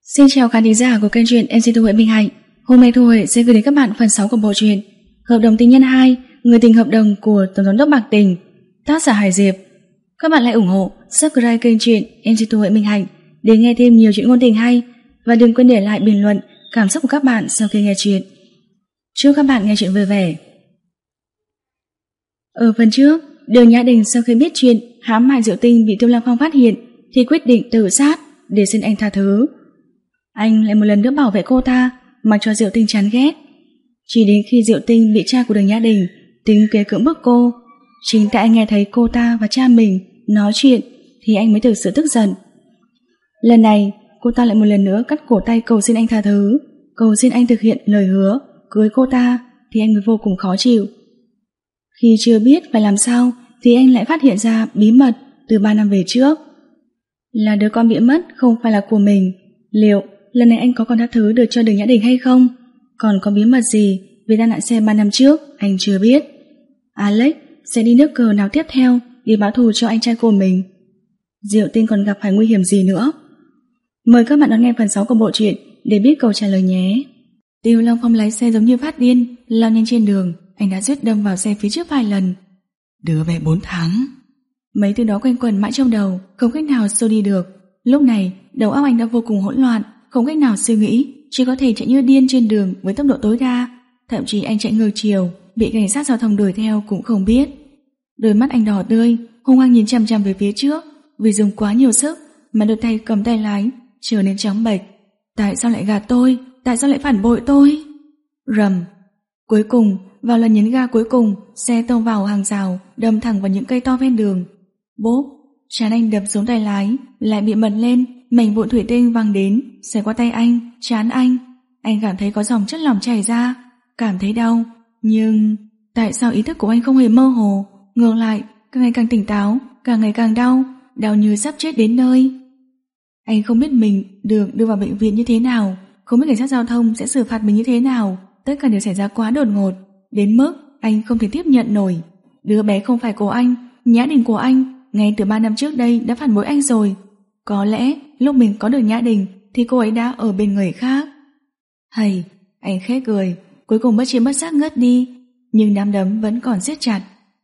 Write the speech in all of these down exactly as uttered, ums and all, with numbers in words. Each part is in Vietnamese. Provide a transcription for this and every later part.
Xin chào khán thính giả của kênh truyện em xê Thu Huệ Minh Hạnh. Hôm nay Thu Huệ sẽ gửi đến các bạn phần sáu của bộ truyện Hợp đồng tình nhân hai, người tình hợp đồng của Tổng giám đốc Bạc Tình, tác giả Hải Diệp. Các bạn hãy ủng hộ, subscribe kênh truyện em xê Thu Huệ Minh Hạnh để nghe thêm nhiều chuyện ngôn tình hay, và đừng quên để lại bình luận cảm xúc của các bạn sau khi nghe truyện. Chúc các bạn nghe truyện vui vẻ. Ở phần trước, Đường Nhã Đình sau khi biết chuyện hãm hại Diệu Tinh bị Tiêu Lăng Phong phát hiện thì quyết định tự sát để xin anh tha thứ. Anh lại một lần nữa bảo vệ cô ta, mặc cho Diệu Tinh chán ghét. Chỉ đến khi Diệu Tinh bị cha của Đường Nhã Đình tính kế cưỡng bức cô, chính tại anh nghe thấy cô ta và cha mình nói chuyện thì anh mới thực sự tức giận. Lần này cô ta lại một lần nữa cắt cổ tay cầu xin anh tha thứ, cầu xin anh thực hiện lời hứa cưới cô ta, thì anh mới vô cùng khó chịu. Khi chưa biết phải làm sao thì anh lại phát hiện ra bí mật từ ba năm về trước, là đứa con bị mất không phải là của mình. Liệu lần này anh có còn tha thứ được cho Đường Nhã Đình hay không? Còn có bí mật gì về tai nạn xe ba năm trước anh chưa biết. Alex sẽ đi nước cờ nào tiếp theo để báo thù cho anh trai của mình? Diệu Tinh còn gặp phải nguy hiểm gì nữa? Mời các bạn đón nghe phần sáu của bộ truyện để biết câu trả lời nhé. Tiêu Lăng Phong lái xe giống như phát điên, lao nhanh trên đường. Anh đã suýt đâm vào xe phía trước vài lần. Đứa bé bốn tháng. Mấy từ đó quanh quẩn mãi trong đầu, không cách nào xua đi được. Lúc này đầu óc anh đã vô cùng hỗn loạn, không cách nào suy nghĩ, chỉ có thể chạy như điên trên đường với tốc độ tối đa. Thậm chí anh chạy ngược chiều, bị cảnh sát giao thông đuổi theo cũng không biết. Đôi mắt anh đỏ tươi, hung hăng nhìn chằm chằm về phía trước. Vì dùng quá nhiều sức mà đôi tay cầm tay lái trở nên trắng bệch. Tại sao lại gạt tôi? Tại sao lại phản bội tôi? Rầm. Cuối cùng, vào lần nhấn ga cuối cùng, xe tông vào hàng rào, đâm thẳng vào những cây to ven đường. Bốp, trán anh đập xuống tay lái, lại bị bật lên, mảnh vụn thủy tinh văng đến, xẻ qua tay anh, trán anh. Anh cảm thấy có dòng chất lỏng chảy ra, cảm thấy đau. Nhưng tại sao ý thức của anh không hề mơ hồ, ngược lại càng ngày càng tỉnh táo, càng ngày càng đau, đau như sắp chết đến nơi. Anh không biết mình được đưa vào bệnh viện như thế nào, không biết cảnh sát giao thông sẽ xử phạt mình như thế nào. Tất cả đều xảy ra quá đột ngột, đến mức anh không thể tiếp nhận nổi. Đứa bé không phải của anh, Nhã Đình của anh, ngay từ ba năm trước đây đã phản bội anh rồi. Có lẽ lúc mình có được Nhã Đình thì cô ấy đã ở bên người khác. Hay, anh khẽ cười, cuối cùng bất chi bất giác ngất đi, nhưng nắm đấm vẫn còn siết chặt.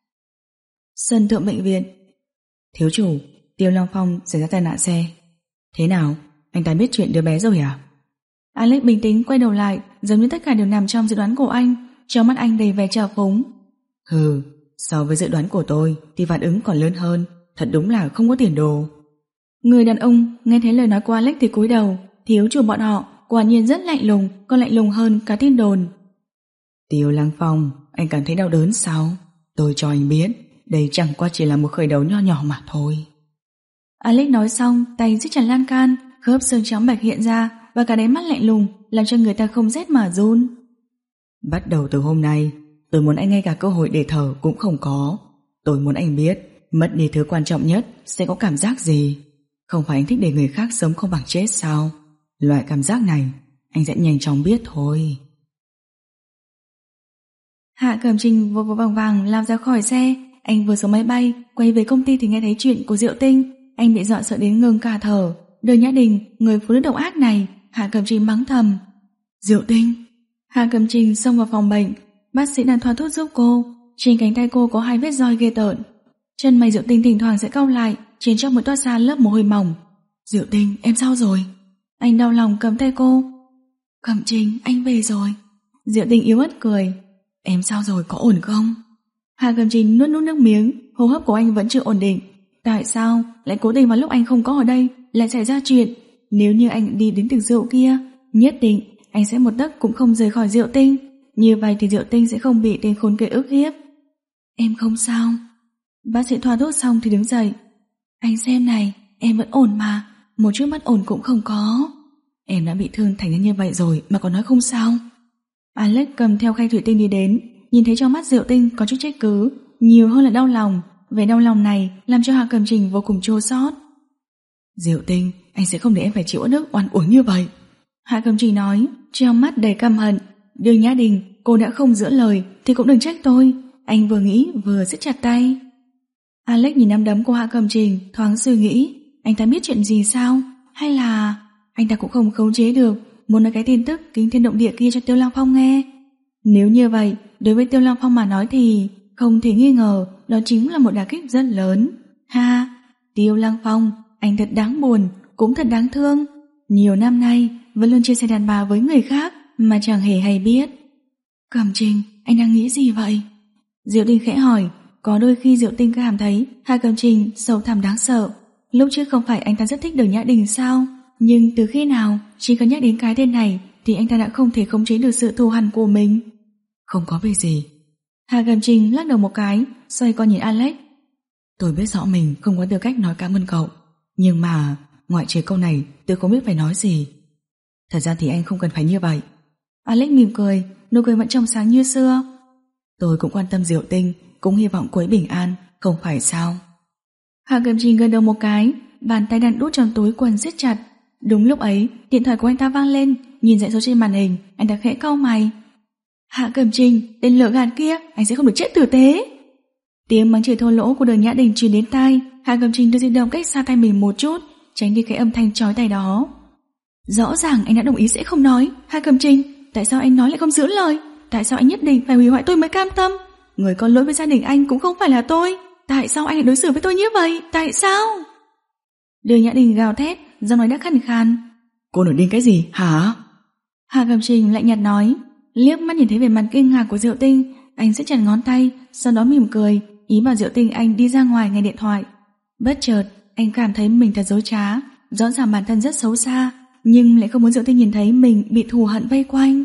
Sân thượng bệnh viện. Thiếu chủ, Tiêu Lăng Phong xảy ra tai nạn xe. Thế nào, anh ta biết chuyện đứa bé rồi à? Alex bình tĩnh quay đầu lại, giống như tất cả đều nằm trong dự đoán của anh. Trong mắt anh đầy vẻ trào phúng. Hừ, so với dự đoán của tôi thì phản ứng còn lớn hơn. Thật đúng là không có tiền đồ. Người đàn ông nghe thấy lời nói của Alex thì cúi đầu. Thiếu chủ bọn họ quả nhiên rất lạnh lùng, còn lạnh lùng hơn cả tin đồn. Tiêu Lăng Phong, anh cảm thấy đau đớn sao? Tôi cho anh biết, đây chẳng qua chỉ là một khởi đầu nho nhỏ mà thôi. Alex nói xong, tay siết chặt lan can, khớp xương trắng bạch hiện ra, và cả đáy mắt lạnh lùng làm cho người ta không rét mà run. Bắt đầu từ hôm nay, tôi muốn anh ngay cả cơ hội để thở cũng không có. Tôi muốn anh biết mất đi thứ quan trọng nhất sẽ có cảm giác gì. Không phải anh thích để người khác sống không bằng chết sao? Loại cảm giác này anh sẽ nhanh chóng biết thôi. Hạ Cẩm Trình vội vội vàng vàng lao ra khỏi xe. Anh vừa xuống máy bay quay về công ty thì nghe thấy chuyện của Diệu Tinh. Anh bị dọa sợ đến ngừng cả thở. Đường Nhã Đình, người phụ nữ độc ác này. Hạ Cẩm Trình mắng thầm. Diệu Tinh. Hạ Cẩm Trình xông vào phòng bệnh. Bác sĩ đang thoa thuốc giúp cô. Trên cánh tay cô có hai vết roi ghê tởn. Chân mày Diệu Tinh thỉnh thoảng sẽ cau lại, trên trong mới toát ra lớp mồ hôi mỏng. Diệu Tinh, em sao rồi? Anh đau lòng cầm tay cô. Cẩm Trình, anh về rồi. Diệu Tinh yếu ớt cười. Em sao rồi, có ổn không? Hạ Cẩm Trình nuốt nuốt nước miếng, hô hấp của anh vẫn chưa ổn định. Tại sao lại cố tình vào lúc anh không có ở đây lại xảy ra chuyện? Nếu như anh đi đến tiệc rượu kia, nhất định anh sẽ một tấc cũng không rời khỏi Diệu Tinh. Như vậy thì Diệu Tinh sẽ không bị tên khốn kia ức hiếp. Em không sao. Bác sĩ thoa thuốc xong thì đứng dậy. Anh xem này, em vẫn ổn mà, một chút bất ổn cũng không có. Em đã bị thương thành như vậy rồi mà còn nói không sao. Alex cầm theo khay thủy tinh đi đến, nhìn thấy trong mắt Diệu Tinh có chút trách cứ, nhiều hơn là đau lòng. Vẻ đau lòng này làm cho Hạ Cẩm Trình vô cùng chua xót. Diệu Tinh, anh sẽ không để em phải chịu nước oan uổng như vậy. Hạ Cẩm Trình nói, trong mắt đầy căm hận. Đường Nhã Đình, cô đã không giữ lời thì cũng đừng trách tôi. Anh vừa nghĩ vừa siết chặt tay. Alex nhìn nắm đấm của Hạ Cẩm Trình, thoáng suy nghĩ. Anh ta biết chuyện gì sao? Hay là anh ta cũng không khống chế được, muốn nói cái tin tức kinh thiên động địa kia cho Tiêu Lăng Phong nghe. Nếu như vậy, đối với Tiêu Lăng Phong mà nói thì không thể nghi ngờ đó chính là một đả kích rất lớn. Ha, Tiêu Lăng Phong, anh thật đáng buồn, cũng thật đáng thương. Nhiều năm nay vẫn luôn chia sẻ đàn bà với người khác mà chẳng hề hay biết. Cẩm Trình, anh đang nghĩ gì vậy? Diệu Tinh khẽ hỏi. Có đôi khi Diệu Tinh cảm thấy Hạ Cẩm Trình sâu thẳm đáng sợ. Lúc trước không phải anh ta rất thích Đường Nhã Đình sao? Nhưng từ khi nào chỉ cần nhắc đến cái tên này thì anh ta đã không thể khống chế được sự thù hằn của mình. Không có việc gì. Hạ Cẩm Trình lắc đầu một cái, xoay qua nhìn Alex. Tôi biết rõ mình không có tư cách nói cảm ơn cậu, nhưng mà ngoại trừ câu này tôi không biết phải nói gì. Thật ra thì anh không cần phải như vậy. Alex mỉm cười, nụ cười vẫn trong sáng như xưa. Tôi cũng quan tâm Diệu Tinh, cũng hy vọng cô ấy bình an, không phải sao? Hạ Cẩm Trình gật đầu một cái, bàn tay đang đút trong túi quần siết chặt. Đúng lúc ấy, điện thoại của anh ta vang lên, nhìn dãy số trên màn hình, anh ta khẽ cau mày. Hạ Cẩm Trình, tên lừa gạt kia, anh sẽ không được chết tử tế. Tiếng mắng chửi thô lỗ của Đường Nhã Đình truyền đến tai. Hạ Cẩm Trình đưa di động cách xa tay mình một chút, tránh đi cái âm thanh chói tai đó. Rõ ràng anh đã đồng ý sẽ không nói. Hạ Cẩm Trình, tại sao anh nói lại không giữ lời? Tại sao anh nhất định phải hủy hoại tôi mới cam tâm? Người có lỗi với gia đình anh cũng không phải là tôi. Tại sao anh lại đối xử với tôi như vậy? Tại sao? Đường Nhã Đình gào thét, giọng nói đã khàn khàn. Cô nổi điên cái gì hả? Hạ Cẩm Trình lạnh nhạt nói. Liếc mắt nhìn thấy vẻ mặt kinh ngạc của Diệu Tinh, anh siết chặt ngón tay, sau đó mỉm cười, ý bảo Diệu Tinh anh đi ra ngoài nghe điện thoại. Bất chợt, anh cảm thấy mình thật dối trá, rõ ràng bản thân rất xấu xa, nhưng lại không muốn Diệu Tinh nhìn thấy mình bị thù hận vây quanh.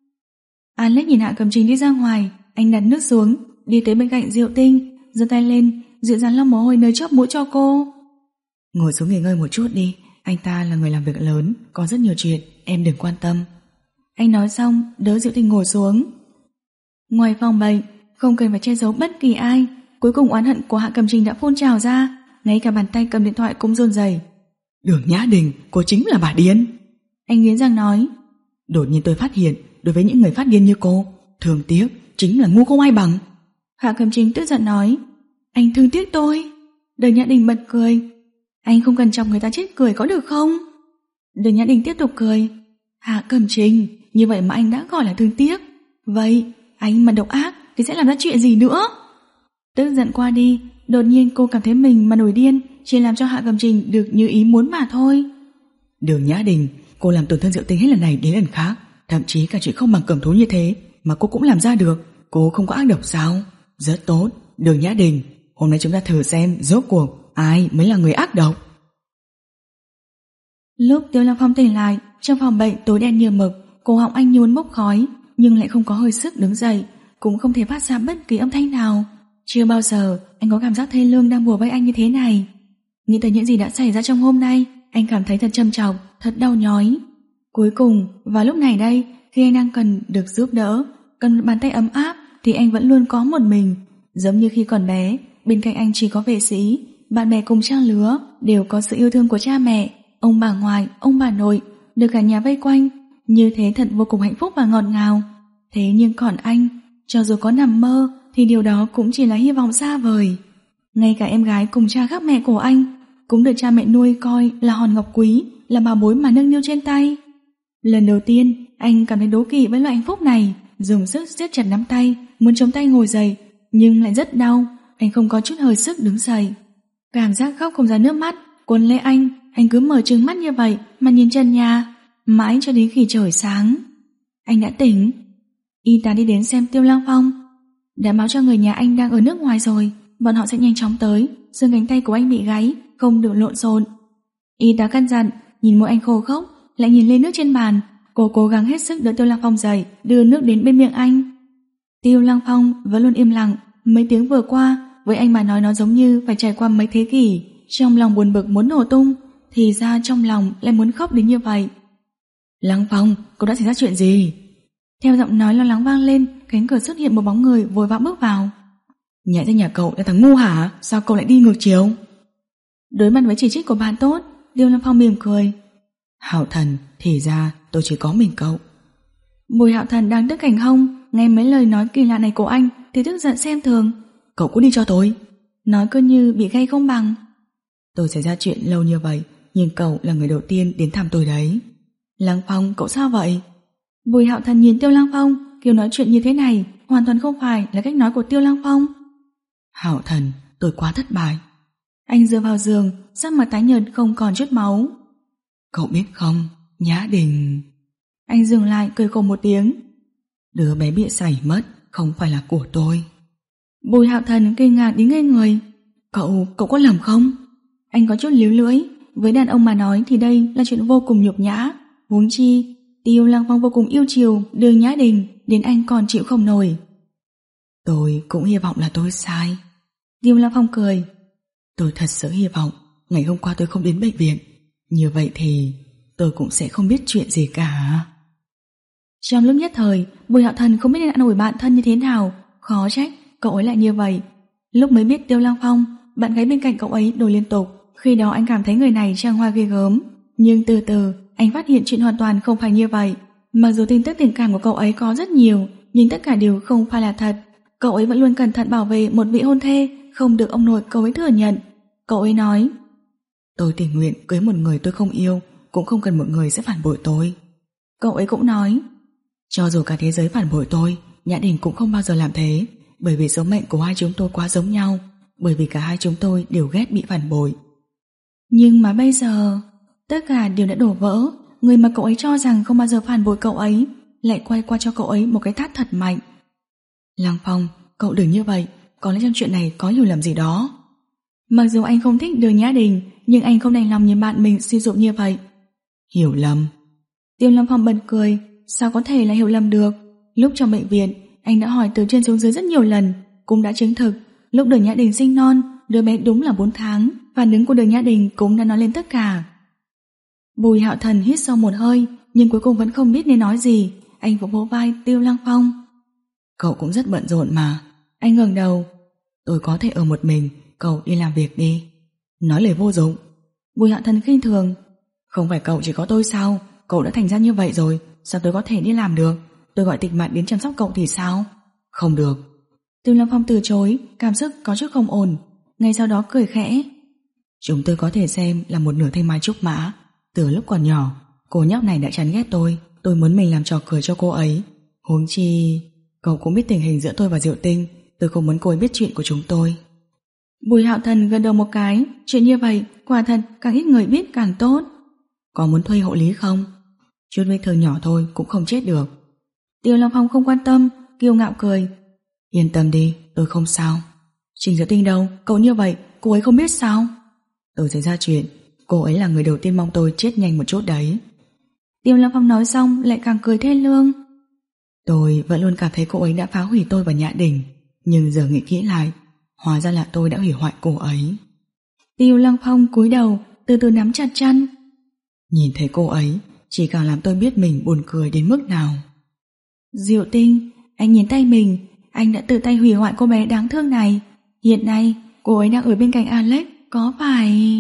Alex nhìn Hạ Cẩm Trình đi ra ngoài, anh đặt nước xuống, đi tới bên cạnh Diệu Tinh, giơ tay lên, dịu dàng lau mồ hôi nơi chóp mũi cho cô. Ngồi xuống nghỉ ngơi một chút đi, anh ta là người làm việc lớn, có rất nhiều chuyện, em đừng quan tâm. Anh nói xong, đỡ Diệu Tinh ngồi xuống. Ngoài phòng bệnh, không cần phải che giấu bất kỳ ai, cuối cùng oán hận của Hạ Cẩm Trình đã phun trào ra, ngay cả bàn tay cầm điện thoại cũng run rẩy. Đường Nhã Đình, cô chính là bà điên. Anh nghiến răng nói. Đột nhiên tôi phát hiện, đối với những người phát điên như cô, thương tiếc chính là ngu không ai bằng. Hạ Cẩm Trình tức giận nói. Anh thương tiếc tôi? Đường Nhã Đình bật cười. Anh không cần chọc người ta chết cười có được không? Đường Nhã Đình tiếp tục cười. Hạ Cẩm Trình, như vậy mà anh đã gọi là thương tiếc. Vậy anh mà độc ác thì sẽ làm ra chuyện gì nữa? Tức giận qua đi, đột nhiên cô cảm thấy mình mà nổi điên chỉ làm cho Hạ Cẩm Trình được như ý muốn mà thôi. Đường Nhã Đình, cô làm tổn thương Diệu Tinh hết lần này đến lần khác, thậm chí cả chuyện không bằng cầm thú như thế mà cô cũng làm ra được. Cô không có ác độc sao? Rất tốt. Đường Nhã Đình, hôm nay chúng ta thử xem rốt cuộc ai mới là người ác độc. Lúc Tiêu Lăng Phong tỉnh lại, trong phòng bệnh tối đen như mực, cổ họng anh nhuôn bốc khói, nhưng lại không có hơi sức đứng dậy, cũng không thể phát ra bất kỳ âm thanh nào. Chưa bao giờ anh có cảm giác thê lương đang bủa vây anh như thế này. Nghĩ tới những gì đã xảy ra trong hôm nay, anh cảm thấy thật trầm trọng, thật đau nhói. Cuối cùng, vào lúc này đây, khi anh đang cần được giúp đỡ, cần một bàn tay ấm áp, thì anh vẫn luôn có một mình. Giống như khi còn bé, bên cạnh anh chỉ có vệ sĩ, bạn bè cùng trang lứa, đều có sự yêu thương của cha mẹ, ông bà ngoại, ông bà nội, được cả nhà vây quanh. Như thế thật vô cùng hạnh phúc và ngọt ngào. Thế nhưng còn anh, cho dù có nằm mơ, thì điều đó cũng chỉ là hy vọng xa vời. Ngay cả em gái cùng cha khác mẹ của anh cũng được cha mẹ nuôi coi là hòn ngọc quý, là bảo bối mà nâng niu trên tay. Lần đầu tiên anh cảm thấy đố kỵ với loại hạnh phúc này, dùng sức siết chặt nắm tay, muốn chống tay ngồi dậy, nhưng lại rất đau. Anh không có chút hơi sức đứng dậy. Cảm giác khóc không ra nước mắt cuốn lấy anh. Anh cứ mở trừng mắt như vậy mà nhìn trần nhà, mãi cho đến khi trời sáng. Anh đã tỉnh. Y tá đi đến xem Tiêu Lăng Phong, đã báo cho người nhà anh đang ở nước ngoài rồi, bọn họ sẽ nhanh chóng tới. Xương cánh tay của anh bị gáy, không được lộn xộn. Y tá căn dặn. Nhìn môi anh khô khốc, lại nhìn lên nước trên bàn, cô cố gắng hết sức đỡ Tiêu Lăng Phong dậy, đưa nước đến bên miệng anh. Tiêu Lăng Phong vẫn luôn im lặng. Mấy tiếng vừa qua với anh mà nói nó giống như phải trải qua mấy thế kỷ. Trong lòng buồn bực muốn nổ tung, thì ra trong lòng lại muốn khóc đến như vậy. Lăng Phong, cô đã xảy ra chuyện gì? Theo giọng nói lo lắng vang lên, cánh cửa xuất hiện một bóng người vội vã bước vào. Nhảy ra nhà cậu là thằng ngu hả? Sao cậu lại đi ngược chiều? Đối mặt với chỉ trích của bạn tốt, Tiêu Lăng Phong mỉm cười. Hạo Thần, thì ra tôi chỉ có mình cậu. Bùi Hạo Thần đang tức cảnh hông, nghe mấy lời nói kỳ lạ này của anh thì tức giận xem thường. Cậu cũng đi cho tôi. Nói cứ như bị gây không bằng. Tôi xảy ra chuyện lâu như vậy, nhưng cậu là người đầu tiên đến thăm tôi đấy. Lăng Phong, cậu sao vậy? Bùi Hạo Thần nhìn Tiêu Lăng Phong, kiểu nói chuyện như thế này hoàn toàn không phải là cách nói của Tiêu Lăng Phong. Hạo Thần, tôi quá thất bại. Anh dựa vào giường, sắc mặt tái nhợt không còn chút máu. Cậu biết không, Nhã Đình... Anh dừng lại cười khổ một tiếng. Đứa bé bị sảy mất không phải là của tôi. Bùi Hạo Thần kinh ngạc đến ngây người. Cậu, cậu có lầm không? Anh có chút líu lưỡi. Với đàn ông mà nói thì đây là chuyện vô cùng nhục nhã. Huống chi Tiêu Lăng Phong vô cùng yêu chiều Đường Nhã Đình đến anh còn chịu không nổi. Tôi cũng hy vọng là tôi sai. Tiêu Lăng Phong cười. Tôi thật sự hy vọng ngày hôm qua tôi không đến bệnh viện. Như vậy thì tôi cũng sẽ không biết chuyện gì cả. Trong lúc nhất thời, Bùi Hạo Thần không biết nên ăn ủi bạn thân như thế nào. Khó trách cậu ấy lại như vậy. Lúc mới biết Tiêu Lăng Phong, bạn gái bên cạnh cậu ấy đổi liên tục. Khi đó anh cảm thấy người này trang hoa ghê gớm. Nhưng từ từ anh phát hiện chuyện hoàn toàn không phải như vậy. Mặc dù tin tức tình cảm của cậu ấy có rất nhiều, nhưng tất cả đều không phải là thật. Cậu ấy vẫn luôn cẩn thận bảo vệ một vị hôn thê, không được ông nội cậu ấy thừa nhận. Cậu ấy nói: tôi tình nguyện cưới một người tôi không yêu, cũng không cần một người sẽ phản bội tôi. Cậu ấy cũng nói: cho dù cả thế giới phản bội tôi, Nhã Đình cũng không bao giờ làm thế. Bởi vì số mệnh của hai chúng tôi quá giống nhau. Bởi vì cả hai chúng tôi đều ghét bị phản bội. Nhưng mà bây giờ tất cả đều đã đổ vỡ. Người mà cậu ấy cho rằng không bao giờ phản bội cậu ấy lại quay qua cho cậu ấy một cái tát thật mạnh. Lăng Phong, cậu đừng như vậy. Có lẽ trong chuyện này có hiểu lầm gì đó. Mặc dù anh không thích Đường Nhã Đình, nhưng anh không đành lòng nhìn bạn mình suy sụp như vậy. Hiểu lầm? Tiêu Lăng Phong bật cười. Sao có thể là hiểu lầm được? Lúc trong bệnh viện, anh đã hỏi từ trên xuống dưới rất nhiều lần, cũng đã chứng thực lúc Đường Nhã Đình sinh non, đứa bé đúng là bốn tháng. Phản ứng của Đường Nhã Đình cũng đã nói lên tất cả. Bùi Hạo Thần hít sâu một hơi, nhưng cuối cùng vẫn không biết nên nói gì. Anh vỗ vỗ vai Tiêu Lăng Phong. Cậu cũng rất bận rộn mà. Anh ngẩng đầu. Tôi có thể ở một mình, cậu đi làm việc đi. Nói lời vô dụng. Bùi Hạo Thần khinh thường. Không phải cậu chỉ có tôi sao? Cậu đã thành ra như vậy rồi, sao tôi có thể đi làm được? Tôi gọi Tịch Mạn đến chăm sóc cậu thì sao? Không được. Tiêu Lăng Phong từ chối, cảm xúc có chút không ổn. Ngay sau đó cười khẽ. Chúng tôi có thể xem là một nửa thanh mai trúc mã. Từ lúc còn nhỏ, cô nhóc này đã chán ghét tôi. Tôi muốn mình làm trò cười cho cô ấy. Huống chi cậu cũng biết tình hình giữa tôi và Diệu Tinh. Tôi không muốn cô ấy biết chuyện của chúng tôi. Bùi Hạo Thần gật đầu một cái. Chuyện như vậy quả thật càng ít người biết càng tốt. Có muốn thuê hộ lý không? Chút vết thương nhỏ thôi cũng không chết được. Tiêu Long Phong không quan tâm, kiêu ngạo cười. Yên tâm đi, tôi không sao. Trình Diệu Tinh đâu? Cậu như vậy, cô ấy không biết sao? Tôi xảy ra chuyện, cô ấy là người đầu tiên mong tôi chết nhanh một chút đấy. Tiêu Long Phong nói xong lại càng cười thê lương. Tôi vẫn luôn cảm thấy cô ấy đã phá hủy tôi và Nhã Đình, nhưng giờ nghĩ kỹ lại, hóa ra là tôi đã hủy hoại cô ấy. Tiêu Lăng Phong cúi đầu, từ từ nắm chặt chân. Nhìn thấy cô ấy, chỉ càng làm tôi biết mình buồn cười đến mức nào. Diệu Tinh, anh nhìn tay mình, anh đã tự tay hủy hoại cô bé đáng thương này. Hiện nay, cô ấy đang ở bên cạnh Alex, có phải...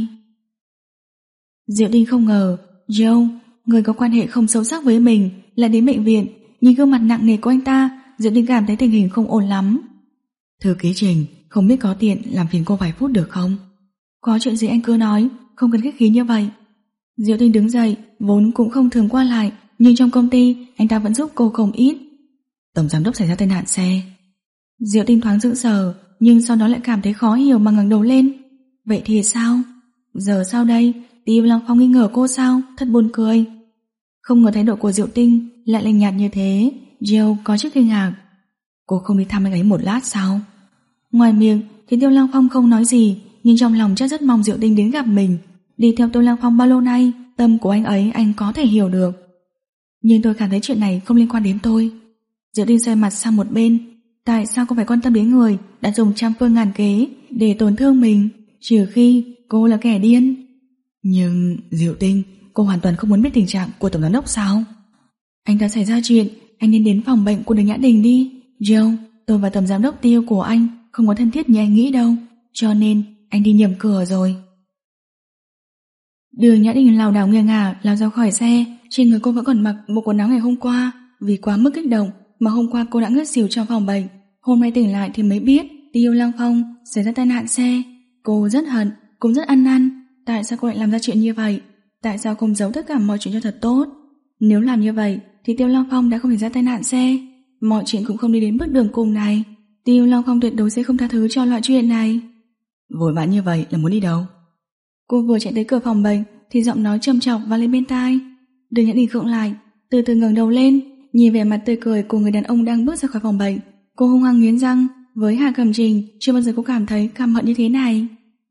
Diệu Tinh không ngờ, Joe, người có quan hệ không sâu sắc với mình, lại đến bệnh viện. Nhìn gương mặt nặng nề của anh ta, Diệu Tinh cảm thấy tình hình không ổn lắm. Thư ký Trình, không biết có tiện làm phiền cô vài phút được không? Có chuyện gì anh cứ nói, không cần khách khí như vậy. Diệu Tinh đứng dậy, vốn cũng không thường qua lại, nhưng trong công ty anh ta vẫn giúp cô không ít. Tổng giám đốc xảy ra tai nạn xe. Diệu Tinh thoáng sững sờ, nhưng sau đó lại cảm thấy khó hiểu mà ngẩng đầu lên. Vậy thì sao? Giờ sao đây? Tiêu Lăng Phong nghi ngờ cô sao? Thật buồn cười. Không ngờ thái độ của Diệu Tinh lại lạnh nhạt như thế. Jill có chút kinh ngạc. Cô không đi thăm anh ấy một lát sao? Ngoài miệng thì Tiêu Lăng Phong không nói gì, nhưng trong lòng chắc rất mong Diệu Tinh đến gặp mình. Đi theo Tiêu Lăng Phong bao lâu nay, tâm của anh ấy anh có thể hiểu được. Nhưng tôi cảm thấy chuyện này không liên quan đến tôi. Diệu Tinh xoay mặt sang một bên. Tại sao cô phải quan tâm đến người đã dùng trăm phương ngàn kế để tổn thương mình, trừ khi cô là kẻ điên? Nhưng Diệu Tinh, cô hoàn toàn không muốn biết tình trạng của tổng giám đốc sao? Anh ta xảy ra chuyện, anh nên đến phòng bệnh của Đường Nhã Đình đi. Joe, tôi và tổng giám đốc Tiêu của anh không có thân thiết như anh nghĩ đâu, cho nên anh đi nhầm cửa rồi. Đường Nhã Đình lảo đảo nghiêng ngả lao ra khỏi xe. Trên người cô vẫn còn mặc bộ quần áo ngày hôm qua. Vì quá mức kích động mà hôm qua cô đã ngất xỉu trong phòng bệnh. Hôm nay tỉnh lại thì mới biết Tiêu Lăng Phong xảy ra tai nạn xe. Cô rất hận, cũng rất ăn năn. Tại sao cô lại làm ra chuyện như vậy? Tại sao không giấu tất cả mọi chuyện cho thật tốt? Nếu làm như vậy thì Tiêu Lăng Phong đã không xảy ra tai nạn xe, mọi chuyện cũng không đi đến bước đường cùng này. Tiêu Lăng Phong tuyệt đối sẽ không tha thứ cho loại chuyện này. Vội vã như vậy là muốn đi đâu? Cô vừa chạy tới cửa phòng bệnh thì giọng nói trầm trọng vang lên bên tai. Đường Nhã Đình khựng lại, từ từ ngẩng đầu lên, nhìn vẻ mặt tươi cười của người đàn ông đang bước ra khỏi phòng bệnh. Cô hung hăng nghiến răng, với Hạ Cẩm Trình chưa bao giờ cô cảm thấy căm hận như thế này.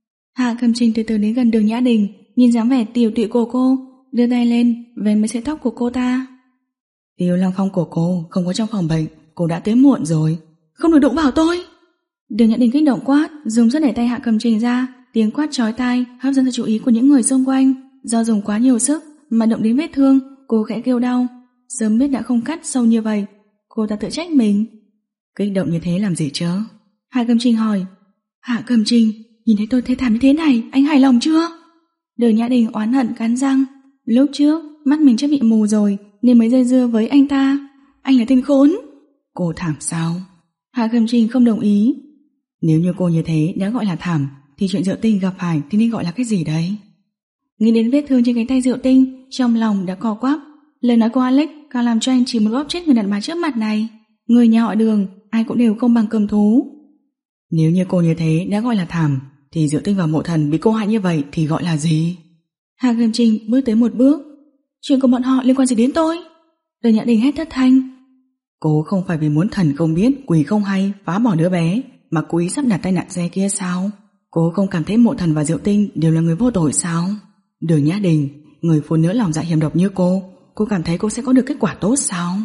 Hạ Cẩm Trình từ từ đến gần Đường Nhã Đình, nhìn dáng vẻ tiểu tụy của cô, đưa tay lên về mấy sợi tóc của cô ta. Tiêu Lăng Phong của cô không có trong phòng bệnh, cô đã tới muộn rồi. Không được đụng vào tôi. Đường Nhã Đình kích động quát, dùng sức đẩy tay Hạ Cẩm Trình ra, tiếng quát chói tai hấp dẫn sự chú ý của những người xung quanh. Do dùng quá nhiều sức mà động đến vết thương, cô khẽ kêu đau. Sớm biết đã không cắt sâu như vậy, cô ta tự trách mình. Kích động như thế làm gì chứ? Hạ Cẩm Trình hỏi. Hạ Cẩm Trình, nhìn thấy tôi thê thảm như thế này, anh hài lòng chưa? Đường Nhã Đình oán hận cắn răng. Lúc trước mắt mình chắc bị mù rồi nên mới dây dưa với anh ta. Anh là tên khốn. Cô thảm sao? Hạ Cẩm Trình không đồng ý. Nếu như cô như thế đã gọi là thảm thì chuyện Diệu Tinh gặp phải thì nên gọi là cái gì đấy? Nghĩ đến vết thương trên cánh tay Diệu Tinh, trong lòng đã co quắp. Lời nói của Alex càng làm cho anh chỉ muốn bóp chết người đàn bà trước mặt này. Người nhà họ Đường ai cũng đều không bằng cầm thú. Nếu như cô như thế đã gọi là thảm thì Diệu Tinh và Mộ Thần bị cô hại như vậy thì gọi là gì? Hạ Cẩm Trình bước tới một bước. Chuyện của bọn họ liên quan gì đến tôi? Đường Nhã Đình hét thất thanh. Cô không phải vì muốn thần không biết quỷ không hay phá bỏ đứa bé mà cố ý sắp đặt tai nạn xe kia sao? Cô không cảm thấy Mộ Thần và Diệu Tinh đều là người vô tội sao? Đường Nhã Đình, người phụ nữ lòng dạ hiểm độc như cô, cô cảm thấy cô sẽ có được kết quả tốt sao?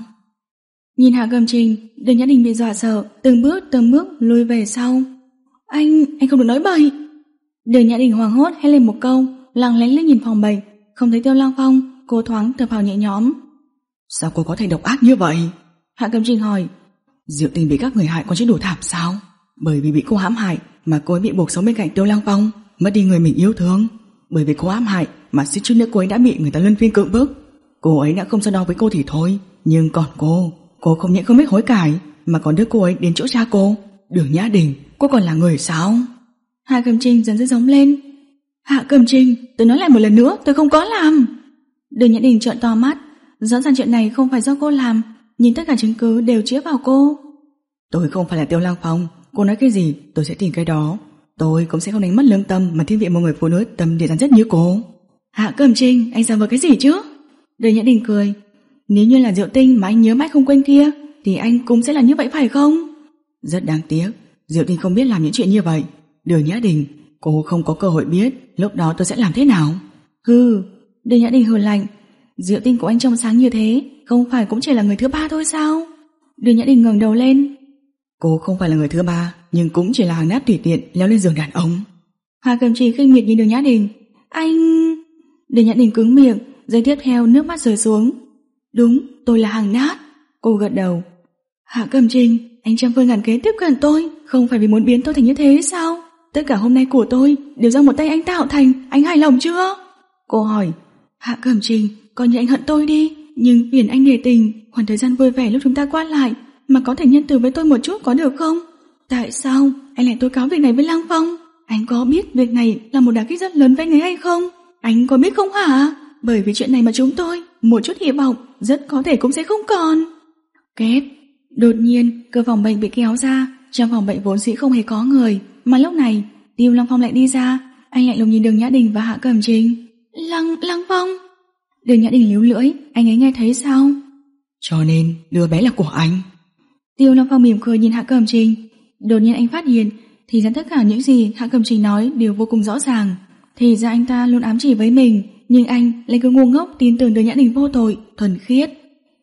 Nhìn Hạ Cẩm Trình, Đường Nhã Đình bị dọa sợ, từng bước từng bước lùi về sau. Anh, anh không được nói bậy. Đường Nhã Đình hoảng hốt hét lên một câu, lặng lẽ liếc nhìn phòng bệnh, không thấy Tiêu Lăng Phong, cô thoáng thở phào nhẹ nhõm. Sao cô có thể độc ác như vậy? Hạ Cẩm Trình hỏi. Diệu Tinh bị các người hại còn chưa đủ thảm sao? Bởi vì bị cô hãm hại mà cô ấy bị buộc sống bên cạnh Tiêu Lăng Phong, mất đi người mình yêu thương. Bởi vì cô hãm hại mà suýt chút nữa cô ấy đã bị người ta luân phiên cưỡng bức. Cô ấy đã không so đo với cô thì thôi, nhưng còn cô, cô không những không biết hối cải mà còn đưa cô ấy đến chỗ cha cô. Đường Nhã Đình, cô còn là người sao? Hạ Cẩm Trình dần dần giống lên. Hạ Cẩm Trình, tôi nói lại một lần nữa, tôi không có làm. Đường Nhã Đình trợn to mắt, rõ ràng chuyện này không phải do cô làm, nhưng tất cả chứng cứ đều chĩa vào cô. Tôi không phải là Tiêu Lăng Phong, cô nói cái gì tôi sẽ tìm cái đó. Tôi cũng sẽ không đánh mất lương tâm mà thiên vị một người phụ nữ tâm địa rắn rết như cô. Hạ Cẩm Trình, anh giả vờ cái gì chứ? Đường Nhã Đình cười. Nếu như là Diệu Tinh mà anh nhớ mãi không quên kia thì anh cũng sẽ là như vậy phải không? Rất đáng tiếc, Diệu Tinh không biết làm những chuyện như vậy. Đường Nhã Đình, cô không có cơ hội biết lúc đó tôi sẽ làm thế nào. Hừ. Đường Nhã Đình hừ lạnh. Diệu Tinh của anh trong sáng như thế không phải cũng chỉ là người thứ ba thôi sao? Đường Nhã Đình ngẩng đầu lên. Cô không phải là người thứ ba, nhưng cũng chỉ là hàng nát tùy tiện leo lên giường đàn ông. Hạ Cẩm Trình khinh miệt nhìn Đường Nhã Đình. Anh... Đường Nhã Đình cứng miệng, giây tiếp theo nước mắt rơi xuống. Đúng, tôi là hàng nát. Cô gật đầu. Hạ Cẩm Trình, anh trăm phương ngàn kế tiếp cận tôi, không phải vì muốn biến tôi thành như thế sao? Tất cả hôm nay của tôi đều do một tay anh tạo thành, anh hài lòng chưa? Cô hỏi. Hạ Cẩm Trình, coi như anh hận tôi đi, nhưng phiền anh nể tình, khoảng thời gian vui vẻ lúc chúng ta qua lại mà có thể nhân từ với tôi một chút có được không? Tại sao anh lại tố cáo việc này với Lăng Phong? Anh có biết việc này là một đả kích rất lớn với anh ấy hay không? Anh có biết không hả? Bởi vì chuyện này mà chúng tôi một chút hy vọng rất có thể cũng sẽ không còn. Két. Đột nhiên cửa phòng bệnh bị kéo ra. Trong phòng bệnh vốn dĩ không hề có người, mà lúc này Tiêu Lăng Phong lại đi ra. Anh lạnh lùng nhìn Đường Nhã Đình và Hạ Cẩm Trình. Lăng Lăng Phong. Đường Nhã Đình líu lưỡi. Anh ấy nghe thấy sao? Cho nên đứa bé là của anh. Tiêu Lăng Phong mỉm cười nhìn Hạ Cẩm Trình. Đột nhiên anh phát hiện thì ra tất cả những gì Hạ Cẩm Trình nói đều vô cùng rõ ràng. Thì ra anh ta luôn ám chỉ với mình, nhưng anh lại cứ ngu ngốc tin tưởng Đường Nhã Đình vô tội, thuần khiết.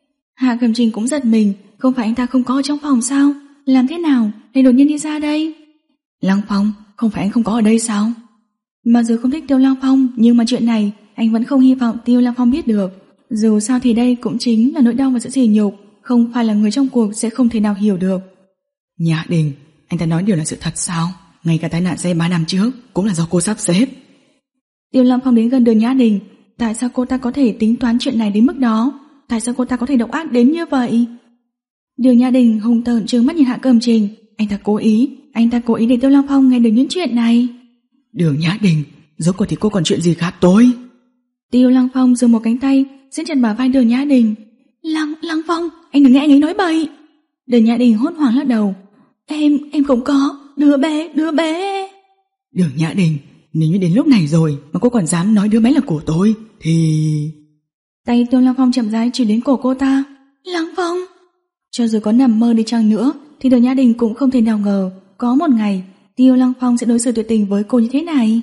Hạ Cẩm Trình cũng giật mình, không phải anh ta không có ở trong phòng sao? Làm thế nào lại đột nhiên đi ra đây? Lăng Phong, không phải anh không có ở đây sao? Mặc dù không thích Tiêu Lăng Phong, nhưng mà chuyện này anh vẫn không hy vọng Tiêu Lăng Phong biết được. Dù sao thì đây cũng chính là nỗi đau và sự sỉ nhục, không phải là người trong cuộc sẽ không thể nào hiểu được. Nhã Đình, anh ta nói điều là sự thật sao? Ngay cả tai nạn xe ba năm trước cũng là do cô sắp xếp. Tiêu Lăng Phong đến gần Đường Nhã Đình. Tại sao cô ta có thể tính toán chuyện này đến mức đó? Tại sao cô ta có thể độc ác đến như vậy? Đường Nhã Đình hung tợn trừng mắt nhìn Hạ Cẩm Trình. Anh ta cố ý, anh ta cố ý để Tiêu Lăng Phong nghe được những chuyện này. Đường Nhã Đình, rốt cuộc thì cô còn chuyện gì khác tôi? Tiêu Lăng Phong giơ một cánh tay siết chặt bả vai Đường Nhã Đình. Lăng, Lăng Phong, anh đừng nghe anh ấy nói bậy. Đường Nhã Đình hốt hoảng lắc đầu. Em, em không có, đứa bé, đứa bé. Đường Nhã Đình, nếu như đến lúc này rồi mà cô còn dám nói đứa bé là của tôi thì... Tay Tiêu Lăng Phong chậm rãi chỉ đến cổ cô ta. Lăng Phong. Cho dù có nằm mơ đi chăng nữa thì Đường Nhã Đình cũng không thể nào ngờ có một ngày Tiêu Lăng Phong sẽ đối xử tuyệt tình với cô như thế này.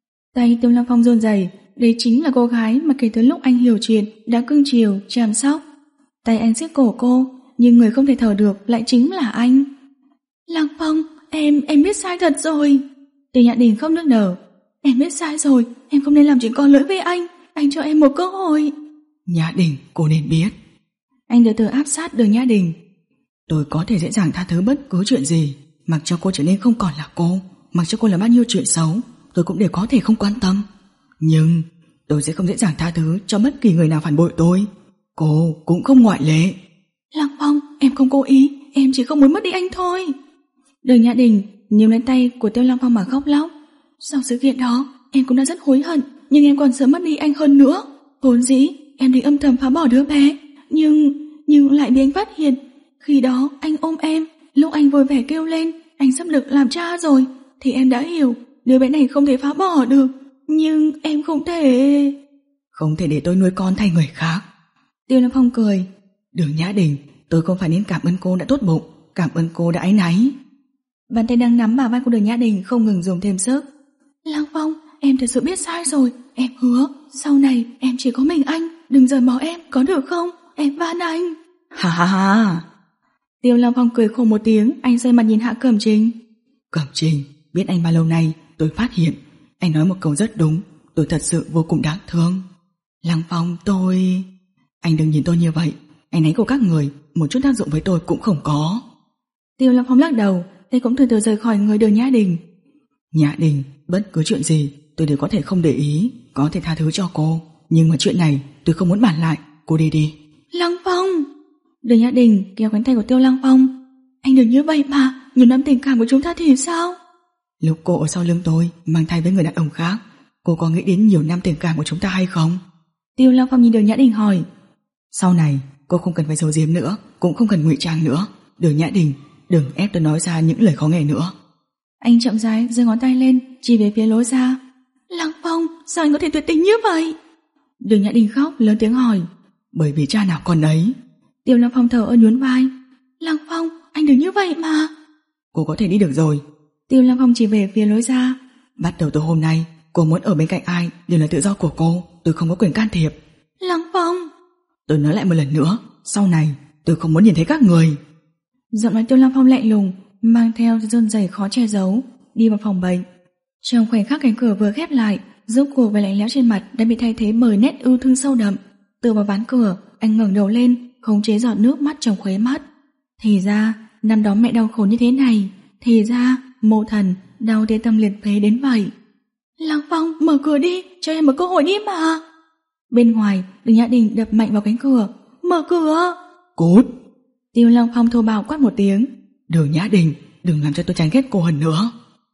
Tay Tiêu Lăng Phong run rẩy, đây chính là cô gái mà kể từ lúc anh hiểu chuyện đã cưng chiều, chăm sóc. Tay anh siết cổ cô, nhưng người không thể thở được lại chính là anh. Lăng Phong, em, em biết sai thật rồi. Tiêu Nhã Đình khóc nức nở. Em biết sai rồi, em không nên làm chuyện con lỗi với anh. Anh cho em một cơ hội. Nhã Đình, cô nên biết. Anh từ từ áp sát Đường Nhã Đình. Tôi có thể dễ dàng tha thứ bất cứ chuyện gì, mặc cho cô trở nên không còn là cô, mặc cho cô làm bao nhiêu chuyện xấu, tôi cũng đều có thể không quan tâm. Nhưng tôi sẽ không dễ dàng tha thứ cho bất kỳ người nào phản bội tôi. Cô cũng không ngoại lệ. Lăng Phong, em không cố ý, em chỉ không muốn mất đi anh thôi. Đường Nhã Đình níu lấy tay của Tiêu Lăng Phong mà khóc lóc. Sau sự kiện đó, em cũng đã rất hối hận, nhưng em còn sợ mất đi anh hơn nữa. Vốn dĩ em định âm thầm phá bỏ đứa bé, nhưng nhưng lại bị anh phát hiện. Khi đó anh ôm em, lúc anh vui vẻ kêu lên anh sắp được làm cha rồi, thì em đã hiểu đứa bé này không thể phá bỏ được. Nhưng em không thể... Không thể để tôi nuôi con thay người khác. Tiêu Lăng Phong cười. Đường Nhã Đình, tôi không phải nên cảm ơn cô đã tốt bụng, cảm ơn cô đã áy náy. Bàn tay đang nắm bả vai của Đường Nhã Đình không ngừng dùng thêm sức. Lăng Phong, em thật sự biết sai rồi. Em hứa, sau này em chỉ có mình anh. Đừng rời bỏ em, có được không? Em van anh. Ha ha ha. Tiêu Lăng Phong cười khổ một tiếng. Anh xoay mặt nhìn Hạ Cẩm Trình. Cẩm Trình, biết anh bao lâu nay, tôi phát hiện anh nói một câu rất đúng. Tôi thật sự vô cùng đáng thương. Lăng Phong, tôi... Anh đừng nhìn tôi như vậy. Anh ấy của các người một chút tác dụng với tôi cũng không có. Tiêu Lăng Phong lắc đầu, tay cũng từ từ rời khỏi người Đường Nhã Đình. Nhã Đình, bất cứ chuyện gì tôi đều có thể không để ý, có thể tha thứ cho cô, nhưng mà chuyện này tôi không muốn bàn lại. Cô đi đi. Lăng Phong. Đường Nhã Đình kéo cánh tay của Tiêu Lăng Phong. Anh đừng như vậy mà, nhiều năm tình cảm của chúng ta thì sao? Lúc cô ở sau lưng tôi mang thai với người đàn ông khác, cô có nghĩ đến nhiều năm tình cảm của chúng ta hay không? Tiêu Lăng Phong nhìn Đường Nhã Đình hỏi. Sau này cô không cần phải giấu giếm nữa, cũng không cần ngụy trang nữa. Đường Nhã Đình, đừng ép tôi nói ra những lời khó nghe nữa. Anh chậm rãi giơ ngón tay lên chỉ về phía lối ra. Lăng Phong, sao anh có thể tuyệt tình như vậy? Đường Nhã Đình khóc lớn tiếng hỏi. Bởi vì cha nào con ấy. Tiêu Lăng Phong thở ơ nhún vai. Lăng Phong, anh đừng như vậy mà. Cô có thể đi được rồi. Tiêu Lăng Phong chỉ về phía lối ra. Bắt đầu từ hôm nay, cô muốn ở bên cạnh ai đều là tự do của cô, tôi không có quyền can thiệp. Lăng Phong. Tôi nói lại một lần nữa, sau này tôi không muốn nhìn thấy các người. Giọng nói Tiêu Lăng Phong lạnh lùng, mang theo run rẩy khó che giấu, đi vào phòng bệnh. Trong khoảnh khắc cánh cửa vừa khép lại, rốt cuộc vẻ lạnh lẽo trên mặt đã bị thay thế bởi nét ưu thương sâu đậm. Tựa vào ván cửa, anh ngẩng đầu lên, khống chế giọt nước mắt trong khóe mắt. Thì ra, năm đó mẹ đau khổ như thế này. Thì ra, Mộ Thần đau đến tâm liệt phế đến vậy. Lăng Phong, mở cửa đi, cho em một cơ hội đi mà. Bên ngoài, Đường Nhã Đình đập mạnh vào cánh cửa. Mở cửa. Cút. Tiêu Lăng Phong thô bạo quát một tiếng. Đường Nhã Đình, đừng làm cho tôi chán ghét cô hơn nữa.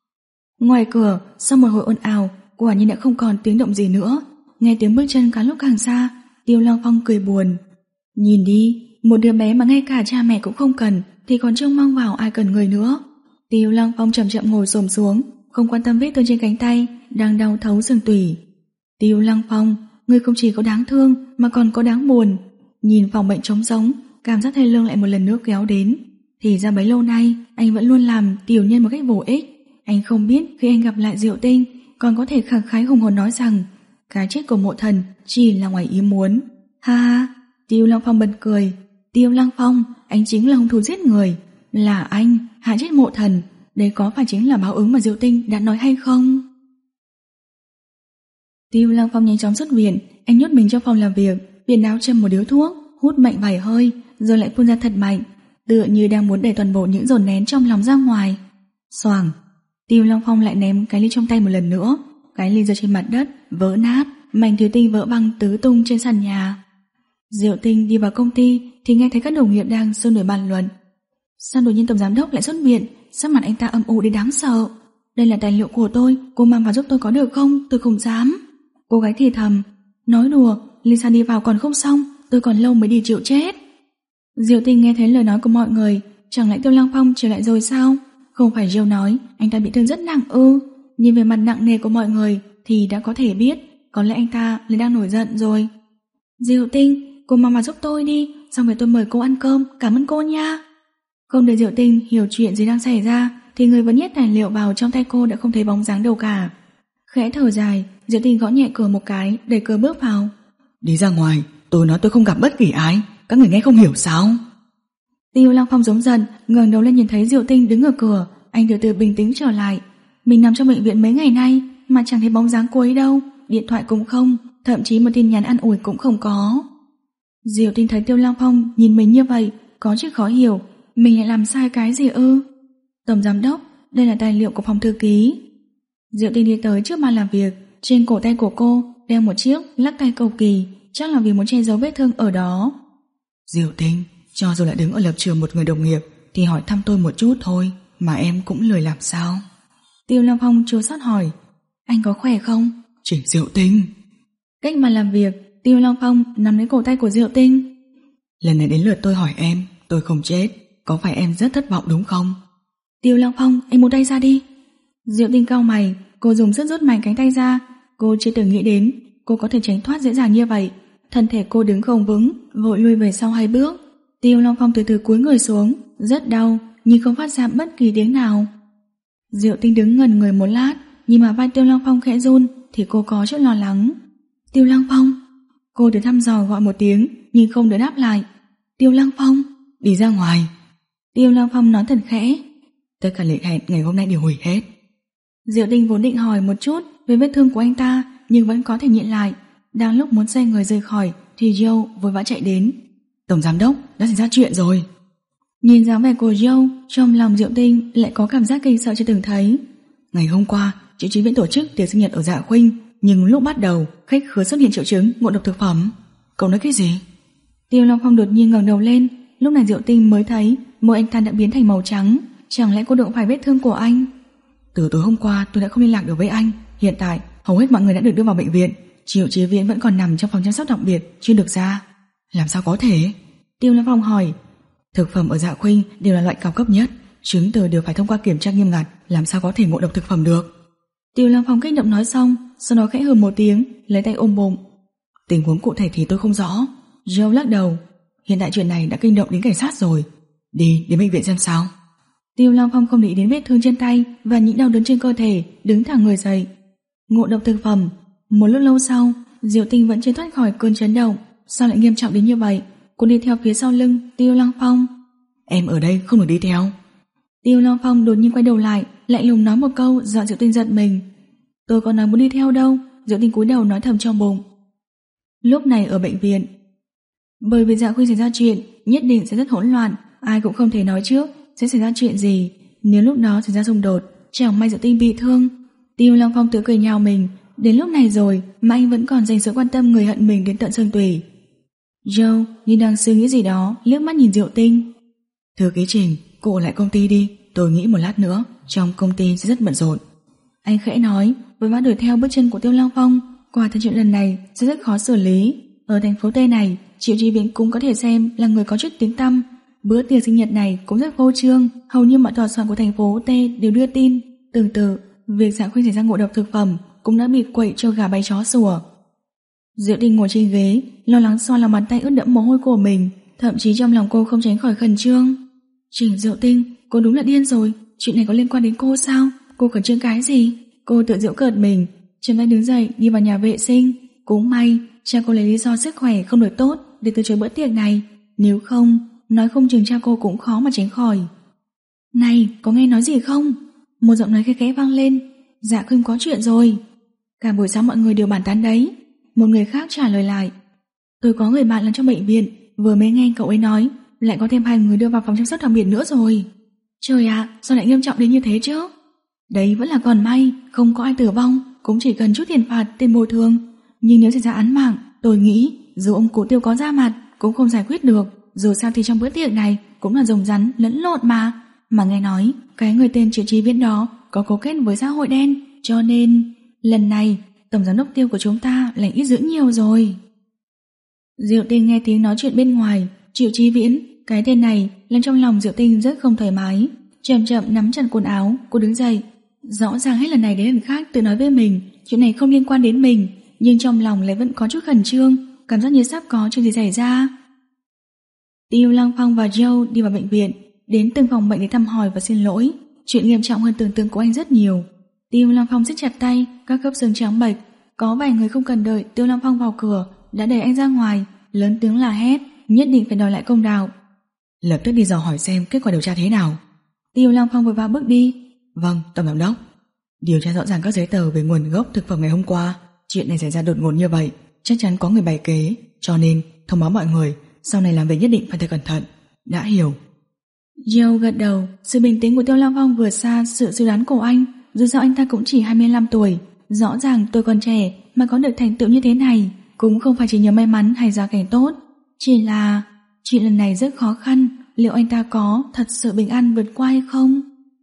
Ngoài cửa, sau một hồi ồn ào, quả nhiên đã không còn tiếng động gì nữa. Nghe tiếng bước chân càng lúc càng xa, Tiêu Lăng Phong cười buồn. Nhìn đi, một đứa bé mà ngay cả cha mẹ cũng không cần thì còn trông mong vào ai cần người nữa. Tiêu Lăng Phong chậm chậm ngồi xổm xuống, không quan tâm vết thương trên cánh tay đang đau thấu xương tủy. Tiêu Lăng Phong, ngươi không chỉ có đáng thương mà còn có đáng buồn. Nhìn phòng bệnh trống rỗng, cảm giác thê lương lại một lần nữa kéo đến. Thì ra bấy lâu nay anh vẫn luôn làm tiểu nhân một cách vô ích. Anh không biết khi anh gặp lại Diệu Tinh còn có thể khẳng khái hùng hồn nói rằng cái chết của Mộ Thần chỉ là ngoài ý muốn. Ha ha. Tiêu Lăng Phong bật cười. Tiêu Lăng Phong, anh chính là hung thủ giết người. Là anh hại chết Mộ Thần. Đấy có phải chính là báo ứng mà Diệu Tinh đã nói hay không? Tiêu Lăng Phong nhanh chóng xuất viện. Anh nhốt mình trong phòng làm việc, viện áo châm một điếu thuốc, hút mạnh vài hơi, rồi lại phun ra thật mạnh, tựa như đang muốn đẩy toàn bộ những dồn nén trong lòng ra ngoài. Xoàng. Tiêu Lăng Phong lại ném cái ly trong tay một lần nữa. Cái ly rơi trên mặt đất, vỡ nát, mảnh thủy tinh vỡ băng tứ tung trên sàn nhà. Diệu Tinh đi vào công ty thì nghe thấy các đồng nghiệp đang sôi nổi bàn luận. Sao đột nhiên tổng giám đốc lại xuất viện? Sắc mặt anh ta âm u đến đáng sợ. đây là tài liệu của tôi, cô mang vào giúp tôi có được không? Tôi không dám. Cô gái thì thầm, nói đùa, Lisa đi vào còn không xong, tôi còn lâu mới đi chịu chết. Diệu Tinh nghe thấy lời nói của mọi người, chẳng lẽ Tiêu Lăng Phong trở lại rồi sao? Không phải Jill nói anh ta bị thương rất nặng ư? Nhìn về mặt nặng nề của mọi người thì đã có thể biết có lẽ anh ta lại đang nổi giận rồi. Diệu Tinh, cô mang vào giúp tôi đi, xong rồi tôi mời cô ăn cơm, cảm ơn cô nha. Không để Diệu Tinh hiểu chuyện gì đang xảy ra thì người vẫn nhét tài liệu vào trong tay cô đã không thấy bóng dáng đâu cả. Khẽ thở dài, Diệu Tinh gõ nhẹ cửa một cái, đẩy cửa bước vào. Đi ra ngoài, tôi nói tôi không gặp bất kỳ ai, các người nghe không hiểu sao? Tiêu Lăng Phong giống giận, ngẩng đầu lên nhìn thấy Diệu Tinh đứng ở cửa, anh từ từ bình tĩnh trở lại. Mình nằm trong bệnh viện mấy ngày nay mà chẳng thấy bóng dáng cô ấy đâu, điện thoại cũng không, thậm chí một tin nhắn an ủi cũng không có. Diệu Tinh thấy Tiêu Lăng Phong nhìn mình như vậy, có chút khó hiểu, mình lại làm sai cái gì ư? Tổng giám đốc, đây là tài liệu của phòng thư ký. Diệu Tinh đi tới trước bàn làm việc, trên cổ tay của cô đeo một chiếc lắc tay cầu kỳ, chắc là vì muốn che giấu vết thương ở đó. Diệu Tinh, cho dù lại đứng ở lập trường một người đồng nghiệp thì hỏi thăm tôi một chút thôi, mà em cũng lười làm sao? Tiêu Lăng Phong chua xót hỏi, anh có khỏe không? Chỉ Diệu Tinh. Cách mà làm việc, Tiêu Lăng Phong nắm lấy cổ tay của Diệu Tinh. Lần này đến lượt tôi hỏi em, tôi không chết, có phải em rất thất vọng đúng không? Tiêu Lăng Phong, anh buông tay ra đi. Diệu Tinh cau mày, cô dùng sức rút mạnh cánh tay ra. Cô chưa từng nghĩ đến cô có thể tránh thoát dễ dàng như vậy. Thân thể cô đứng không vững, vội lui về sau hai bước. Tiêu Lăng Phong từ từ cúi người xuống, rất đau nhưng không phát ra bất kỳ tiếng nào. Diệu Tinh đứng ngẩn người một lát, nhưng mà vai Tiêu Lăng Phong khẽ run thì cô có chút lo lắng. Tiêu Lăng Phong. Cô được thăm dò gọi một tiếng nhưng không được đáp lại. Tiêu Lăng Phong. Đi ra ngoài. Tiêu Lăng Phong nói thật khẽ. Tất cả lịch hẹn ngày hôm nay đều hủy hết. Diệu Tinh vốn định hỏi một chút về vết thương của anh ta nhưng vẫn có thể nhịn lại. Đang lúc muốn xoay người rời khỏi thì Joe vội vã chạy đến. Tổng giám đốc, đã xảy ra chuyện rồi. Nhìn dáng vẻ của Joe, trong lòng Diệu Tinh lại có cảm giác kinh sợ chưa từng thấy. Ngày hôm qua, Triệu Chí Viễn tổ chức tiệc sinh nhật ở Dạ Khuynh, nhưng lúc bắt đầu khách khứa xuất hiện triệu chứng ngộ độc thực phẩm. Cậu nói cái gì? Tiêu Long Phong đột nhiên ngẩng đầu lên. Lúc này Diệu Tinh mới thấy môi anh ta đã biến thành màu trắng. Chẳng lẽ cô đụng phải vết thương của anh? Từ tối hôm qua tôi đã không liên lạc được với anh. Hiện tại hầu hết mọi người đã được đưa vào bệnh viện. Triệu Chí Viễn vẫn còn nằm trong phòng chăm sóc đặc biệt, chưa được ra. Làm sao có thể? Tiêu Long Phong hỏi. Thực phẩm ở Dạ Khuynh đều là loại cao cấp nhất, chứng từ đều phải thông qua kiểm tra nghiêm ngặt, làm sao có thể ngộ độc thực phẩm được? Tiêu Long Phong kích động nói xong, sau đó khẽ hừ một tiếng, lấy tay ôm bụng. Tình huống cụ thể thì tôi không rõ. Joe lắc đầu. Hiện tại chuyện này đã kinh động đến cảnh sát rồi. Đi đến bệnh viện xem sao. Tiêu Long Phong không để ý đến vết thương trên tay và những đau đớn trên cơ thể, đứng thẳng người dậy. Ngộ độc thực phẩm. Một lúc lâu sau, Diệu Tinh vẫn chưa thoát khỏi cơn chấn động. Sao lại nghiêm trọng đến như vậy? Cô đi theo phía sau lưng Tiêu Long Phong. Em ở đây không được đi theo. Tiêu Long Phong đột nhiên quay đầu lại, lạnh lùng nói một câu dọa Diệu Tinh giật mình. Tôi còn nói muốn đi theo đâu. Diệu Tinh cúi đầu nói thầm trong bụng. Lúc này ở bệnh viện, bởi vì Dạ Khuynh xảy ra chuyện, nhất định sẽ rất hỗn loạn. Ai cũng không thể nói trước sẽ xảy ra chuyện gì. Nếu lúc đó xảy ra xung đột, chẳng may Diệu Tinh bị thương. Tiêu Long Phong tự cười nhạo mình. Đến lúc này rồi mà anh vẫn còn dành sự quan tâm người hận mình đến tận xương tủy. Joe như đang suy nghĩ gì đó, liếc mắt nhìn Diệu Tinh. Thư ký Trình, cô ở lại công ty đi. Tôi nghĩ một lát nữa trong công ty sẽ rất bận rộn. Anh khẽ nói, với vã đuổi theo bước chân của Tiêu Long Phong. Quả thật chuyện lần này sẽ rất khó xử lý. Ở thành phố T này, Triệu Chí Viễn cũng có thể xem là người có chút tiếng tăm. Bữa tiệc sinh nhật này cũng rất vô trương. Hầu như mọi tòa soạn của thành phố T đều đưa tin. Tương tự, việc Dạ Khuynh xảy ra ngộ độc thực phẩm cũng đã bị quậy cho gà bay chó sủa. Diệu Tinh ngồi trên ghế, lo lắng xoa lòng bàn tay ướt đẫm mồ hôi của mình. Thậm chí trong lòng cô không tránh khỏi khẩn trương. Trình Diệu Tinh, cô đúng là điên rồi. Chuyện này có liên quan đến cô sao? Cô khẩn trương cái gì? Cô tự giễu cợt mình, chậm rãi đứng dậy đi vào nhà vệ sinh. Cũng may cha cô lấy lý do sức khỏe không được tốt để từ chối bữa tiệc này. Nếu không, nói không chừng cha cô cũng khó mà tránh khỏi. Này, có nghe nói gì không? Một giọng nói khẽ khẽ vang lên. Dạ Khuynh có chuyện rồi. Cả buổi sáng mọi người đều bàn tán đấy. Một người khác trả lời lại. Tôi có người bạn làm trong bệnh viện, vừa mới nghe cậu ấy nói lại có thêm hai người đưa vào phòng chăm sóc đặc biệt nữa rồi. Trời ạ, à, sao lại nghiêm trọng đến như thế chứ? Đấy vẫn là còn may, không có ai tử vong, cũng chỉ cần chút tiền phạt, tiền bồi thường. Nhưng nếu xảy ra án mạng, tôi nghĩ dù ông cụ Tiêu có ra mặt cũng không giải quyết được. Dù sao thì trong bữa tiệc này cũng là rồng rắn lẫn lộn mà. Mà nghe nói cái người tên Triệu Chí Viễn đó có cấu kết với xã hội đen, cho nên lần này tổng giám đốc Tiêu của chúng ta lại ít dữ nhiều rồi. Diệu Tinh nghe tiếng nói chuyện bên ngoài. Triệu Chí Viễn, cái tên này làm trong lòng Diệu Tinh rất không thoải mái. Chậm chậm nắm chặt quần áo, cô đứng dậy. Rõ ràng hết lần này đến lần khác tự nói với mình chuyện này không liên quan đến mình, nhưng trong lòng lại vẫn có chút khẩn trương, cảm giác như sắp có chuyện gì xảy ra. Tiêu Lăng Phong và Joe đi vào bệnh viện, đến từng phòng bệnh để thăm hỏi và xin lỗi. Chuyện nghiêm trọng hơn tưởng tượng của anh rất nhiều. Tiêu Lăng Phong siết chặt tay, các khớp xương trắng bệch. Có vài người không cần đợi Tiêu Lăng Phong vào cửa đã đẩy anh ra ngoài, lớn tiếng là hét, nhất định phải đòi lại công đạo. Lập tức đi dò hỏi xem kết quả điều tra thế nào. Tiêu Lăng Phong vội vã bước đi. Vâng, tổng giám đốc. Điều tra rõ ràng các giấy tờ về nguồn gốc thực phẩm ngày hôm qua. Chuyện này xảy ra đột ngột như vậy, chắc chắn có người bày kế, cho nên thông báo mọi người sau này làm việc nhất định phải thật cẩn thận. Đã hiểu. Joe gật đầu. Sự bình tĩnh của Tiêu Lăng Phong vượt xa sự suy đoán của anh. Dù sao anh ta cũng chỉ hai mươi lăm tuổi, rõ ràng tôi còn trẻ mà có được thành tựu như thế này cũng không phải chỉ nhờ may mắn hay gia cảnh tốt, chỉ là chuyện lần này rất khó khăn. Liệu anh ta có thật sự bình an vượt qua hay không?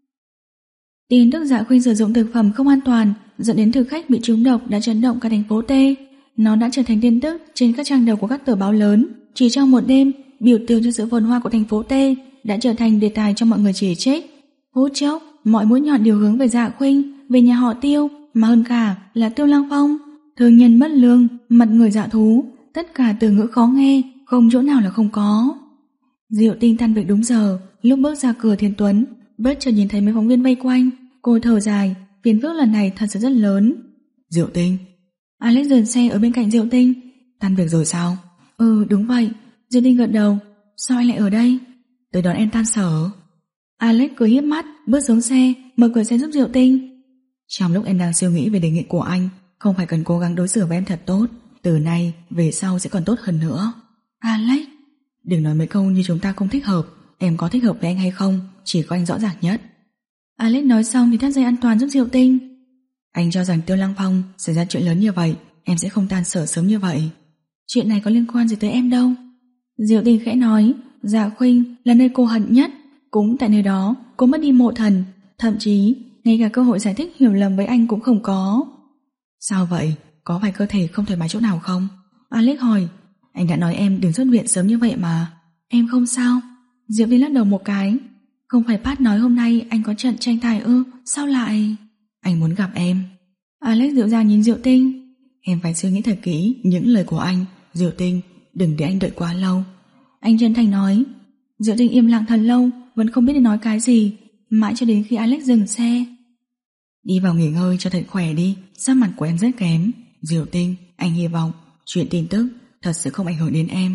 Tin tức Dạ Khuynh sử dụng thực phẩm không an toàn dẫn đến thực khách bị trúng độc đã chấn động cả thành phố T. Nó đã trở thành tin tức trên các trang đầu của các tờ báo lớn. Chỉ trong một đêm, biểu tượng cho sự phồn hoa của thành phố T đã trở thành đề tài cho mọi người chỉ trích. Phút chốc, mọi mũi nhọn đều hướng về Dạ Khuynh, về nhà họ Tiêu, mà hơn cả là Tiêu Lăng Phong. Thương nhân mất lương, mặt người dạ thú, tất cả từ ngữ khó nghe, không chỗ nào là không có. Diệu Tinh tan việc đúng giờ, lúc bước ra cửa Thiên Tuấn, bất chợt nhìn thấy mấy phóng viên vây quanh. Cô thở dài, phiền phức lần này thật sự rất lớn. Diệu Tinh. Alex dừng xe ở bên cạnh Diệu Tinh. Tan việc rồi sao? Ừ, đúng vậy. Diệu Tinh gật đầu. Sao anh lại ở đây? Tới đón em tan sở. Alex cười hiếp mắt, bước xuống xe, mở cửa xe giúp Diệu Tinh. Trong lúc em đang suy nghĩ về đề nghị của anh, không phải cần cố gắng đối xử với em thật tốt, từ nay về sau sẽ còn tốt hơn nữa. Alex, đừng nói mấy câu như chúng ta không thích hợp. Em có thích hợp với anh hay không, chỉ có anh rõ ràng nhất. Alex nói xong thì thắt dây an toàn giúp Diệu Tinh. Anh cho rằng Tiêu Lăng Phong xảy ra chuyện lớn như vậy, em sẽ không tan sở sớm như vậy. Chuyện này có liên quan gì tới em đâu. Diệu Tinh khẽ nói. Dạ Khuynh là nơi cô hận nhất, cũng tại nơi đó cô mất đi mộ thần, thậm chí ngay cả cơ hội giải thích hiểu lầm với anh cũng không có. Sao vậy? Có phải cơ thể không thoải mái chỗ nào không? Alex hỏi. Anh đã nói em đừng xuất viện sớm như vậy mà. Em không sao. Diệu Tinh lắc đầu một cái. Không phải Pat nói hôm nay anh có trận tranh tài ư? Sao lại? Anh muốn gặp em. Alex dịu dàng nhìn Diệu Tinh. Em phải suy nghĩ thật kỹ những lời của anh, Diệu Tinh, đừng để anh đợi quá lâu. Anh chân thành nói. Diệu Tinh im lặng thật lâu, vẫn không biết nên nói cái gì, mãi cho đến khi Alex dừng xe. Đi vào nghỉ ngơi cho thật khỏe đi, sắc mặt của em rất kém. Diệu Tinh, anh hy vọng chuyện tin tức thật sự không ảnh hưởng đến em.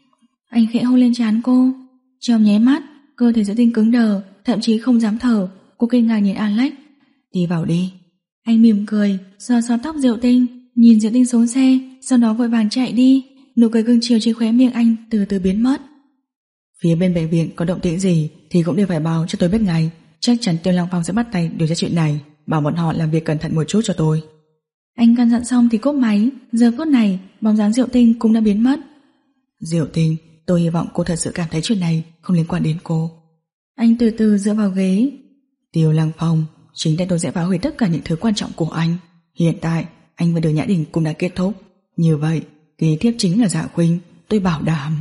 Anh khẽ hôn lên trán cô. Trong nháy mắt, cơ thể Diệu Tinh cứng đờ, thậm chí không dám thở. Cô kinh ngạc nhìn Alex. Đi vào đi. Anh mỉm cười, xoa xoa tóc Diệu Tinh, nhìn Diệu Tinh xuống xe, sau đó vội vàng chạy đi. Nụ cười cưng chiều trên khóe miệng anh từ từ biến mất. Phía bên bệnh viện có động tĩnh gì thì cũng đều phải báo cho tôi biết ngay. Chắc chắn Tiêu Lăng Phong sẽ bắt tay điều tra chuyện này, bảo bọn họ làm việc cẩn thận một chút cho tôi. Anh căn dặn xong thì cúp máy. Giờ phút này bóng dáng Diệu Tinh cũng đã biến mất. Diệu Tinh, tôi hy vọng cô thật sự cảm thấy chuyện này không liên quan đến cô. Anh từ từ dựa vào ghế. Tiêu Lăng Phong, chính tay tôi sẽ phá hủy tất cả những thứ quan trọng của anh. Hiện tại anh và Đường Nhã Đình cũng đã kết thúc. Như vậy kế tiếp chính là Dạ Khuynh, tôi bảo đảm.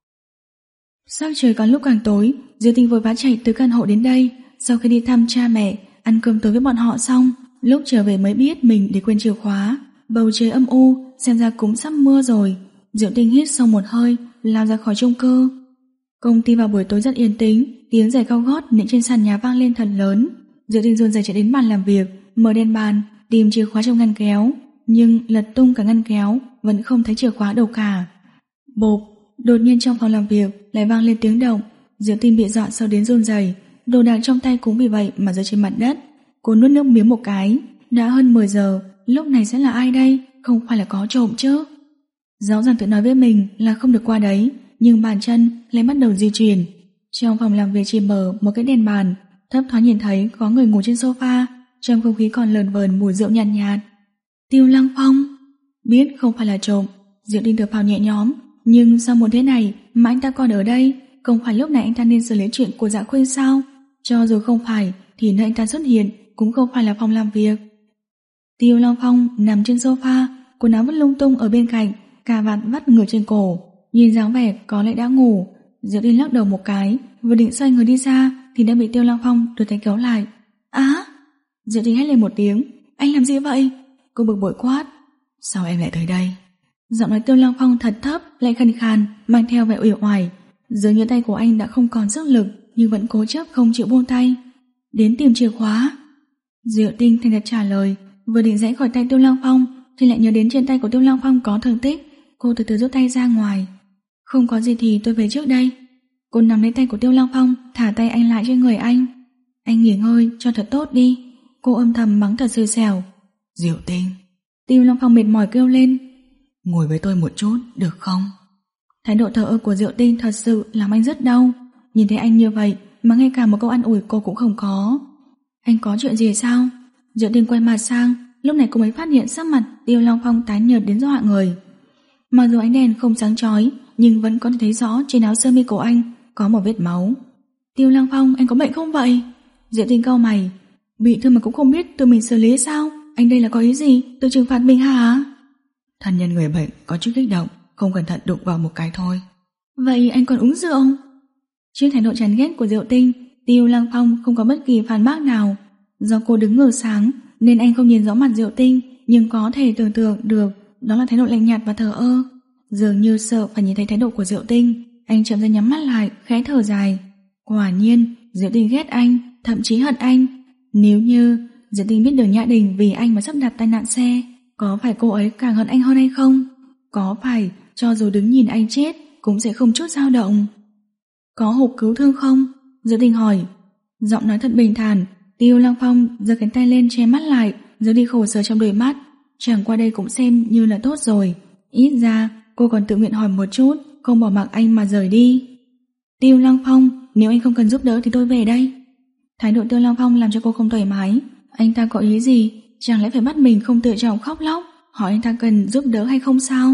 Sắc trời càng lúc càng tối, Diệu Tinh vội vã chạy từ căn hộ đến đây. Sau khi đi thăm cha mẹ, ăn cơm tối với bọn họ xong, lúc trở về mới biết mình để quên chìa khóa. Bầu trời âm u, xem ra cũng sắp mưa rồi. Diệu Tinh hít sâu một hơi, lao ra khỏi chung cư. Công ty vào buổi tối rất yên tĩnh, tiếng giày cao gót nện trên sàn nhà vang lên thật lớn. Diệu Tinh run rẩy chạy đến bàn làm việc, mở đèn bàn, tìm chìa khóa trong ngăn kéo, nhưng lật tung cả ngăn kéo, vẫn không thấy chìa khóa đâu cả. Bộp, đột nhiên trong phòng làm việc lại vang lên tiếng động. Diệu Tinh bị dọa sau đến run rẩy, đồ đạc trong tay cũng vì vậy mà rơi trên mặt đất. Cô nuốt nước miếng một cái. Đã hơn mười giờ, lúc này sẽ là ai đây? Không phải là có trộm chứ? Rõ ràng tự nói với mình là không được qua đấy, nhưng bàn chân lại bắt đầu di chuyển. Trong phòng làm việc chỉ mở một cái đèn bàn, thấp thoáng nhìn thấy có người ngủ trên sofa, trong không khí còn lờn vờn mùi rượu nhàn nhạt, nhạt. Tiêu Lăng Phong. Biết không phải là trộm, Diệu Tinh thở phào nhẹ nhõm, nhưng sao một thế này mà anh ta còn ở đây? Không phải lúc này anh ta nên xử lý chuyện của Dạ Khuynh sao? Cho dù không phải thì nơi anh ta xuất hiện cũng không phải là phòng làm việc. Tiêu Long Phong nằm trên sofa, quần áo vứt lung tung ở bên cạnh, cà vạt vắt ngửa trên cổ, nhìn dáng vẻ có lẽ đã ngủ. Diệu Tinh lắc đầu một cái, vừa định xoay người đi ra thì đã bị Tiêu Long Phong đưa tay kéo lại. Á! Diệu Tinh hét lên một tiếng. Anh làm gì vậy? Cô bực bội quát. Sao em lại tới đây? Giọng nói Tiêu Long Phong thật thấp, lại khàn khàn, mang theo vẻ uể oải. Dường như tay của anh đã không còn sức lực, nhưng vẫn cố chấp không chịu buông tay. Đến tìm chìa khóa. Diệu Tinh thành thật trả lời. Vừa định giãy khỏi tay Tiêu Long Phong thì lại nhớ đến trên tay của Tiêu Long Phong có thương tích. Cô từ từ rút tay ra ngoài. Không có gì thì tôi về trước đây. Cô nắm lấy tay của Tiêu Long Phong, thả tay anh lại trên người anh. Anh nghỉ ngơi cho thật tốt đi. Cô âm thầm mắng thật xui xẻo. Diệu Tinh. Tiêu Long Phong mệt mỏi kêu lên. Ngồi với tôi một chút được không? Thái độ thờ ơ của Diệu Tinh thật sự làm anh rất đau. Nhìn thấy anh như vậy mà ngay cả một câu an ủi cô cũng không có. Anh có chuyện gì sao? Diệu Tinh quay mặt sang. Lúc này cô mới phát hiện sắc mặt Tiêu Long Phong tái nhợt đến dọa người. Mặc dù ánh đèn không sáng chói, nhưng vẫn có thể thấy rõ trên áo sơ mi của anh có một vết máu. Tiêu Long Phong, anh có bệnh không vậy? Diệu Tinh cau mày. Bị thương mà cũng không biết tự mình xử lý sao? Anh đây là có ý gì? Tự trừng phạt mình hả? Thân nhân người bệnh có chút kích động, không cẩn thận đụng vào một cái thôi. Vậy anh còn uống rượu? Trước thái độ chán ghét của Diệu Tinh, Tiêu Long Phong không có bất kỳ phản bác nào. Do cô đứng ngược sáng nên anh không nhìn rõ mặt Diệu Tinh, nhưng có thể tưởng tượng được đó là thái độ lạnh nhạt và thờ ơ. Dường như sợ phải nhìn thấy thái độ của Diệu Tinh, anh chậm rãi nhắm mắt lại, khẽ thở dài. Quả nhiên, Diệu Tinh ghét anh, thậm chí hận anh. Nếu như Diệu Tinh biết Đường Nhã Đình vì anh mà sắp đặt tai nạn xe, có phải cô ấy càng hận anh hơn hay không? Có phải cho dù đứng nhìn anh chết cũng sẽ không chút dao động? Có hộp cứu thương không? Diệu Tinh hỏi. Giọng nói thật bình thản. Tiêu Long Phong giơ cánh tay lên che mắt lại, giấu đi khổ sở trong đôi mắt. Chẳng qua đây cũng xem như là tốt rồi. Ít ra cô còn tự nguyện hỏi một chút, không bỏ mặc anh mà rời đi. Tiêu Long Phong, nếu anh không cần giúp đỡ thì tôi về đây. Thái độ Tiêu Long Phong làm cho cô không thoải mái. Anh ta có ý gì? Chẳng lẽ phải bắt mình không tự trọng khóc lóc, hỏi anh ta cần giúp đỡ hay không sao?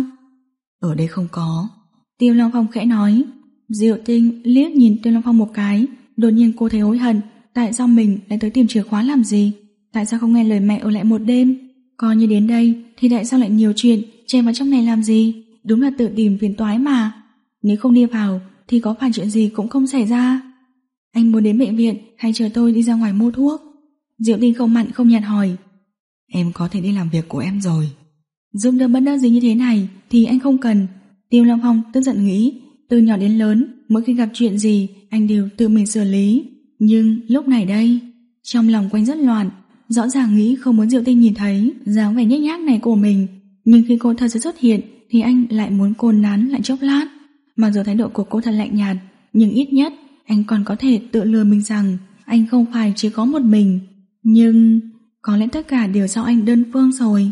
Ở đây không có. Tiêu Long Phong khẽ nói. Diệu Tinh liếc nhìn Tiêu Long Phong một cái. Đột nhiên cô thấy hối hận. Tại sao mình lại tới tìm chìa khóa làm gì? Tại sao không nghe lời mẹ ở lại một đêm? Coi như đến đây thì tại sao lại nhiều chuyện chen vào trong này làm gì? Đúng là tự tìm phiền toái mà. Nếu không đi vào thì có phải chuyện gì cũng không xảy ra. Anh muốn đến bệnh viện hay chờ tôi đi ra ngoài mua thuốc? Diệu Tinh không mặn không nhạt hỏi. Em có thể đi làm việc của em rồi. Giúp đỡ bất đắc dĩ như thế này thì anh không cần. Tiêu Long Phong tức giận nghĩ. Từ nhỏ đến lớn, mỗi khi gặp chuyện gì anh đều tự mình xử lý. Nhưng lúc này đây, trong lòng quanh rất loạn. Rõ ràng nghĩ không muốn Diệu Tinh nhìn thấy dáng vẻ nhếch nhác này của mình, nhưng khi cô thật sự xuất hiện thì anh lại muốn cô nán lại chốc lát. Mặc dù thái độ của cô thật lạnh nhạt, nhưng ít nhất anh còn có thể tự lừa mình rằng anh không phải chỉ có một mình. Nhưng có lẽ tất cả đều do anh đơn phương rồi.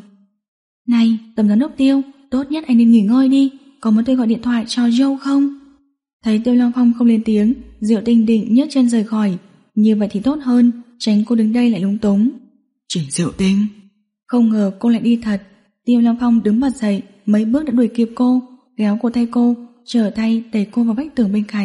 Này, tổng giám đốc Tiêu, tốt nhất anh nên nghỉ ngơi đi. Có muốn tôi gọi điện thoại cho Joe không? Thấy Tiêu Long Phong không lên tiếng, Diệu Tinh định nhấc chân rời khỏi. Như vậy thì tốt hơn, tránh cô đứng đây lại lúng túng. Trình Diệu Tinh. Không ngờ cô lại đi thật. Tiêu Long Phong đứng bật dậy, mấy bước đã đuổi kịp cô, kéo cô tay cô, trở tay đẩy cô vào vách tường bên cạnh.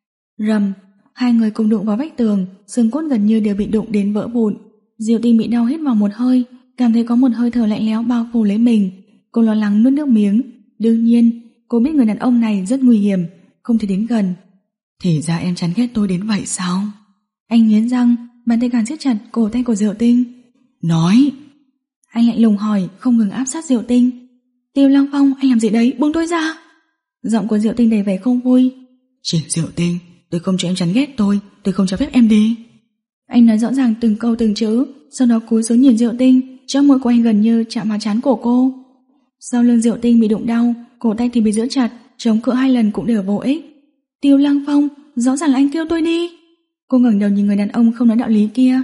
Rầm, hai người cùng đụng vào vách tường, xương cốt gần như đều bị đụng đến vỡ vụn. Diệu Tinh bị đau hít vào một hơi, cảm thấy có một hơi thở lạnh lẽo bao phủ lấy mình. Cô lo lắng nuốt nước miếng. Đương nhiên, cô biết người đàn ông này rất nguy hiểm, không thể đến gần. Thì ra em chán ghét tôi đến vậy sao? Anh nghiến răng, bàn tay càng siết chặt cổ tay của Diệu Tinh. Nói. Anh lạnh lùng hỏi, không ngừng áp sát Diệu Tinh. Tiêu Long Phong, anh làm gì đấy, buông tôi ra. Giọng của Diệu Tinh đầy vẻ không vui. Trình Diệu Tinh, tôi không cho em chán ghét tôi, tôi không cho phép em đi. Anh nói rõ ràng từng câu từng chữ, sau đó cúi xuống nhìn Diệu Tinh, trong môi của anh gần như chạm vào trán cổ cô. Sau lưng Diệu Tinh bị đụng đau, cổ tay thì bị giữ chặt, chống cự hai lần cũng đều vô ích. Tiêu Long Phong, rõ ràng là anh kêu tôi đi. Cô ngẩng đầu nhìn người đàn ông không nói đạo lý kia.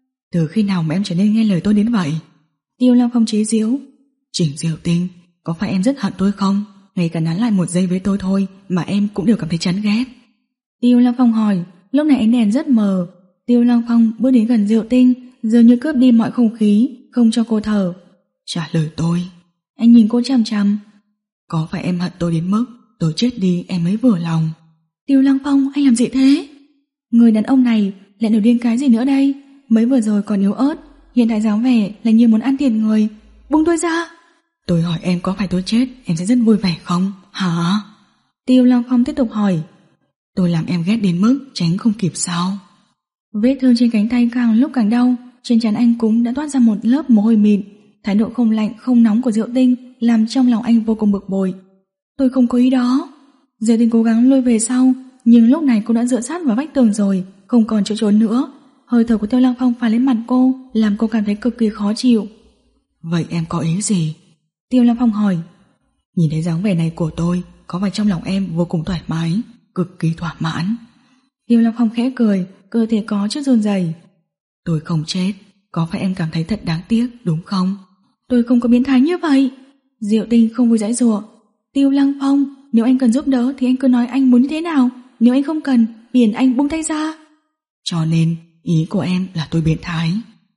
Từ khi nào mà em trở nên nghe lời tôi đến vậy? Tiêu Long Phong chế giễu. Trình Diệu Tinh, có phải em rất hận tôi không? Ngay cả nán lại một giây với tôi thôi mà em cũng đều cảm thấy chán ghét. Tiêu Long Phong hỏi. Lúc này ánh đèn rất mờ. Tiêu Long Phong bước đến gần Diệu Tinh, dường như cướp đi mọi không khí, không cho cô thở. Trả lời tôi. Anh nhìn cô chằm chằm. Có phải em hận tôi đến mức tôi chết đi em mới vừa lòng? Tiêu Long Phong, anh làm gì thế? Người đàn ông này lại nổi điên cái gì nữa đây? Mới vừa rồi còn yếu ớt, hiện tại dáng vẻ là như muốn ăn thịt người. Buông tôi ra. Tôi hỏi em có phải tôi chết em sẽ rất vui vẻ không? Hả? Tiêu Lăng Phong tiếp tục hỏi. Tôi làm em ghét đến mức tránh không kịp sao? Vết thương trên cánh tay càng lúc càng đau, trên trán anh cũng đã toát ra một lớp mồ hôi mịn. Thái độ không lạnh không nóng của Diệu Tinh làm trong lòng anh vô cùng bực bội. Tôi không có ý đó. Diệu Tinh cố gắng lùi về sau, nhưng lúc này cô đã dựa sát vào vách tường rồi, không còn chỗ trốn nữa. Hơi thở của Tiêu Lăng Phong phả lên mặt cô, làm cô cảm thấy cực kỳ khó chịu. Vậy em có ý gì? Tiêu Lăng Phong hỏi. Nhìn thấy dáng vẻ này của tôi, có phải trong lòng em vô cùng thoải mái, cực kỳ thỏa mãn? Tiêu Lăng Phong khẽ cười, cơ thể có chút run rẩy. Tôi không chết, có phải em cảm thấy thật đáng tiếc đúng không? Tôi không có biến thái như vậy. Diệu Tinh không vui giãy giụa. Tiêu Lăng Phong, nếu anh cần giúp đỡ thì anh cứ nói anh muốn như thế nào. Nếu anh không cần, phiền anh buông tay ra. Cho nên ý của em là tôi biến thái?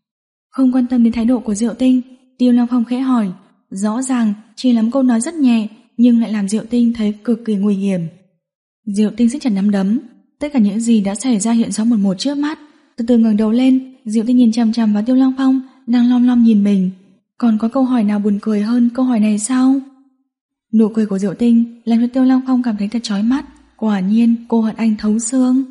Không quan tâm đến thái độ của Diệu Tinh, Tiêu Lăng Phong khẽ hỏi. Rõ ràng chỉ là một câu nói rất nhẹ, nhưng lại làm Diệu Tinh thấy cực kỳ nguy hiểm. Diệu Tinh siết chặt nắm đấm. Tất cả những gì đã xảy ra hiện rõ một một trước mắt. Từ từ ngẩng đầu lên, Diệu Tinh nhìn chằm chằm vào Tiêu Lăng Phong đang lom lom nhìn mình. Còn có câu hỏi nào buồn cười hơn câu hỏi này sao? Nụ cười của Diệu Tinh làm cho Tiêu Lăng Phong cảm thấy thật chói mắt. Quả nhiên cô hận anh thấu xương.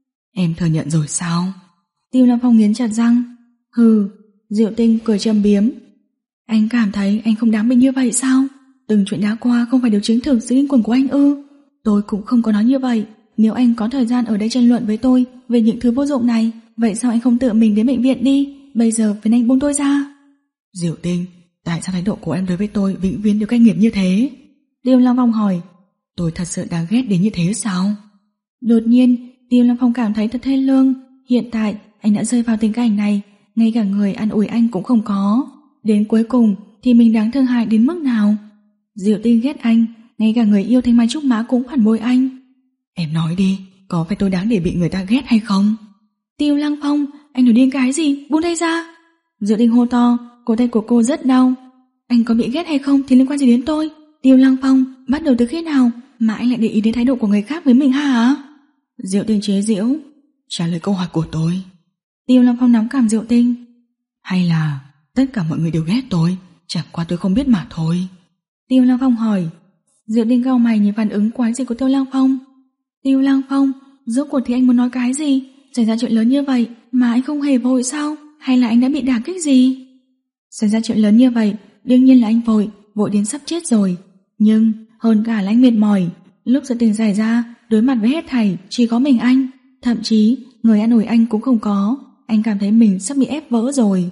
Em thừa nhận rồi sao? Tiêu Lăng Phong nghiến chặt răng. Hừ. Diệu Tinh cười châm biếm. Anh cảm thấy anh không đáng bị như vậy sao? Từng chuyện đã qua không phải đều chứng thực sự điên cuồng của anh ư? Tôi cũng không có nói như vậy. Nếu anh có thời gian ở đây tranh luận với tôi về những thứ vô dụng này, vậy sao anh không tự mình đến bệnh viện đi? Bây giờ phiền anh buông tôi ra. Diệu Tinh, tại sao thái độ của em đối với tôi vĩnh viễn đều cay nghiệt như thế? Tiêu Lăng Phong hỏi. Tôi thật sự đáng ghét đến như thế sao? Đột nhiên Tiêu Lăng Phong cảm thấy thật thê lương. Hiện tại anh đã rơi vào tình cảnh này, ngay cả người an ủi anh cũng không có. Đến cuối cùng thì mình đáng thương hại đến mức nào? Diệu Tinh ghét anh, ngay cả người yêu Thanh Mai Trúc Mã cũng phản bội anh. Em nói đi, có phải tôi đáng để bị người ta ghét hay không? Tiêu Lăng Phong, anh nói điên cái gì? Buông tay ra. Diệu Tinh hô to, cổ tay của cô rất đau. Anh có bị ghét hay không thì liên quan gì đến tôi? Tiêu Lăng Phong, bắt đầu từ khi nào mà anh lại để ý đến thái độ của người khác với mình hả? Diệu Tinh chế giễu. Trả lời câu hỏi của tôi. Tiêu Lăng Phong nắm cảm Diệu Tinh. Hay là tất cả mọi người đều ghét tôi, chẳng qua tôi không biết mà thôi. Tiêu Lăng Phong hỏi. Diệu Tinh cau mày nhìn phản ứng quái dị của Tiêu Lăng Phong. Tiêu Lăng Phong, rốt cuộc thì anh muốn nói cái gì? Xảy ra chuyện lớn như vậy mà anh không hề vội sao? Hay là anh đã bị đả kích gì? Xảy ra chuyện lớn như vậy, đương nhiên là anh vội, vội đến sắp chết rồi. Nhưng hơn cả là anh mệt mỏi. Lúc sự tình xảy ra, đối mặt với hết thảy chỉ có mình anh. Thậm chí người an ủi anh cũng không có. Anh cảm thấy mình sắp bị ép vỡ rồi.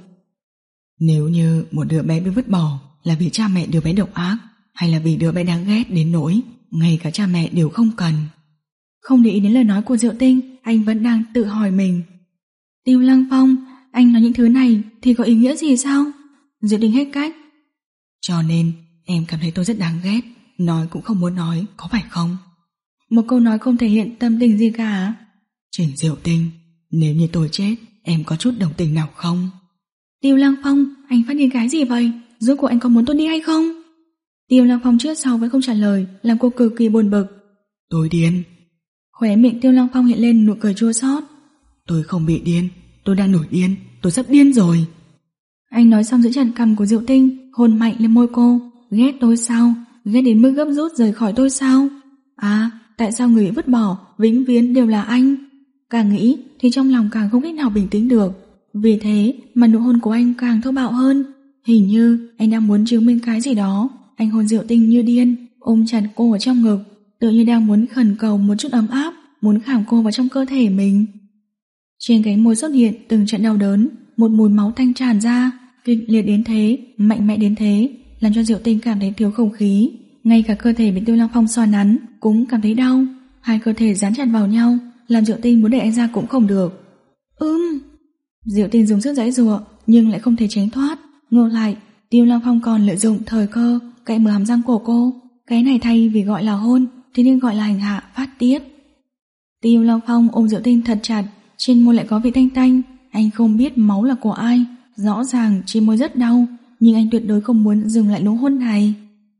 Nếu như một đứa bé bị vứt bỏ là vì cha mẹ đứa bé độc ác, hay là vì đứa bé đáng ghét đến nỗi ngay cả cha mẹ đều không cần? Không để ý đến lời nói của Diệu Tinh, anh vẫn đang tự hỏi mình. Tiêu Lăng Phong, anh nói những thứ này thì có ý nghĩa gì sao? Diệu Tinh hết cách. Cho nên em cảm thấy tôi rất đáng ghét, nói cũng không muốn nói, có phải không? Một câu nói không thể hiện tâm tình gì cả. Trình Diệu Tinh, nếu như tôi chết, em có chút đồng tình nào không? Tiêu Lăng Phong, anh phát điên cái gì vậy? Rốt cuộc anh có muốn tôi đi hay không? Tiêu Lăng Phong trước sau vẫn không trả lời, làm cô cực kỳ buồn bực. Tôi điên. Khóe miệng Tiêu Lăng Phong hiện lên nụ cười chua xót. Tôi không bị điên, tôi đang nổi điên, tôi sắp điên rồi. Anh nói xong giữ chặt cằm của Diệu Tinh, hôn mạnh lên môi cô. Ghét tôi sao? Ghét đến mức gấp rút rời khỏi tôi sao? À, tại sao người bị vứt bỏ vĩnh viễn đều là anh? Càng nghĩ thì trong lòng càng không cách nào bình tĩnh được. Vì thế mà nụ hôn của anh càng thô bạo hơn. Hình như anh đang muốn chứng minh cái gì đó. Anh hôn Diệu Tinh như điên, ôm chặt cô ở trong ngực, tự như đang muốn khẩn cầu một chút ấm áp, muốn khảm cô vào trong cơ thể mình. Trên cánh môi xuất hiện từng trận đau đớn, một mùi máu tanh tràn ra, kịch liệt đến thế, mạnh mẽ đến thế, làm cho Diệu Tinh cảm thấy thiếu không khí. Ngay cả cơ thể bị Tiêu Lăng Phong xoa nắn cũng cảm thấy đau. Hai cơ thể dán chặt vào nhau, làm Diệu Tinh muốn đẩy anh ra cũng không được. Ưm. Diệu Tinh dùng sức giãy giụa nhưng lại không thể tránh thoát. Ngược lại, Tiêu Lăng Phong còn lợi dụng thời cơ cạy mở hàm răng của cô. Cái này thay vì gọi là hôn thì nên gọi là hành hạ phát tiết. Tiêu Lăng Phong ôm Diệu Tinh thật chặt, trên môi lại có vị tanh tanh. Anh không biết máu là của ai, rõ ràng trên môi rất đau, nhưng anh tuyệt đối không muốn dừng lại nụ hôn này.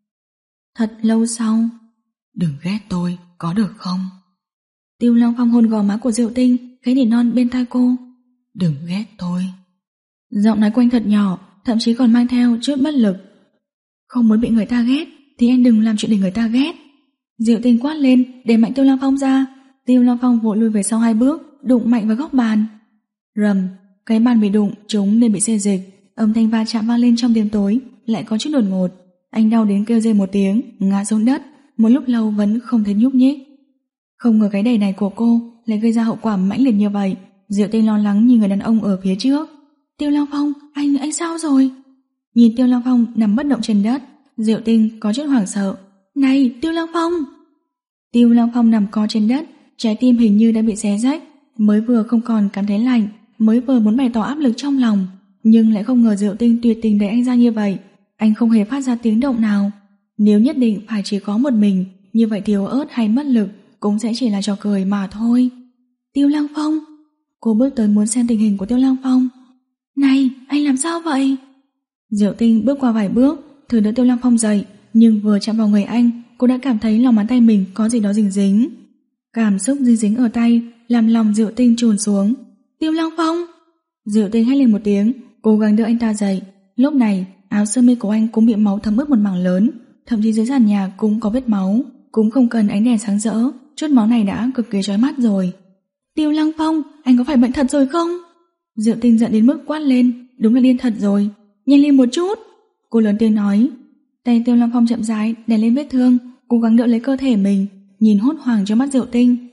Thật lâu sau, đừng ghét tôi, có được không? Tiêu Lăng Phong hôn gò má của Diệu Tinh, cái nỉ non bên tai cô. Đừng ghét tôi. Giọng nói của anh thật nhỏ, thậm chí còn mang theo chút bất lực. Không muốn bị người ta ghét thì anh đừng làm chuyện để người ta ghét. Diệu Tinh quát lên, để mạnh Tiêu Lăng Phong ra. Tiêu Lăng Phong vội lùi về sau hai bước, đụng mạnh vào góc bàn. Rầm, cái bàn bị đụng trúng nên bị xê dịch, âm thanh va chạm vang lên trong đêm tối, lại có chút đột ngột. Anh đau đến kêu rên một tiếng, ngã xuống đất, một lúc lâu vẫn không thể nhúc nhích. Không ngờ cái đẩy này của cô lại gây ra hậu quả mãnh liệt như vậy. Diệu Tinh lo lắng nhìn người đàn ông ở phía trước. Tiêu Lăng Phong, anh, anh sao rồi? Nhìn Tiêu Lăng Phong nằm bất động trên đất, Diệu Tinh có chút hoảng sợ. Này, Tiêu Lăng Phong! Tiêu Lăng Phong nằm co trên đất, trái tim hình như đã bị xé rách, mới vừa không còn cảm thấy lạnh, mới vừa muốn bày tỏ áp lực trong lòng, nhưng lại không ngờ Diệu Tinh tuyệt tình đẩy anh ra như vậy. Anh không hề phát ra tiếng động nào. Nếu nhất định phải chỉ có một mình, như vậy thiếu ớt hay mất lực cũng sẽ chỉ là trò cười mà thôi. Tiêu Lăng Phong! Cô bước tới muốn xem tình hình của Tiêu Lăng Phong. Này, anh làm sao vậy? Diệu Tinh bước qua vài bước, thử đỡ Tiêu Lăng Phong dậy, nhưng vừa chạm vào người anh, cô đã cảm thấy lòng bàn tay mình có gì đó dính dính. Cảm xúc dính dính ở tay làm lòng Diệu Tinh trùn xuống. Tiêu Lăng Phong! Diệu Tinh hét lên một tiếng, cố gắng đỡ anh ta dậy. Lúc này, áo sơ mi của anh cũng bị máu thấm ướt một mảng lớn, thậm chí dưới sàn nhà cũng có vết máu. Cũng không cần ánh đèn sáng rỡ, chút máu này đã cực kỳ chói mắt rồi. Tiêu Lăng Phong, anh có phải bệnh thật rồi không? Diệu Tinh giận đến mức quát lên, đúng là điên thật rồi. Nhanh lên một chút! Cô lớn tiếng nói. Tay Tiêu Lăng Phong chậm rãi đè lên vết thương, cố gắng đỡ lấy cơ thể mình, nhìn hốt hoảng cho mắt Diệu Tinh.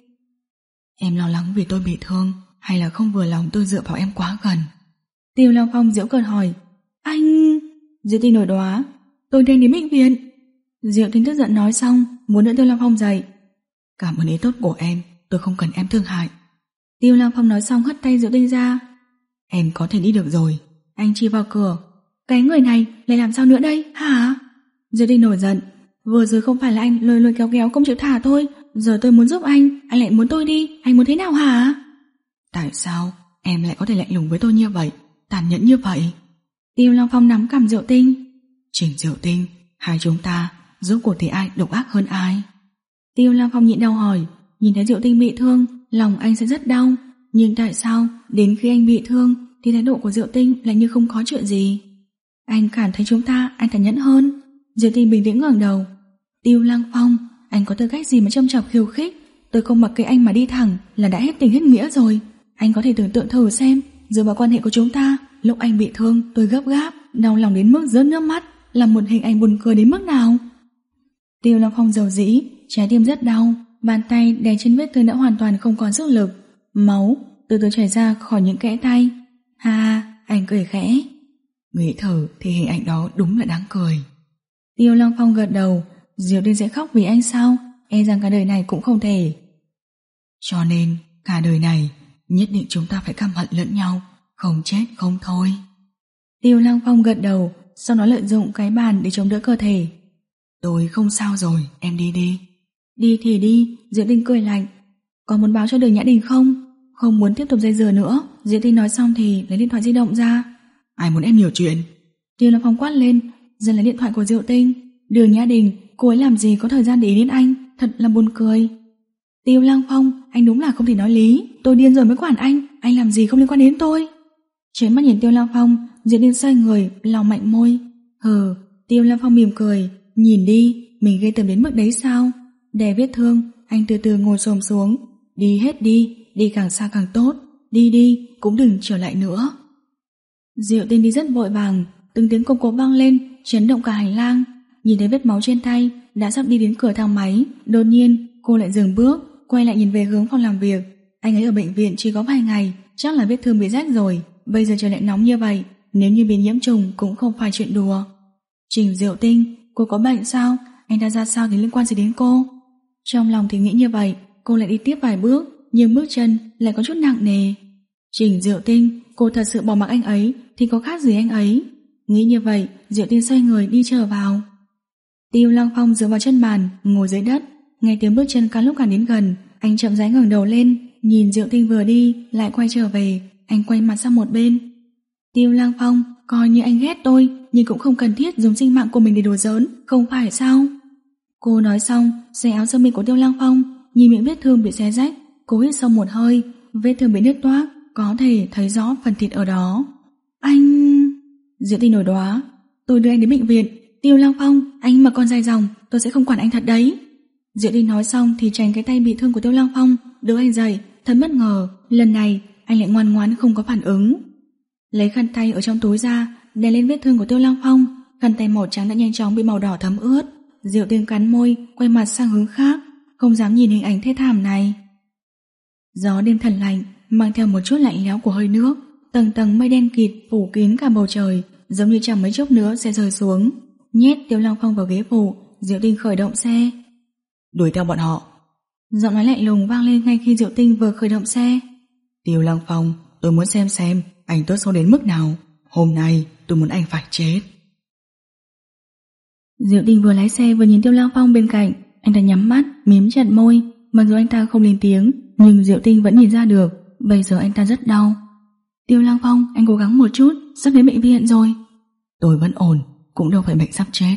Em lo lắng vì tôi bị thương, hay là không vừa lòng tôi dựa vào em quá gần? Tiêu Lăng Phong giễu cợt hỏi. Anh... Diệu Tinh nổi đoá. Tôi đang đến bệnh viện. Diệu Tinh tức giận nói xong, muốn đỡ Tiêu Lăng Phong dậy. Cảm ơn ý tốt của em, tôi không cần em thương hại. Tiêu Lăng Phong nói xong hất tay Diệu Tinh ra. Em có thể đi được rồi. Anh chỉ vào cửa. Cái người này lại làm sao nữa đây hả? Diệu Tinh nổi giận. Vừa rồi không phải là anh lôi lôi kéo kéo không chịu thả tôi, giờ tôi muốn giúp anh, anh lại muốn tôi đi. Anh muốn thế nào hả? Tại sao em lại có thể lạnh lùng với tôi như vậy, tàn nhẫn như vậy? Tiêu Lăng Phong nắm cằm Diệu Tinh. Trình Diệu Tinh, hai chúng ta rốt cuộc thì ai độc ác hơn ai? Tiêu Lăng Phong nhịn đau hỏi. Nhìn thấy Diệu Tinh bị thương, lòng anh sẽ rất đau. Nhưng tại sao đến khi anh bị thương thì thái độ của Diệu Tinh lại như không có chuyện gì? Anh cảm thấy chúng ta anh tàn nhẫn hơn. Diệu Tinh bình tĩnh ngẩng đầu. Tiêu Lăng Phong, anh có tư cách gì mà châm chọc khiêu khích? Tôi không mặc kệ anh mà đi thẳng là đã hết tình hết nghĩa rồi. Anh có thể tưởng tượng thử xem, dựa vào quan hệ của chúng ta, lúc anh bị thương tôi gấp gáp, đau lòng đến mức rớt nước mắt, là một hình ảnh buồn cười đến mức nào. Tiêu Lăng Phong dầu dĩ, trái tim rất đau, bàn tay đè trên vết thương đã hoàn toàn không còn sức lực, máu từ từ chảy ra khỏi những kẽ tay. Ha, anh cười khẽ. Nghĩ thử thì hình ảnh đó đúng là đáng cười. Tiêu Lăng Phong gật đầu. Diệu Tinh sẽ khóc vì anh sao? E rằng cả đời này cũng không thể. Cho nên cả đời này nhất định chúng ta phải căm hận lẫn nhau, không chết không thôi. Tiêu Lăng Phong gật đầu, sau đó lợi dụng cái bàn để chống đỡ cơ thể. Tôi không sao rồi, em đi đi. Đi thì đi. Diệu Tinh cười lạnh. Có muốn báo cho Đường Nhã Đình không? Không muốn tiếp tục dây dưa nữa. Diệu Tinh nói xong thì lấy điện thoại di động ra. Ai muốn em nhiều chuyện? Tiêu Lăng Phong quát lên, dần lấy điện thoại của Diệu Tinh. Đường Nhã Đình, cô ấy làm gì có thời gian để ý đến anh, thật là buồn cười. Tiêu Lăng Phong, anh đúng là không thể nói lý. Tôi điên rồi mới quản anh, anh làm gì không liên quan đến tôi. Trấn mắt nhìn Tiêu Lăng Phong, Diệu Tinh xoay người, lau mạnh môi. Hừ. Tiêu Lăng Phong mỉm cười. Nhìn đi, mình ghê tởm đến mức đấy sao? Đè vết thương, anh từ từ ngồi xổm xuống. Đi hết đi, đi càng xa càng tốt. Đi đi, cũng đừng trở lại nữa. Diệu Tinh đi rất vội vàng, từng tiếng cộc cộc vang lên, chấn động cả hành lang. Nhìn thấy vết máu trên tay, đã sắp đi đến cửa thang máy, đột nhiên cô lại dừng bước, quay lại nhìn về hướng phòng làm việc. Anh ấy ở bệnh viện chỉ có vài ngày, chắc là vết thương bị rách rồi. Bây giờ trời lại nóng như vậy, nếu như bị nhiễm trùng cũng không phải chuyện đùa. Trình Diệu Tinh, cô có bệnh sao? Anh ta ra sao thì liên quan gì đến cô? Trong lòng thì nghĩ như vậy, cô lại đi tiếp vài bước, nhưng bước chân lại có chút nặng nề. Trình Diệu Tinh, cô thật sự bỏ mặc anh ấy thì có khác gì anh ấy? Nghĩ như vậy, Diệu Tinh xoay người đi trở vào. Tiêu Lăng Phong dựa vào chân bàn, ngồi dưới đất, nghe tiếng bước chân càng lúc càng đến gần. Anh chậm rãi ngẩng đầu lên, nhìn Diệu Tinh vừa đi lại quay trở về. Anh quay mặt sang một bên. Tiêu Lăng Phong, coi như anh ghét tôi, nhưng cũng không cần thiết dùng sinh mạng của mình để đùa giỡn, không phải sao? Cô nói xong, xé áo sơ mi của Tiêu Lăng Phong, nhìn miệng vết thương bị xé rách. Cô hít sâu một hơi, vết thương bị nứt toác, có thể thấy rõ phần thịt ở đó. Anh... Diệu Tinh nổi đoá. Tôi đưa anh đến bệnh viện. Tiêu Lăng Phong, anh mà còn dài dòng, tôi sẽ không quản anh thật đấy. Diệu Tinh nói xong thì tránh cái tay bị thương của Tiêu Lăng Phong, đỡ anh dậy. Thật bất ngờ, lần này anh lại ngoan ngoãn không có phản ứng. Lấy khăn tay ở trong túi ra, đè lên vết thương của Tiêu Lăng Phong. Khăn tay màu trắng đã nhanh chóng bị màu đỏ thấm ướt. Diệu Tinh cắn môi, quay mặt sang hướng khác, không dám nhìn hình ảnh thê thảm này. Gió đêm thật lạnh, mang theo một chút lạnh lẽo của hơi nước. Tầng tầng mây đen kịt phủ kín cả bầu trời, giống như chẳng mấy chốc nữa sẽ rơi xuống. Nhét Tiêu Lăng Phong vào ghế phụ, Diệu Tinh khởi động xe. Đuổi theo bọn họ. Giọng nói lạnh lùng vang lên ngay khi Diệu Tinh vừa khởi động xe. Tiêu Lăng Phong, tôi muốn xem xem anh tốt xấu đến mức nào. Hôm nay tôi muốn anh phải chết. Diệu Tinh vừa lái xe vừa nhìn Tiêu Lăng Phong bên cạnh. Anh ta nhắm mắt, mím chặt môi. Mặc dù anh ta không lên tiếng, nhưng Diệu Tinh vẫn nhìn ra được bây giờ anh ta rất đau. Tiêu Lăng Phong, anh cố gắng một chút, sắp đến bệnh viện rồi. Tôi vẫn ổn, cũng đâu phải bệnh sắp chết.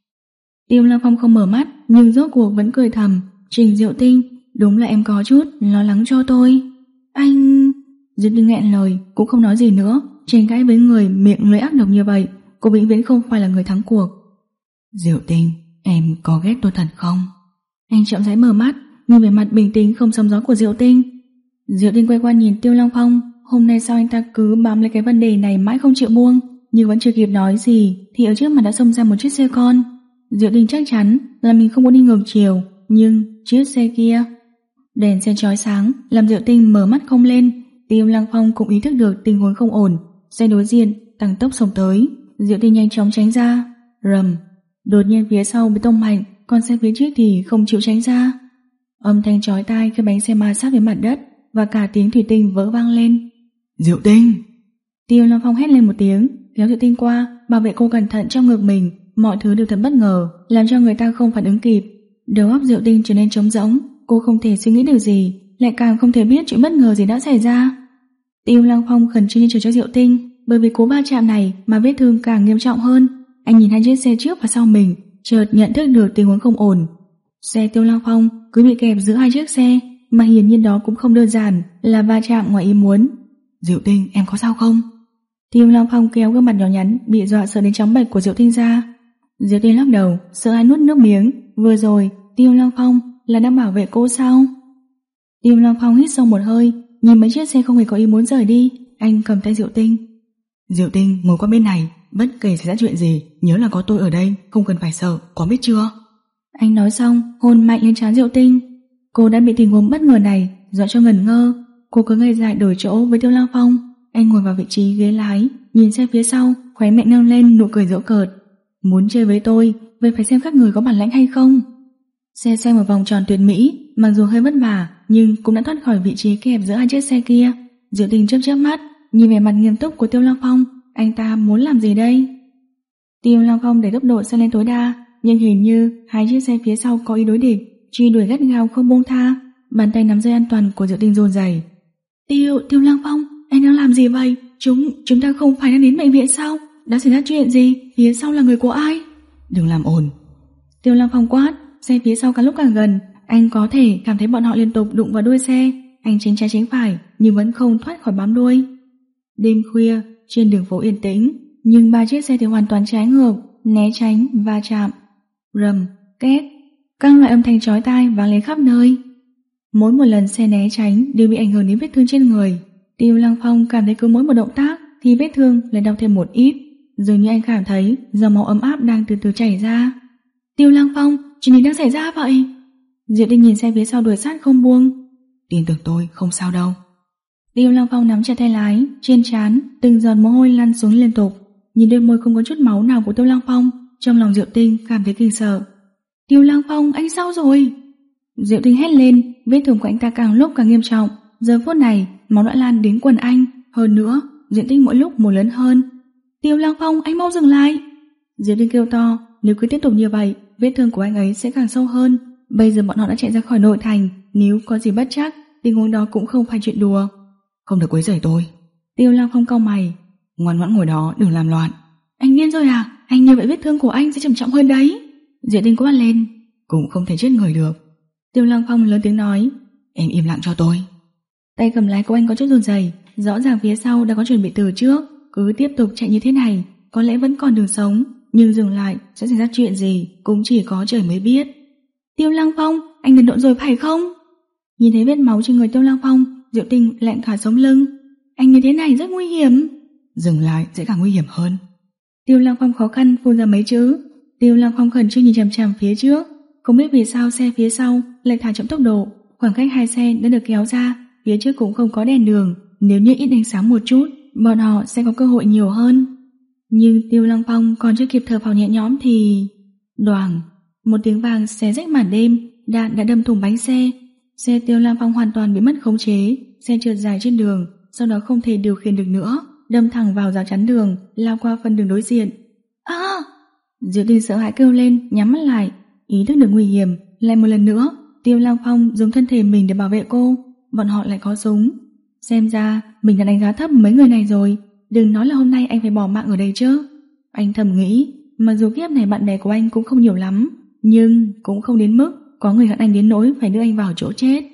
Tiêu Lăng Phong không mở mắt, nhưng rốt cuộc vẫn cười thầm. Trình Diệu Tinh, đúng là em có chút lo lắng cho tôi. Anh... Diệu Tinh nghẹn lời, cũng không nói gì nữa. Tranh cãi với người miệng lưỡi ác độc như vậy, cô vĩnh viễn không phải là người thắng cuộc. Diệu Tinh, em có ghét tôi thật không? Anh chậm rãi mở mắt, nhìn về mặt bình tĩnh không sóng gió của Diệu Tinh. Diệu Tinh quay qua nhìn Tiêu Lăng Phong. Hôm nay sao anh ta cứ bám lấy cái vấn đề này mãi không chịu buông. Nhưng vẫn chưa kịp nói gì thì ở trước mặt đã xông ra một chiếc xe con. Diệu Tinh chắc chắn là mình không muốn đi ngược chiều, nhưng chiếc xe kia, đèn xe chói sáng làm Diệu Tinh mở mắt không lên. Tiêu Lăng Phong cũng ý thức được tình huống không ổn. Xe đối diện tăng tốc xông tới, Diệu Tinh nhanh chóng tránh ra. Rầm, đột nhiên phía sau bị tông mạnh, còn xe phía trước thì không chịu tránh ra. Âm thanh chói tai khi bánh xe ma sát với mặt đất và cả tiếng thủy tinh vỡ vang lên. Diệu Tinh! Tiêu Lăng Phong hét lên một tiếng, kéo Diệu Tinh qua, bảo vệ cô cẩn thận trong ngực mình. Mọi thứ đều thật bất ngờ, làm cho người ta không phản ứng kịp. Đầu óc Diệu Tinh trở nên trống rỗng, cô không thể suy nghĩ được gì, lại càng không thể biết chuyện bất ngờ gì đã xảy ra. Tiêu Lăng Phong khẩn trương chờ cho Diệu Tinh, bởi vì cú va chạm này mà vết thương càng nghiêm trọng hơn. Anh nhìn hai chiếc xe trước và sau mình, chợt nhận thức được tình huống không ổn. Xe Tiêu Lăng Phong cứ bị kẹp giữa hai chiếc xe, mà hiển nhiên đó cũng không đơn giản là va chạm ngoài ý muốn. Diệu Tinh, em có sao không? Tiêu Lăng Phong kéo gương mặt nhỏ nhắn bị dọa sợ đến trắng bệch của Diệu Tinh ra. Diệu Tinh lắc đầu, sợ ai nuốt nước miếng. Vừa rồi Tiêu Lăng Phong là đang bảo vệ cô sao? Tiêu Lăng Phong hít sâu một hơi, nhìn mấy chiếc xe không hề có ý muốn rời đi. Anh cầm tay Diệu Tinh. Diệu Tinh, ngồi qua bên này, bất kể xảy ra chuyện gì, nhớ là có tôi ở đây, không cần phải sợ, có biết chưa? Anh nói xong, hôn mạnh lên trán Diệu Tinh. Cô đã bị tình huống bất ngờ này dọa cho ngẩn ngơ. Cô cứ ngây dại đổi chỗ với Tiêu Lăng Phong. Anh ngồi vào vị trí ghế lái, nhìn xe phía sau, khóe miệng nâng lên nụ cười giễu cợt. Muốn chơi với tôi, vậy phải xem các người có bản lãnh hay không. Xe xoay một vòng tròn tuyệt mỹ, mặc dù hơi vất vả nhưng cũng đã thoát khỏi vị trí kẹp giữa hai chiếc xe kia. Diệu Tinh chớp chớp mắt, nhìn về mặt nghiêm túc của Tiêu Lăng Phong. Anh ta muốn làm gì đây? Tiêu Lăng Phong đẩy tốc độ xe lên tối đa, nhưng hình như hai chiếc xe phía sau có ý đối địch, truy đuổi gắt gao không buông tha. Bàn tay nắm dây an toàn của Diệu Tinh run rẩy. Tiêu, Tiêu Lăng Phong, anh đang làm gì vậy? Chúng, chúng ta không phải đang đến bệnh viện sao? Đã xảy ra chuyện gì? Phía sau là người của ai? Đừng làm ồn. Tiêu Lăng Phong quát. Xe phía sau càng lúc càng gần, anh có thể cảm thấy bọn họ liên tục đụng vào đuôi xe. Anh tránh trái tránh phải nhưng vẫn không thoát khỏi bám đuôi. Đêm khuya, trên đường phố yên tĩnh, nhưng ba chiếc xe thì hoàn toàn trái ngược, né tránh, va chạm. Rầm, két, các loại âm thanh chói tai vang lên khắp nơi. Mỗi một lần xe né tránh đều bị ảnh hưởng đến vết thương trên người. Tiêu Lăng Phong cảm thấy cứ mỗi một động tác thì vết thương lại đau thêm một ít, dường như anh cảm thấy dòng máu ấm áp đang từ từ chảy ra. Tiêu Lăng Phong, chuyện gì đang xảy ra vậy? Diệu Tinh nhìn xe phía sau đuổi sát không buông. Tin tưởng tôi, không sao đâu. Tiêu Lăng Phong nắm chặt tay lái, trên trán từng giọt mồ hôi lăn xuống liên tục. Nhìn đôi môi không có chút máu nào của Tiêu Lăng Phong, trong lòng Diệu Tinh cảm thấy kinh sợ. Tiêu Lăng Phong, anh sao rồi? Diệu Tinh hét lên, vết thương của anh ta càng lúc càng nghiêm trọng. Giờ phút này máu đã lan đến quần anh, hơn nữa diện tích mỗi lúc một lớn hơn. Tiêu Lăng Phong, anh mau dừng lại! Diệu Tinh kêu to, nếu cứ tiếp tục như vậy, vết thương của anh ấy sẽ càng sâu hơn. Bây giờ bọn họ đã chạy ra khỏi nội thành, nếu có gì bất trắc, tình huống đó cũng không phải chuyện đùa. Không được quấy rầy tôi. Tiêu Lăng Phong cau mày. Ngoan ngoãn ngồi đó, đừng làm loạn. Anh điên rồi à? Anh như vậy vết thương của anh sẽ trầm trọng hơn đấy. Diệu Tinh quát lên. Cũng không thể chết người được. Tiêu Lăng Phong lớn tiếng nói. Em im lặng cho tôi. Tay cầm lái của anh có chút run rẩy, rõ ràng phía sau đã có chuẩn bị từ trước. cứ tiếp tục chạy như thế này, có lẽ vẫn còn đường sống, nhưng dừng lại sẽ xảy ra chuyện gì cũng chỉ có trời mới biết. Tiêu Lăng Phong, anh đần độn rồi phải không? Nhìn thấy vết máu trên người Tiêu Lăng Phong, Diệu Tinh lạnh cả sống lưng. Anh như thế này rất nguy hiểm. Dừng lại sẽ càng nguy hiểm hơn. Tiêu Lăng Phong khó khăn phun ra mấy chữ. Tiêu Lăng Phong khẩn trương nhìn chằm chằm phía trước, không biết vì sao xe phía sau lại thả chậm tốc độ. Khoảng cách hai xe đã được kéo ra, phía trước cũng không có đèn đường, nếu như ít ánh sáng một chút, bọn họ sẽ có cơ hội nhiều hơn. Nhưng Tiêu Lăng Phong còn chưa kịp thở phào nhẹ nhõm thì... Đoàng, một tiếng vang xé rách màn đêm, đạn đã đâm thủng bánh xe. Xe Tiêu Lăng Phong hoàn toàn bị mất khống chế, xe trượt dài trên đường, sau đó không thể điều khiển được nữa, đâm thẳng vào rào chắn đường, lao qua phần đường đối diện. À! Diệu Tinh sợ hãi kêu lên, nhắm mắt lại, ý thức được nguy hiểm. Lại một lần nữa, Tiêu Lăng Phong dùng thân thể mình để bảo vệ cô. Bọn họ lại có súng. Xem ra mình đã đánh giá thấp mấy người này rồi. Đừng nói là hôm nay anh phải bỏ mạng ở đây chứ. Anh thầm nghĩ, mặc dù kiếp này bạn bè của anh cũng không nhiều lắm, nhưng cũng không đến mức có người hận anh đến nỗi phải đưa anh vào chỗ chết.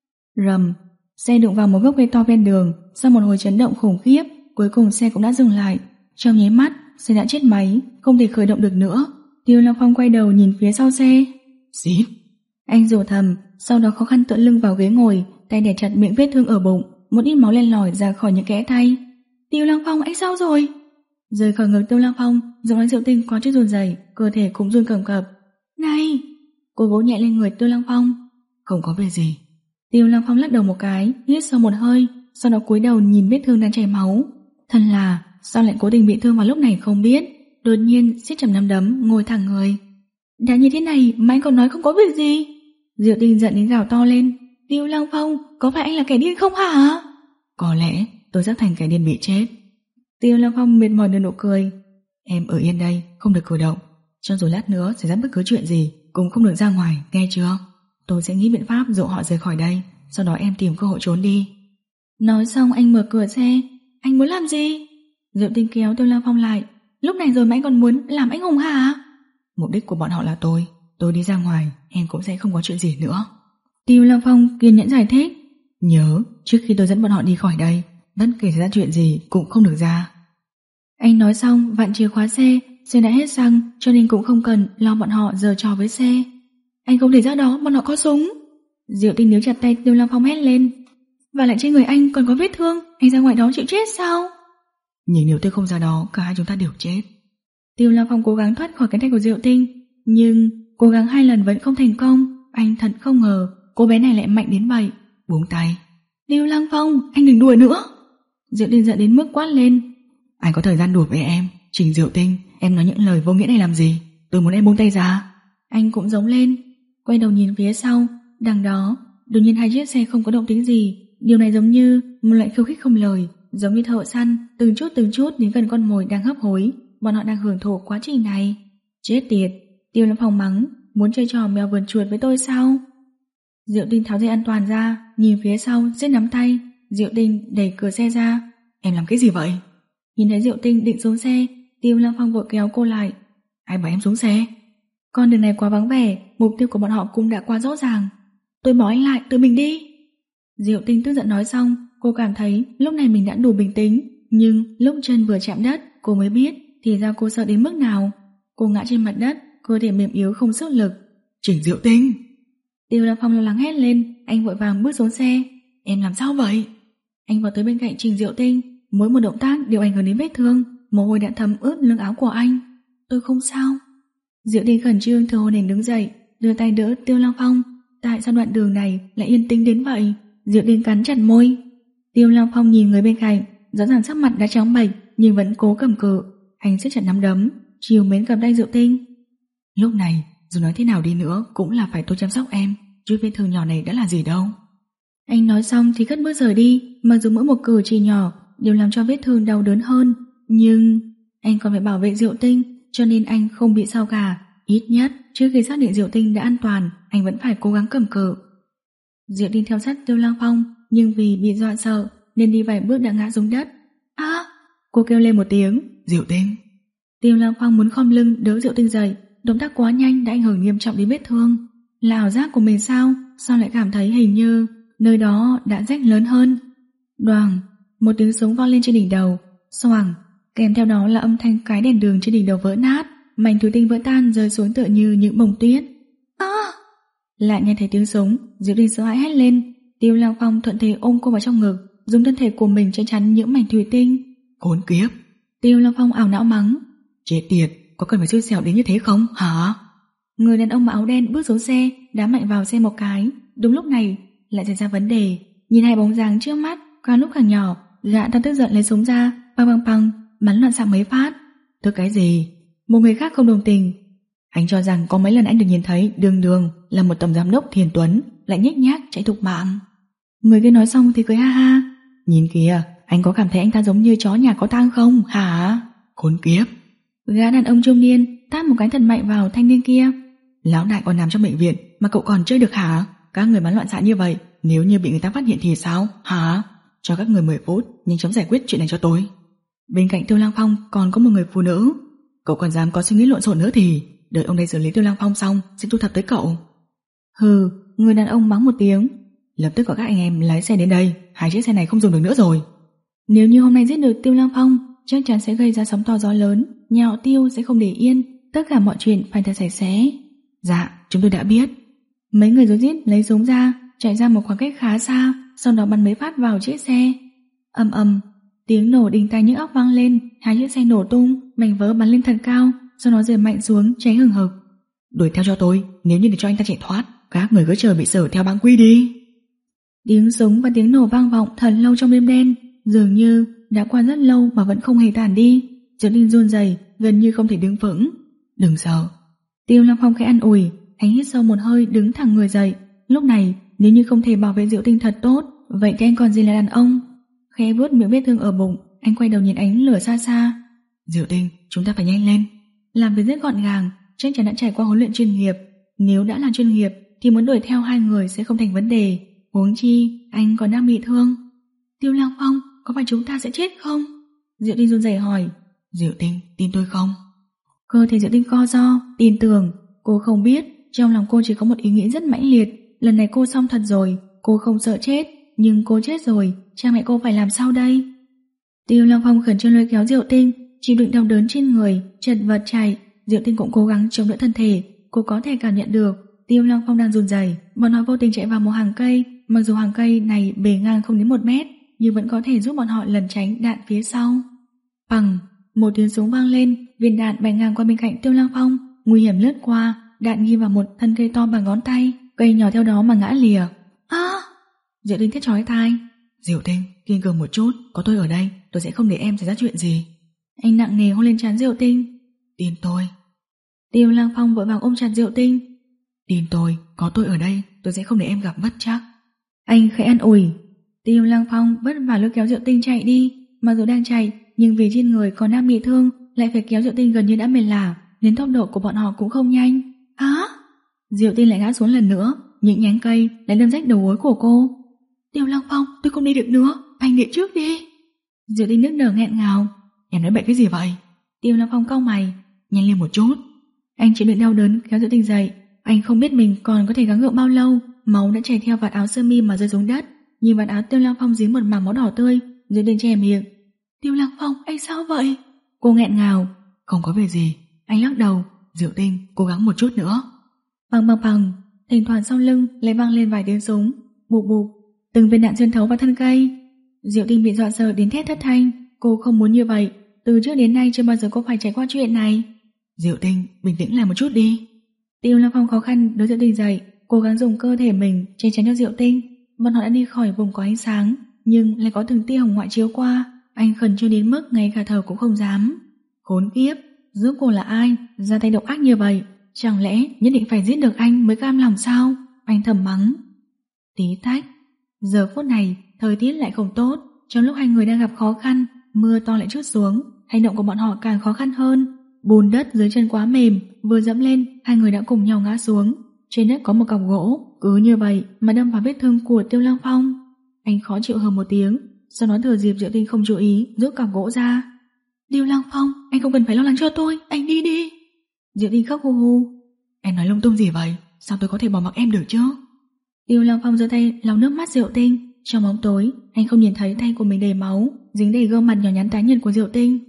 Rầm, xe đụng vào một gốc cây to ven đường. Sau một hồi chấn động khủng khiếp, cuối cùng xe cũng đã dừng lại. Trong nháy mắt, xe đã chết máy, không thể khởi động được nữa. Tiêu Lăng Phong quay đầu nhìn phía sau xe. Xíp. Anh rủa thầm, sau đó khó khăn tựa lưng vào ghế ngồi, tay đè chặt miệng vết thương ở bụng, một ít máu len lỏi ra khỏi những kẽ tay. Tiêu Lăng Phong, anh sao rồi? Rời khỏi ngực Tiêu Lăng Phong, giọng nói Diệu Tinh có chút run rẩy, cơ thể cũng run cầm cập. Này! Cô vỗ nhẹ lên người Tiêu Lăng Phong. Không có việc gì. Tiêu Lăng Phong lắc đầu một cái, hít sâu một hơi, sau đó cúi đầu nhìn vết thương đang chảy máu. Thật là, sao lại cố tình bị thương vào lúc này không biết. Đột nhiên siết chặt nắm đấm, ngồi thẳng người. Đã như thế này mà anh còn nói không có việc gì? Diệu Tinh giận đến gào to lên. Tiêu Lăng Phong, có phải anh là kẻ điên không hả? Có lẽ tôi sắp thành kẻ điên bị chết. Tiêu Lăng Phong mệt mỏi nở nụ cười. Em ở yên đây, không được cử động. Cho dù lát nữa xảy ra bất cứ chuyện gì cũng không được ra ngoài, nghe chưa? Tôi sẽ nghĩ biện pháp dụ họ rời khỏi đây, sau đó em tìm cơ hội trốn đi. Nói xong anh mở cửa xe. Anh muốn làm gì? Diệu Tinh kéo Tiêu Lăng Phong lại. Lúc này rồi mà anh còn muốn làm anh hùng hả? Mục đích của bọn họ là tôi. Tôi đi ra ngoài, em cũng sẽ không có chuyện gì nữa. Tiêu Lăng Phong kiên nhẫn giải thích. Nhớ, trước khi tôi dẫn bọn họ đi khỏi đây, bất kể xảy ra chuyện gì cũng không được ra. Anh nói xong vặn chìa khóa xe. Xe đã hết xăng, cho nên cũng không cần lo bọn họ giở trò với xe. Anh không thể ra đó, bọn họ có súng. Diệu Tinh níu chặt tay Tiêu Lăng Phong hét lên. Và lại trên người anh còn có vết thương, anh ra ngoài đó chịu chết sao? Nhưng nếu tôi không ra đó, cả hai chúng ta đều chết. Tiêu Lăng Phong cố gắng thoát khỏi cánh tay của Diệu Tinh, nhưng cố gắng hai lần vẫn không thành công. Anh thật không ngờ cô bé này lại mạnh đến vậy. Buông tay. Tiêu Lăng Phong, anh đừng đùa nữa. Diệu Tinh giận đến mức quát lên. Anh có thời gian đùa với em? Trình Diệu Tinh, em nói những lời vô nghĩa này làm gì? Tôi muốn em buông tay ra. Anh cũng giống lên, quay đầu nhìn phía sau. Đằng đó, đột nhiên hai chiếc xe không có động tĩnh gì. Điều này giống như một loại khiêu khích không lời, giống như thợ săn từng chút từng chút đến gần con mồi đang hấp hối. Bọn họ đang hưởng thụ quá trình này. Chết tiệt, Tiêu Lăng Phong mắng, muốn chơi trò mèo vườn chuột với tôi sao? Diệu Tinh tháo dây an toàn ra, nhìn phía sau, siết nắm tay. Diệu Tinh đẩy cửa xe ra. Em làm cái gì vậy? Nhìn thấy Diệu Tinh định xuống xe, Tiêu Lăng Phong vội kéo cô lại. Ai bảo em xuống xe? Con đường này quá vắng vẻ, mục tiêu của bọn họ cũng đã quá rõ ràng. Tôi bỏ anh lại, tự mình đi. Diệu Tinh tức giận nói xong, cô cảm thấy lúc này mình đã đủ bình tĩnh, nhưng lúc chân vừa chạm đất, cô mới biết thì ra cô sợ đến mức nào. Cô ngã trên mặt đất, cơ thể mềm yếu không sức lực. Trình Diệu Tinh! Tiêu Lăng Phong lo lắng hét lên, anh vội vàng bước xuống xe. Em làm sao vậy? Anh vào tới bên cạnh Trình Diệu Tinh, mỗi một động tác đều ảnh hưởng đến vết thương, mồ hôi đã thấm ướt lưng áo của anh. Tôi không sao. Diệu Tinh khẩn trương thở hổn hển đứng dậy, đưa tay đỡ Tiêu Lăng Phong. Tại sao đoạn đường này lại yên tĩnh đến vậy? Diệu Tinh cắn chặt môi. Tiêu Lăng Phong nhìn người bên cạnh, rõ ràng sắc mặt đã trắng bệch nhưng vẫn cố cầm cự. Anh siết chặt nắm đấm, chiều mến cầm tay Diệu Tinh. Lúc này, dù nói thế nào đi nữa cũng là phải tôi chăm sóc em, chút vết thương nhỏ này đã là gì đâu. Anh nói xong thì cất bước rời đi, mặc dù mỗi một cử chỉ nhỏ đều làm cho vết thương đau đớn hơn, nhưng anh còn phải bảo vệ Diệu Tinh, cho nên anh không bị sao cả. Ít nhất trước khi xác định Diệu Tinh đã an toàn, anh vẫn phải cố gắng cầm cự. Diệu Tinh theo sát Tiêu Lăng Phong, nhưng vì bị dọa sợ nên đi vài bước đã ngã xuống đất. À! Cô kêu lên một tiếng. Diệu Tinh! Tiêu Lăng Phong muốn khom lưng đỡ Diệu Tinh dậy, động tác quá nhanh đã ảnh hưởng nghiêm trọng đến vết thương. Là ảo giác của mình sao? Sao lại cảm thấy hình như nơi đó đã rách lớn hơn? Đoàng! Một tiếng súng vang lên trên đỉnh đầu. Xoàng! kèm theo đó là âm thanh cái đèn đường trên đỉnh đầu vỡ nát, mảnh thủy tinh vỡ tan rơi xuống tựa như những bông tuyết. À! Lại nghe thấy tiếng súng, Diệu Tinh sợ hãi hét lên. Tiêu Lăng Phong thuận thế ôm cô vào trong ngực, dùng thân thể của mình che chắn những mảnh thủy tinh. Khốn kiếp! Tiêu Lăng Phong ảo não mắng. Chết tiệt, có cần phải xui xẻo đến như thế không hả? Người đàn ông mặc áo đen bước xuống xe, đá mạnh vào xe một cái. Đúng lúc này lại xảy ra vấn đề. Nhìn hai bóng dáng trước mắt càng lúc càng nhỏ, gã ta tức giận lấy súng ra, băng băng băng bắn loạn xạ mấy phát. Tức cái gì? Một người khác không đồng tình. Anh cho rằng có mấy lần anh được nhìn thấy Đường Đường là một tổng giám đốc Thiền Tuấn lại nhếch nhác chạy thục mạng. Người kia nói xong thì cười ha ha. Nhìn kìa, anh có cảm thấy anh ta giống như chó nhà có tang không hả? Khốn kiếp! Gã đàn ông trung niên tát một cái thật mạnh vào thanh niên kia. Lão đại còn nằm trong bệnh viện mà cậu còn chơi được hả? Các người bắn loạn xạ như vậy, nếu như bị người ta phát hiện thì sao hả? Cho các người mười phút nhanh chóng giải quyết chuyện này cho tôi. Bên cạnh Tiêu Lăng Phong còn có một người phụ nữ. Cậu còn dám có suy nghĩ lộn xộn nữa thì đợi ông đây xử lý Tiêu Lăng Phong xong sẽ thu thập tới cậu. Hừ, người đàn ông mắng một tiếng. Lập tức có các anh em lái xe đến đây, hai chiếc xe này không dùng được nữa rồi. Nếu như hôm nay giết được Tiêu Lăng Phong, chắc chắn sẽ gây ra sóng to gió lớn, nhà họ Tiêu sẽ không để yên, tất cả mọi chuyện phải thật sạch sẽ. Dạ, chúng tôi đã biết. Mấy người rối rít lấy súng ra, chạy ra một khoảng cách khá xa, sau đó bắn mấy phát vào chiếc xe. Ầm ầm, tiếng nổ đinh tai nhức óc vang lên, hai chiếc xe nổ tung, mảnh vỡ bắn lên thật cao, sau đó rơi mạnh xuống cháy hừng hực. Đuổi theo cho tôi, nếu như để cho anh ta chạy thoát, các người cứ chờ bị xử theo bang quy đi. Tiếng súng và tiếng nổ vang vọng thật lâu trong đêm đen, dường như đã qua rất lâu mà vẫn không hề tản đi. Diệu Tinh run rẩy, gần như không thể đứng vững. Đừng sợ. Tiêu Lăng Phong khẽ an ủi, anh hít sâu một hơi đứng thẳng người dậy. Lúc này nếu như không thể bảo vệ Diệu Tinh thật tốt, vậy thì anh còn gì là đàn ông. Khẽ vuốt miệng vết thương ở bụng, anh quay đầu nhìn ánh lửa xa xa. Diệu Tinh, chúng ta phải nhanh lên. Làm việc rất gọn gàng, chắc chắn đã trải qua huấn luyện chuyên nghiệp. Nếu đã là chuyên nghiệp thì muốn đuổi theo hai người sẽ không thành vấn đề. Huống chi anh còn đang bị thương. Tiêu Lăng Phong, có phải chúng ta sẽ chết không? Diệu Tinh run rẩy hỏi. Diệu Tinh, tin tôi không? Cơ thể Diệu Tinh co ro, tin tưởng. Cô không biết, trong lòng cô chỉ có một ý nghĩ rất mãnh liệt. Lần này cô xong thật rồi, cô không sợ chết. Nhưng cô chết rồi, cha mẹ cô phải làm sao đây? Tiêu Lăng Phong khẩn trương lôi kéo Diệu Tinh, chịu đựng đau đớn trên người, chật vật chạy. Diệu Tinh cũng cố gắng chống đỡ thân thể. Cô có thể cảm nhận được Tiêu Lăng Phong đang run rẩy. Bọn họ vô tình chạy vào một hàng cây. Mặc dù hàng cây này bề ngang không đến một mét, nhưng vẫn có thể giúp bọn họ lẩn tránh đạn phía sau. Bằng một tiếng súng vang lên, viên đạn bay ngang qua bên cạnh Tiêu Lăng Phong, nguy hiểm lướt qua, đạn ghi vào một thân cây to bằng ngón tay, cây nhỏ theo đó mà ngã lìa. À! Diệu Tinh thét chói tai. Diệu Tinh, kiên cường một chút, có tôi ở đây, tôi sẽ không để em xảy ra chuyện gì. Anh nặng nề hôn lên trán Diệu Tinh. Tin tôi. Tiêu Lăng Phong vội vàng ôm chặt Diệu Tinh. Tin tôi, có tôi ở đây, tôi sẽ không để em gặp bất trắc. Anh khẽ an ủi. Tiêu Lăng Phong vất vả lôi kéo Diệu Tinh chạy đi. Mặc dù đang chạy, nhưng vì trên người còn đang bị thương, lại phải kéo Diệu Tinh gần như đã mệt lả, nên tốc độ của bọn họ cũng không nhanh. Á! Diệu Tinh lại ngã xuống lần nữa, những nhánh cây lại đâm rách đầu gối của cô. Tiêu Lăng Phong, tôi không đi được nữa, anh đi trước đi. Diệu Tinh nức nở nghẹn ngào. Em nói bậy cái gì vậy? Tiêu Lăng Phong cau mày. Nhanh lên một chút. Anh chịu đựng đau đớn kéo Diệu Tinh dậy. Anh không biết mình còn có thể gắng gượng bao lâu. Máu đã chảy theo vạt áo sơ mi mà rơi xuống đất. Nhìn vạt áo Tiêu Lăng Phong dính một mảng máu đỏ tươi. Diệu Tinh che miệng. Tiêu Lăng Phong, anh sao vậy? Cô nghẹn ngào. Không có việc gì. Anh lắc đầu. Diệu Tinh, cố gắng một chút nữa. Bằng bằng bằng. Thỉnh thoảng sau lưng lại vang lên vài tiếng súng. Bụp bụp. Từng viên đạn xuyên thấu vào thân cây. Diệu Tinh bị dọa sợ đến thét thất thanh. Cô không muốn như vậy. Từ trước đến nay chưa bao giờ cô phải trải qua chuyện này. Diệu Tinh, bình tĩnh làm một chút đi. Tiêu Lăng Phong khó khăn đỡ Diệu Tinh dậy, cố gắng dùng cơ thể mình che chắn cho Diệu Tinh. Bọn họ đã đi khỏi vùng có ánh sáng, nhưng lại có từng tia hồng ngoại chiếu qua. Anh khẩn trương đến mức ngay cả thở cũng không dám. Khốn kiếp, rốt cuộc là ai ra tay độc ác như vậy? Chẳng lẽ nhất định phải giết được anh mới cam lòng sao? Anh thầm mắng. Tí tách. Giờ phút này thời tiết lại không tốt. Trong lúc hai người đang gặp khó khăn, mưa to lại trút xuống, hành động của bọn họ càng khó khăn hơn. Bùn đất dưới chân quá mềm, vừa dẫm lên, hai người đã cùng nhau ngã xuống. Trên đất có một cọc gỗ, cứ như vậy mà đâm vào vết thương của Tiêu Lăng Phong. Anh khó chịu hừ một tiếng, sau đó thừa dịp Diệu Tinh không chú ý, rút cọc gỗ ra. Tiêu Lăng Phong, anh không cần phải lo lắng cho tôi, anh đi đi. Diệu Tinh khóc hu hu. Em nói lung tung gì vậy? Sao tôi có thể bỏ mặc em được chứ? Tiêu Lăng Phong giơ tay lau nước mắt Diệu Tinh. Trong bóng tối, anh không nhìn thấy tay của mình đầy máu, dính đầy gương mặt nhỏ nhắn tái nhợt của Diệu Tinh.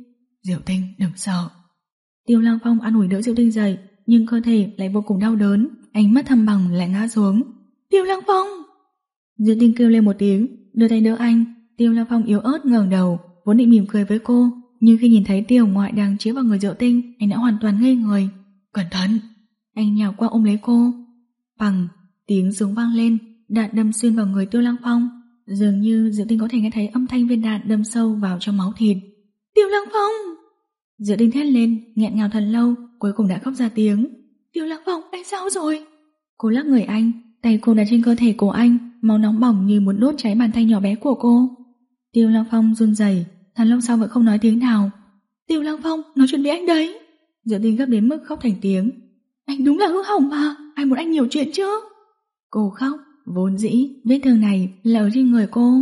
Diệu Tinh đừng sợ. Tiêu Lăng Phong an ủi đỡ Diệu Tinh dậy, nhưng cơ thể lại vô cùng đau đớn, ánh mắt thâm bằng lại ngã xuống. Tiêu Lăng Phong! Diệu Tinh kêu lên một tiếng, đưa tay đỡ anh. Tiêu Lăng Phong yếu ớt ngẩng đầu, vốn định mỉm cười với cô, nhưng khi nhìn thấy Tiêu ngoại đang chiếu vào người Diệu Tinh, anh đã hoàn toàn ngây người. Cẩn thận! Anh nhào qua ôm lấy cô. Bằng tiếng súng vang lên, đạn đâm xuyên vào người Tiêu Lăng Phong. Dường như Diệu Tinh có thể nghe thấy âm thanh viên đạn đâm sâu vào trong máu thịt. Tiêu Lăng Phong! Diệu Tinh thét lên, nghẹn ngào thật lâu, cuối cùng đã khóc ra tiếng. Tiêu Lăng Phong, anh sao rồi? Cô lắc người anh, tay cô đặt trên cơ thể của anh, máu nóng bỏng như muốn đốt cháy bàn tay nhỏ bé của cô. Tiêu Lăng Phong run rẩy, thật lâu sau vẫn không nói tiếng nào. Tiêu Lăng Phong, nói chuyện với anh đấy. Diệu Tinh gấp đến mức khóc thành tiếng. Anh đúng là hư hỏng mà, ai muốn anh nhiều chuyện chứ? Cô khóc, vốn dĩ vết thương này là ở trên người cô.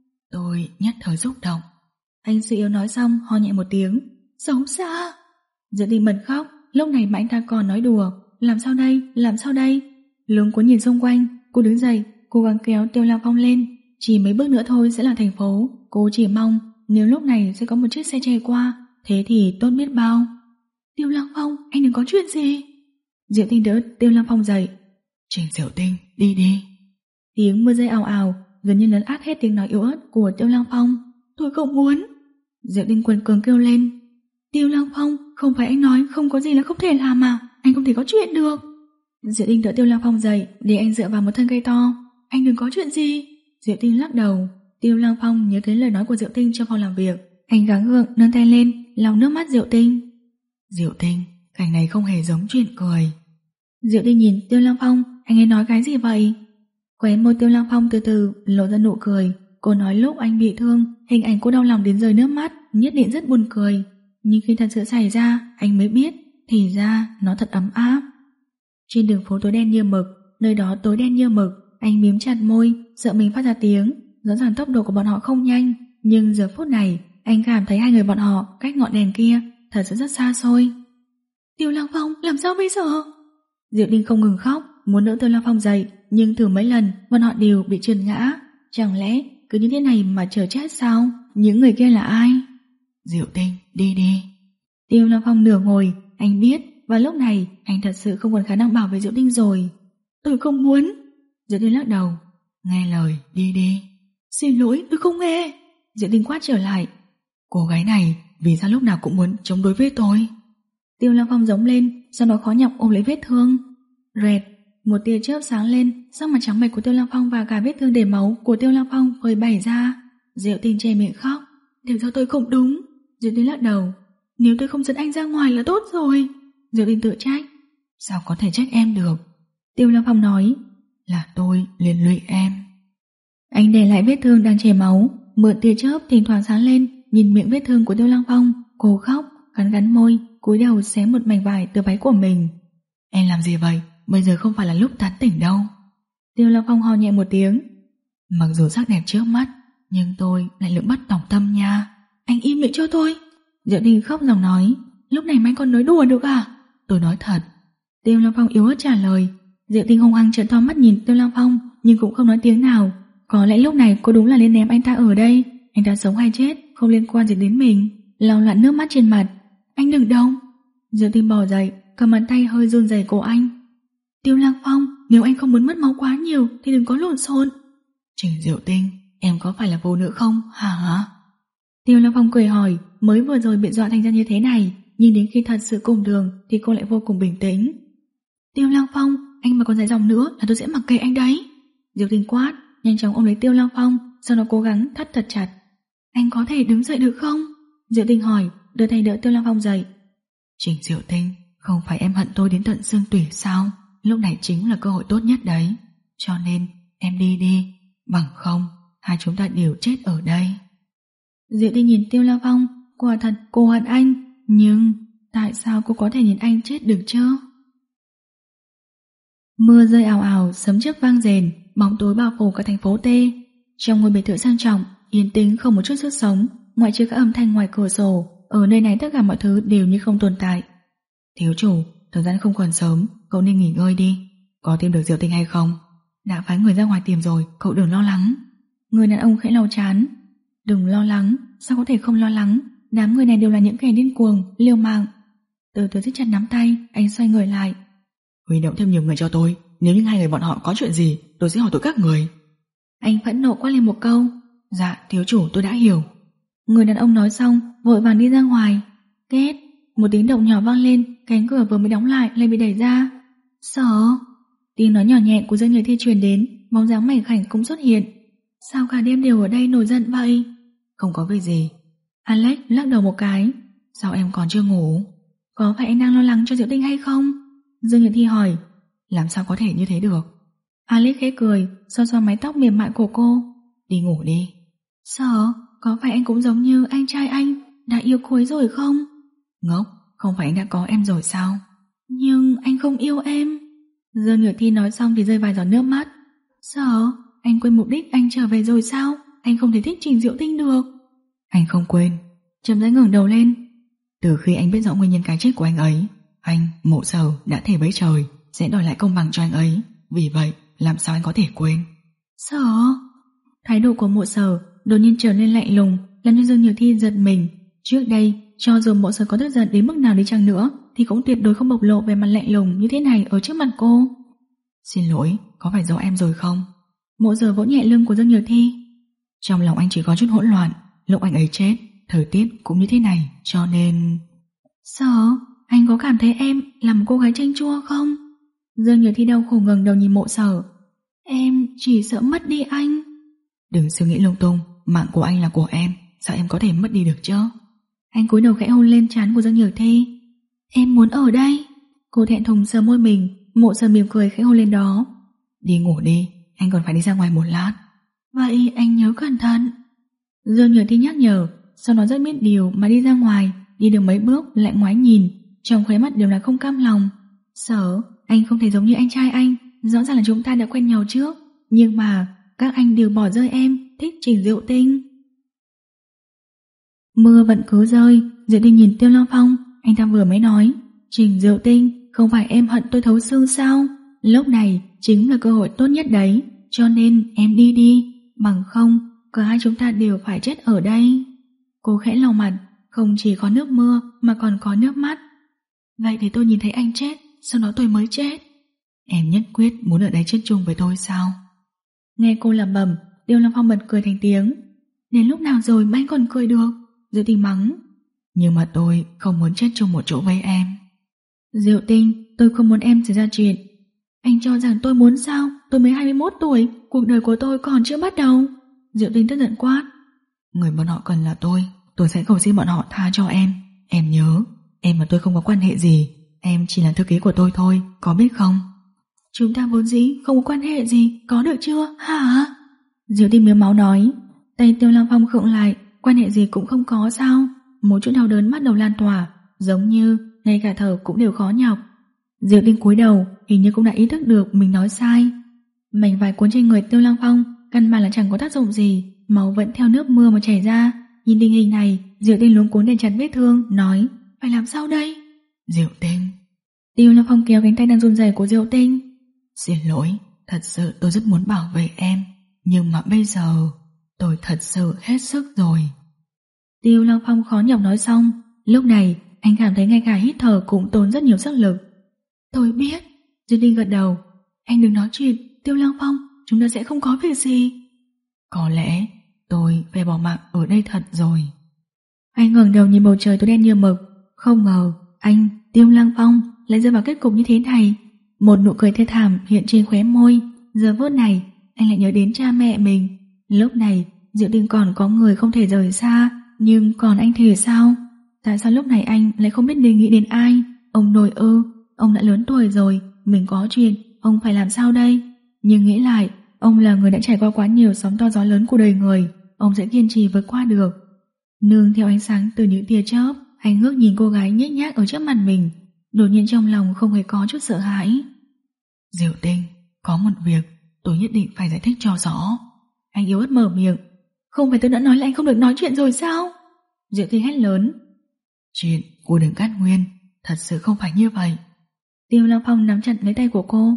Tôi nhất thời xúc động. Anh suy yếu nói xong, ho nhẹ một tiếng. Xấu xa! Diệu Tinh bật khóc, lúc này mà anh ta còn nói đùa. Làm sao đây, làm sao đây? Luống cuống nhìn xung quanh, cô đứng dậy, cố gắng kéo Tiêu Lăng Phong lên. Chỉ mấy bước nữa thôi sẽ là thành phố. Cô chỉ mong nếu lúc này sẽ có một chiếc xe chạy qua, thế thì tốt biết bao. Tiêu Lăng Phong, anh đừng có chuyện gì. Diệu Tinh đỡ Tiêu Lăng Phong dậy. Trình Diệu Tinh, đi đi. Tiếng mưa rơi ào ào, gần như lấn át hết tiếng nói yếu ớt của Tiêu Lăng Phong. Tôi không muốn. Diệu Tinh quần cường kêu lên. Tiêu Lăng Phong, không phải anh nói không có gì là không thể làm mà, anh không thể có chuyện được. Diệu Tinh đỡ Tiêu Lăng Phong dậy, để anh dựa vào một thân cây to. Anh đừng có chuyện gì. Diệu Tinh lắc đầu. Tiêu Lăng Phong nhớ tới lời nói của Diệu Tinh trong phòng làm việc, anh gắng gượng nâng tay lên, lau nước mắt Diệu Tinh. Diệu Tinh, cảnh này không hề giống chuyện cười. Diệu Tinh nhìn Tiêu Lăng Phong, anh ấy nói cái gì vậy? Khóe môi Tiêu Lăng Phong từ từ lộ ra nụ cười. Cô nói lúc anh bị thương, hình ảnh cô đau lòng đến rơi nước mắt, nhất định rất buồn cười. Nhưng khi thật sự xảy ra, anh mới biết, thì ra nó thật ấm áp. Trên đường phố tối đen như mực, nơi đó tối đen như mực, anh mím chặt môi, sợ mình phát ra tiếng. Rõ ràng tốc độ của bọn họ không nhanh, nhưng giờ phút này, anh cảm thấy hai người bọn họ cách ngọn đèn kia thật sự rất xa xôi. Tiêu Lăng Phong, làm sao bây giờ? Diệu Tinh không ngừng khóc, muốn đỡ Tiêu Lăng Phong dậy, nhưng thử mấy lần, bọn họ đều bị trượt ngã. Chẳng lẽ cứ như thế này mà chờ chết sao? Những người kia là ai? Diệu Tinh, đi đi. Tiêu Lăng Phong nửa ngồi, anh biết, và lúc này anh thật sự không còn khả năng bảo vệ Diệu Tinh rồi. Tôi không muốn. Diệu Tinh lắc đầu. Nghe lời, đi đi. Xin lỗi, tôi không nghe. Diệu Tinh quát trở lại. Cô gái này vì sao lúc nào cũng muốn chống đối với tôi? Tiêu Lăng Phong giống lên, sau đó khó nhọc ôm lấy vết thương. Rẹt, một tia chớp sáng lên, sắc mặt trắng bệch của Tiêu Lăng Phong và cả vết thương đầy máu của Tiêu Lăng Phong phơi bày ra. Diệu Tinh che miệng khóc. Đều do tôi không đúng. Diệu Tinh lắc đầu. Nếu tôi không dẫn anh ra ngoài là tốt rồi. Diệu Tinh tự trách. Sao có thể trách em được? Tiêu Lăng Phong nói. Là tôi liên lụy em. Anh để lại vết thương đang chảy máu, mượn tia chớp thỉnh thoảng sáng lên, nhìn miệng vết thương của Tiêu Lăng Phong. Cô khóc, cắn cắn môi, cúi đầu xé một mảnh vải từ váy của mình. Em làm gì vậy? Bây giờ không phải là lúc tán tỉnh đâu. Tiêu Lăng Phong ho nhẹ một tiếng. Mặc dù sắc đẹp trước mắt, nhưng tôi lại lưỡng bất tòng tâm nha. Anh im miệng cho tôi. Diệu Tinh khóc giọng nói. Lúc này mà anh còn nói đùa được à? Tôi nói thật. Tiêu Lăng Phong yếu ớt trả lời. Diệu Tinh hung hăng trợn to mắt nhìn Tiêu Lăng Phong, nhưng cũng không nói tiếng nào. Có lẽ lúc này cô đúng là nên ném anh ta ở đây. Anh ta sống hay chết không liên quan gì đến mình. Lau loạn nước mắt trên mặt. Anh đừng động. Diệu Tinh bò dậy, cầm bàn tay hơi run rẩy cổ anh. Tiêu Lăng Phong, nếu anh không muốn mất máu quá nhiều thì đừng có lộn xộn. Trình Diệu Tinh, em có phải là phụ nữ không hả? Tiêu Lăng Phong cười hỏi. Mới vừa rồi bị dọa thành ra như thế này, nhưng đến khi thật sự cùng đường thì cô lại vô cùng bình tĩnh. Tiêu Lăng Phong, anh mà còn dài dòng nữa là tôi sẽ mặc kệ anh đấy. Diệu Tinh quát, nhanh chóng ôm lấy Tiêu Lăng Phong, sau đó cố gắng thắt thật chặt. Anh có thể đứng dậy được không? Diệu Tinh hỏi, đưa tay đỡ Tiêu Lăng Phong dậy. Trình Diệu Tinh, không phải em hận tôi đến tận xương tủy sao? Lúc này chính là cơ hội tốt nhất đấy. Cho nên em đi đi, bằng không hai chúng ta đều chết ở đây. Diệu Tinh nhìn Tiêu Lăng Phong, quả thật cô hận anh, nhưng tại sao cô có thể nhìn anh chết được chứ? Mưa rơi ào ào, sấm chớp vang rền, bóng tối bao phủ cả thành phố T. Trong ngôi biệt thự sang trọng, yên tĩnh không một chút sức sống, ngoại trừ các âm thanh ngoài cửa sổ, ở nơi này tất cả mọi thứ đều như không tồn tại. Thiếu chủ, thời gian không còn sớm, cậu nên nghỉ ngơi đi. Có tìm được Diệu Tinh hay không? Đã phái người ra ngoài tìm rồi, cậu đừng lo lắng. Người đàn ông khẽ lau chán. Đừng lo lắng, sao có thể không lo lắng? đám người này đều là những kẻ điên cuồng, liều mạng. Từ từ siết chặt nắm tay, anh xoay người lại. Huy động thêm nhiều người cho tôi, nếu như hai người bọn họ có chuyện gì, tôi sẽ hỏi tội các người. Anh phẫn nộ quát lên một câu. Dạ, thiếu chủ, tôi đã hiểu. Người đàn ông nói xong, vội vàng đi ra ngoài. Két, một tiếng động nhỏ vang lên, cánh cửa vừa mới đóng lại lại bị đẩy ra. Sở. Tiếng nói nhỏ nhẹ của Dương Nhược Thi truyền đến, bóng dáng mảnh khảnh cũng xuất hiện. Sao cả đêm đều ở đây nổi giận vậy? Không có việc gì. Alex lắc đầu một cái. Sao em còn chưa ngủ? Có phải anh đang lo lắng cho Diệu Tinh hay không? Dương Nhược Thi hỏi. Làm sao có thể như thế được? Alex khẽ cười, xoa xoa mái tóc mềm mại của cô. Đi ngủ đi. Sở, có phải anh cũng giống như anh trai anh, đã yêu cô ấy rồi không? Ngốc, không phải anh đã có em rồi sao? Nhưng anh không yêu em. Dương Nhược Thi nói xong thì rơi vài giọt nước mắt. Sở, anh quên mục đích anh trở về rồi sao? Anh không thể thích Trình Diệu Tinh được. Anh không quên. Trầm Rãi ngẩng đầu lên. Từ khi anh biết rõ nguyên nhân cái chết của anh ấy, anh, Mộ Sở, đã thề với trời sẽ đòi lại công bằng cho anh ấy. Vì vậy, làm sao anh có thể quên? Sở. Thái độ của Mộ Sở đột nhiên trở nên lạnh lùng, làm cho Dương Nhược Thi giật mình. Trước đây, cho dù Mộ Sở có tức giận đến mức nào đi chăng nữa thì cũng tuyệt đối không bộc lộ về mặt lạnh lùng như thế này ở trước mặt cô. Xin lỗi, có phải do em rồi không? Mộ Sở vỗ nhẹ lưng của Dương Nhược Thi. Trong lòng anh chỉ có chút hỗn loạn. Lúc anh ấy chết, thời tiết cũng như thế này, cho nên... Sở, anh có cảm thấy em là một cô gái chanh chua không? Dương Nhược Thi đau khổ ngẩng đầu nhìn Mộ Sở. Em chỉ sợ mất đi anh. Đừng suy nghĩ lung tung, mạng của anh là của em, sao em có thể mất đi được chứ? Anh cúi đầu khẽ hôn lên trán của Dương Nhược Thi. Em muốn ở đây. Cô thẹn thùng sờ môi mình. Mộ Sở mỉm cười khẽ hôn lên đó. Đi ngủ đi, anh còn phải đi ra ngoài một lát. Vậy anh nhớ cẩn thận. Dương Nhược Thi nhắc nhở, sau đó rất biết điều mà đi ra ngoài. Đi được mấy bước lại ngoái nhìn, trong khóe mắt đều là không cam lòng. Sở, anh không thể giống như anh trai anh. Rõ ràng là chúng ta đã quen nhau trước, nhưng mà các anh đều bỏ rơi em, thích Trình Diệu Tinh. Mưa vẫn cứ rơi. Diệu Tinh nhìn Tiêu Long Phong. Anh ta vừa mới nói, Trình Diệu Tinh, không phải em hận tôi thấu xương sao? Lúc này chính là cơ hội tốt nhất đấy, cho nên em đi đi. Bằng không, cả hai chúng ta đều phải chết ở đây. Cô khẽ lau mặt. Không chỉ có nước mưa mà còn có nước mắt. Vậy thì tôi nhìn thấy anh chết, sau đó tôi mới chết. Em nhất quyết muốn ở đây chết chung với tôi sao? Nghe cô lẩm bẩm, Tiêu Long Phong bật cười thành tiếng. Đến lúc nào rồi mà anh còn cười được? Diệu Tinh mắng. Nhưng mà tôi không muốn chết chung một chỗ với em. Diệu Tinh, tôi không muốn em xảy ra chuyện. Anh cho rằng tôi muốn sao? Tôi mới hai mươi mốt tuổi, cuộc đời của tôi còn chưa bắt đầu. Diệu Tinh tức giận quát. Người bọn họ cần là tôi, tôi sẽ cầu xin bọn họ tha cho em. Em nhớ, em và tôi không có quan hệ gì, em chỉ là thư ký của tôi thôi, có biết không? Chúng ta vốn dĩ không có quan hệ gì, có được chưa, hả? Diệu Tinh miếu máu nói. Tay Tiêu Lăng Phong khựng lại. Quan hệ gì cũng không có sao? Một chút đau đớn bắt đầu lan tỏa, giống như ngay cả thở cũng đều khó nhọc. Diệu Tinh cúi đầu, hình như cũng đã ý thức được mình nói sai. Mảnh vải cuốn trên người Tiêu Lăng Phong căn bản là chẳng có tác dụng gì, máu vẫn theo nước mưa mà chảy ra. Nhìn tình hình này, Diệu Tinh luống cuống đè chặt vết thương, nói, phải làm sao đây? Diệu Tinh. Tiêu Lăng Phong kéo cánh tay đang run rẩy của Diệu Tinh. Xin lỗi, thật sự tôi rất muốn bảo vệ em, nhưng mà bây giờ tôi thật sự hết sức rồi. Tiêu Lăng Phong khó nhọc nói xong. Lúc này anh cảm thấy ngay cả hít thở cũng tốn rất nhiều sức lực. Tôi biết. Diệu Tinh gật đầu. Anh đừng nói chuyện, Tiêu Lăng Phong, chúng ta sẽ không có việc gì. Có lẽ tôi phải bỏ mạng ở đây thật rồi. Anh ngẩng đầu nhìn bầu trời tối đen như mực. Không ngờ anh, Tiêu Lăng Phong, lại rơi vào kết cục như thế này. Một nụ cười thê thảm hiện trên khóe môi. Giờ phút này anh lại nhớ đến cha mẹ mình. Lúc này Diệu Tinh còn có người không thể rời xa, nhưng còn anh thì sao? Tại sao lúc này anh lại không biết nên nghĩ đến ai? Ông nội ư? Ông đã lớn tuổi rồi, mình có chuyện, ông phải làm sao đây? Nhưng nghĩ lại, ông là người đã trải qua quá nhiều sóng to gió lớn của đời người, ông sẽ kiên trì vượt qua được. Nương theo ánh sáng từ những tia chớp, anh ngước nhìn cô gái nhếch nhác ở trước mặt mình. Đột nhiên trong lòng không hề có chút sợ hãi. Diệu Tinh, có một việc tôi nhất định phải giải thích cho rõ. Anh yếu ớt mở miệng. Không phải tôi đã nói là anh không được nói chuyện rồi sao? Diệu Tinh hét lớn. Chuyện của Đường Cát Nguyên thật sự không phải như vậy. Tiêu Lăng Phong nắm chặt lấy tay của cô.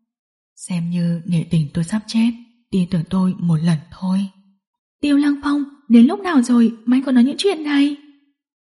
Xem như nể tình tôi sắp chết, tin tưởng tôi một lần thôi. Tiêu Lăng Phong, đến lúc nào rồi mà anh còn nói những chuyện này?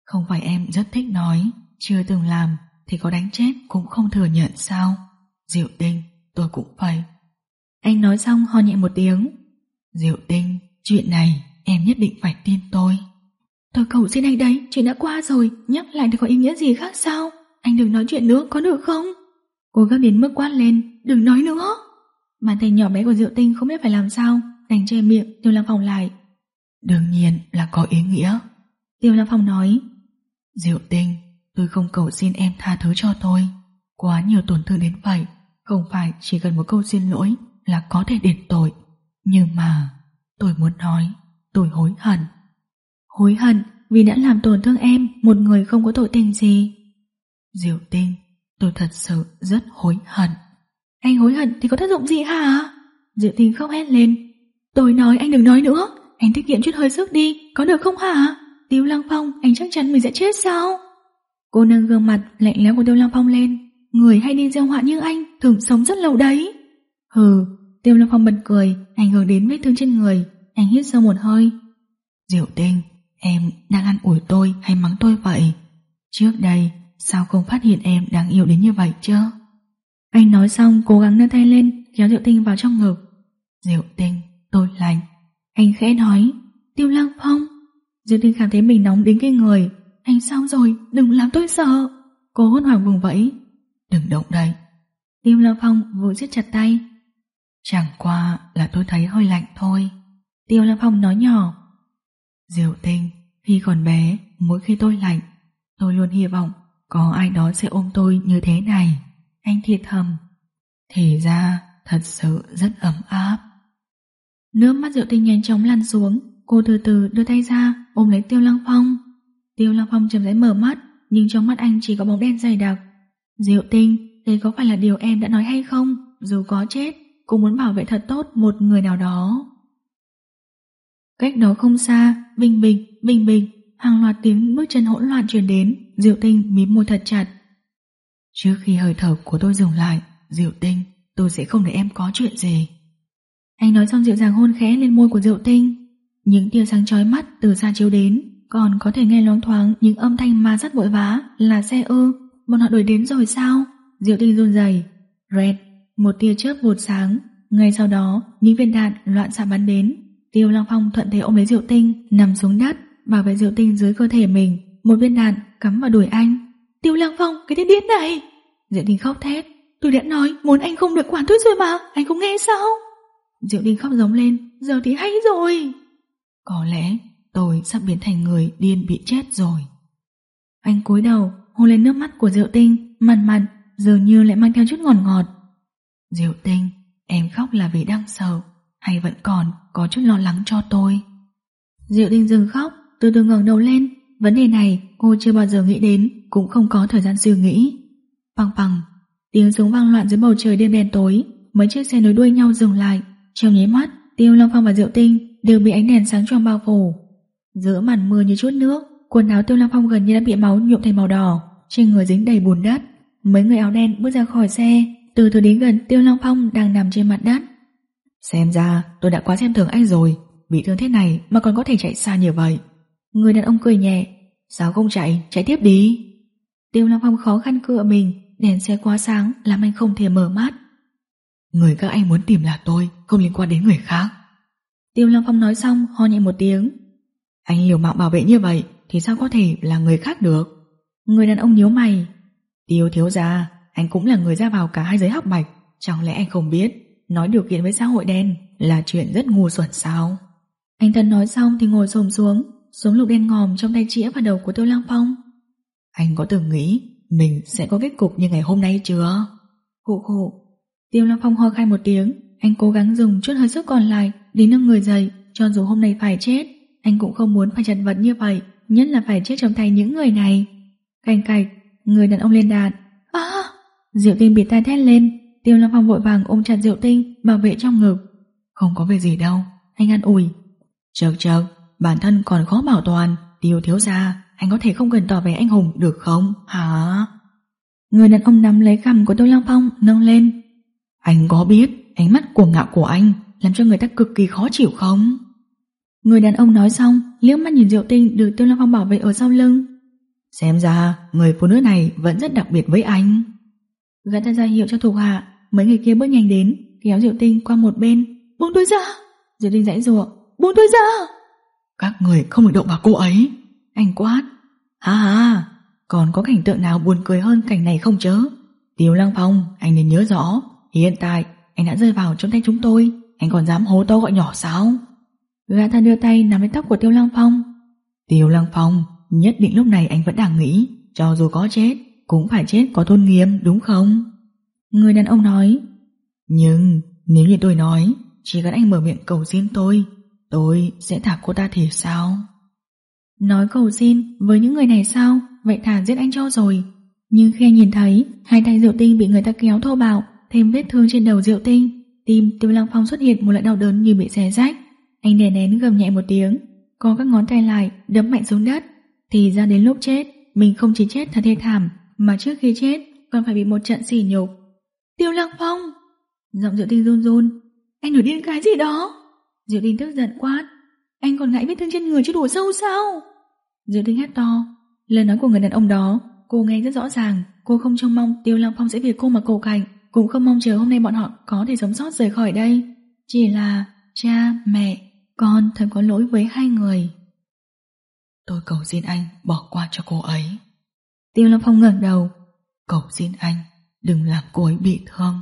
Không phải em rất thích nói, chưa từng làm thì có đánh chết cũng không thừa nhận sao? Diệu Tinh, tôi cũng vậy. Anh nói xong ho nhẹ một tiếng. Diệu Tinh, chuyện này em nhất định phải tin tôi. Tôi cầu xin anh đấy, chuyện đã qua rồi, nhắc lại thì có ý nghĩa gì khác sao? Anh đừng nói chuyện nữa, có được không? Cô gấp đến mức quát lên, đừng nói nữa. Bàn tay nhỏ bé của Diệu Tinh không biết phải làm sao, đành che miệng Tiêu Lăng Phong lại. Đương nhiên là có ý nghĩa. Tiêu Lăng Phong nói. Diệu Tinh, tôi không cầu xin em tha thứ cho tôi. Quá nhiều tổn thương đến vậy, không phải chỉ cần một câu xin lỗi là có thể đền tội. Nhưng mà tôi muốn nói, tôi hối hận. Hối hận vì đã làm tổn thương em, một người không có tội tình gì. Diệu Tinh, tôi thật sự rất hối hận. Anh hối hận thì có tác dụng gì hả? Diệu Tinh khóc hét lên. Tôi nói anh đừng nói nữa, anh tiết kiệm chút hơi sức đi, có được không hả? Tiêu Lăng Phong, anh chắc chắn mình sẽ chết sao? Cô nâng gương mặt lạnh lẽo của Tiêu Lăng Phong lên. Người hay đi gieo họa như anh thường sống rất lâu đấy. Hừ. Tiêu Lăng Phong bật cười, ảnh hưởng đến vết thương trên người. Anh hít sâu một hơi. Diệu Tinh, em đang ăn ủi tôi hay mắng tôi vậy? Trước đây sao không phát hiện em đáng yêu đến như vậy chứ? Anh nói xong cố gắng nâng tay lên kéo Diệu Tinh vào trong ngực. Diệu Tinh, tôi lạnh. Anh khẽ nói. Tiêu Lăng Phong. Diệu Tinh cảm thấy mình nóng đến cái người. Anh sao rồi, đừng làm tôi sợ. Cô hốt hoảng vùng vẫy. Đừng động đậy. Tiêu Lăng Phong vội siết chặt tay. Chẳng qua là tôi thấy hơi lạnh thôi. Tiêu Lăng Phong nói nhỏ. Diệu Tinh, khi còn bé, mỗi khi tôi lạnh, tôi luôn hy vọng có ai đó sẽ ôm tôi như thế này. Anh thiệt thầm. Thì ra thật sự rất ấm áp. Nước mắt Diệu Tinh nhanh chóng lăn xuống. Cô từ từ đưa tay ra ôm lấy Tiêu Lăng Phong. Tiêu Lăng Phong chậm rãi mở mắt, nhưng trong mắt anh chỉ có bóng đen dày đặc. Diệu Tinh, đây có phải là điều em đã nói hay không? Dù có chết, cô muốn bảo vệ thật tốt một người nào đó. Cách đó không xa, bình bình, bình bình, hàng loạt tiếng bước chân hỗn loạn truyền đến. Diệu Tinh mím môi thật chặt. Trước khi hơi thở của tôi dừng lại, Diệu Tinh, tôi sẽ không để em có chuyện gì. Anh nói xong dịu dàng hôn khẽ lên môi của Diệu Tinh. Những tia sáng chói mắt từ xa chiếu đến, còn có thể nghe loáng thoáng những âm thanh ma sát vội vã. Là xe ư? Bọn họ đuổi đến rồi sao? Diệu Tinh run rẩy. Red, một tia chớp vụt sáng. Ngay sau đó, những viên đạn loạn xạ bắn đến. Tiêu Lăng Phong thuận thế ôm lấy Diệu Tinh, nằm xuống đất, bảo vệ Diệu Tinh dưới cơ thể mình. Một viên đạn cắm vào đùi anh. Tiêu Lăng Phong, cái tên điên này! Diệu Tinh khóc thét. Tôi đã nói muốn anh không được quản tôi rồi mà, anh không nghe sao? Diệu Tinh khóc giống lên. Giờ thì hay rồi. Có lẽ tôi sắp biến thành người điên bị chết rồi. Anh cúi đầu hôn lên nước mắt của Diệu Tinh, mặn mặn, dường như lại mang theo chút ngọt ngọt. Diệu Tinh, em khóc là vì đang sợ, hay vẫn còn có chút lo lắng cho tôi? Diệu Tinh dừng khóc, từ từ ngẩng đầu lên. Vấn đề này cô chưa bao giờ nghĩ đến, cũng không có thời gian suy nghĩ. Pằng pằng, tiếng súng vang loạn dưới bầu trời đêm đen tối. Mấy chiếc xe nối đuôi nhau dừng lại. Trong nháy mắt, Tiêu Lăng Phong và Diệu Tinh đều bị ánh đèn sáng choang bao phủ. Giữa màn mưa như chút nước, quần áo Tiêu Lăng Phong gần như đã bị máu nhuộm thành màu đỏ, trên người dính đầy bùn đất. Mấy người áo đen bước ra khỏi xe, từ từ đến gần Tiêu Lăng Phong đang nằm trên mặt đất. Xem ra tôi đã quá xem thường anh rồi, bị thương thế này mà còn có thể chạy xa như vậy. Người đàn ông cười nhẹ. Sao không chạy, chạy tiếp đi. Tiêu Lăng Phong khó khăn cựa mình, đèn xe quá sáng làm anh không thể mở mắt. Người các anh muốn tìm là tôi, không liên quan đến người khác. Tiêu Lăng Phong nói xong ho nhẹ một tiếng. Anh liều mạng bảo vệ như vậy thì sao có thể là người khác được? Người đàn ông nhíu mày. Tiêu thiếu gia, anh cũng là người ra vào cả hai giới hắc bạch, chẳng lẽ anh không biết nói điều kiện với xã hội đen là chuyện rất ngu xuẩn sao? Anh thân nói xong thì ngồi xổm xuống, xuống lục đen ngòm trong tay chĩa vào đầu của Tiêu Lăng Phong. Anh có từng nghĩ mình sẽ có kết cục như ngày hôm nay chưa? Khụ khụ. Tiêu Lăng Phong ho khan một tiếng. Anh cố gắng dùng chút hơi sức còn lại để nâng người dậy. Cho dù hôm nay phải chết, anh cũng không muốn phải chật vật như vậy, nhất là phải chết trong tay những người này. Cành cạch, người đàn ông lên đạn. À! Diệu Tinh bịt tai thét lên. Tiêu Lăng Phong vội vàng ôm chặt Diệu Tinh, bảo vệ trong ngực. Không có việc gì đâu, anh an ủi. Chợt chợt, bản thân còn khó bảo toàn. Tiêu thiếu gia, anh có thể không cần tỏ vẻ anh hùng được không, hả? Người đàn ông nắm lấy cằm của Tiêu Lăng Phong, nâng lên. Anh có biết ánh mắt cuồng ngạo của anh làm cho người ta cực kỳ khó chịu không? Người đàn ông nói xong, liếc mắt nhìn Diệu Tinh được Tiêu Lăng Phong bảo vệ ở sau lưng. Xem ra người phụ nữ này vẫn rất đặc biệt với anh. Gã ta ra hiệu cho thuộc hạ. Mấy người kia bước nhanh đến, kéo Diệu Tinh qua một bên. Buông tôi ra! Diệu Tinh giãy giụa. Buông tôi ra! Các người không được động vào cô ấy. Anh quát. Ha ha, còn có cảnh tượng nào buồn cười hơn cảnh này không chớ? Tiêu Lăng Phong, anh nên nhớ rõ, hiện tại anh đã rơi vào trong tay chúng tôi, anh còn dám hô to gọi nhỏ sao? Gã ta đưa tay nắm lấy tóc của Tiêu Lăng Phong. Tiêu Lăng Phong, nhất định lúc này anh vẫn đang nghĩ, cho dù có chết cũng phải chết có tôn nghiêm, đúng không? Người đàn ông nói. Nhưng nếu như tôi nói, chỉ cần anh mở miệng cầu xin tôi, tôi sẽ thả cô ta thì sao? Nói cầu xin với những người này sao? Vậy thả giết anh cho rồi. Nhưng khi anh nhìn thấy hai tay Diệu Tinh bị người ta kéo thô bạo, thêm vết thương trên đầu Diệu Tinh, tim Tiêu Lăng Phong xuất hiện một loại đau đớn như bị xé rách. Anh đè nén gầm nhẹ một tiếng, co các ngón tay lại đấm mạnh xuống đất. Thì ra đến lúc chết, mình không chỉ chết thật thê thảm, mà trước khi chết còn phải bị một trận sỉ nhục. Tiêu Lăng Phong! Giọng Diệu Tinh run run. Anh nổi điên cái gì đó? Diệu Tinh tức giận quát. Anh còn ngại vết thương trên người chứ đùa sâu sao? Diệu Tinh hét to. Lời nói của người đàn ông đó cô nghe rất rõ ràng. Cô không trông mong Tiêu Lăng Phong sẽ vì cô mà cầu cạnh, cũng không mong chờ hôm nay bọn họ có thể sống sót rời khỏi đây. Chỉ là cha, mẹ, con thật có lỗi với hai người. Tôi cầu xin anh bỏ qua cho cô ấy. Tiêu Lăng Phong ngẩng đầu. Cầu xin anh đừng làm cô ấy bị thương.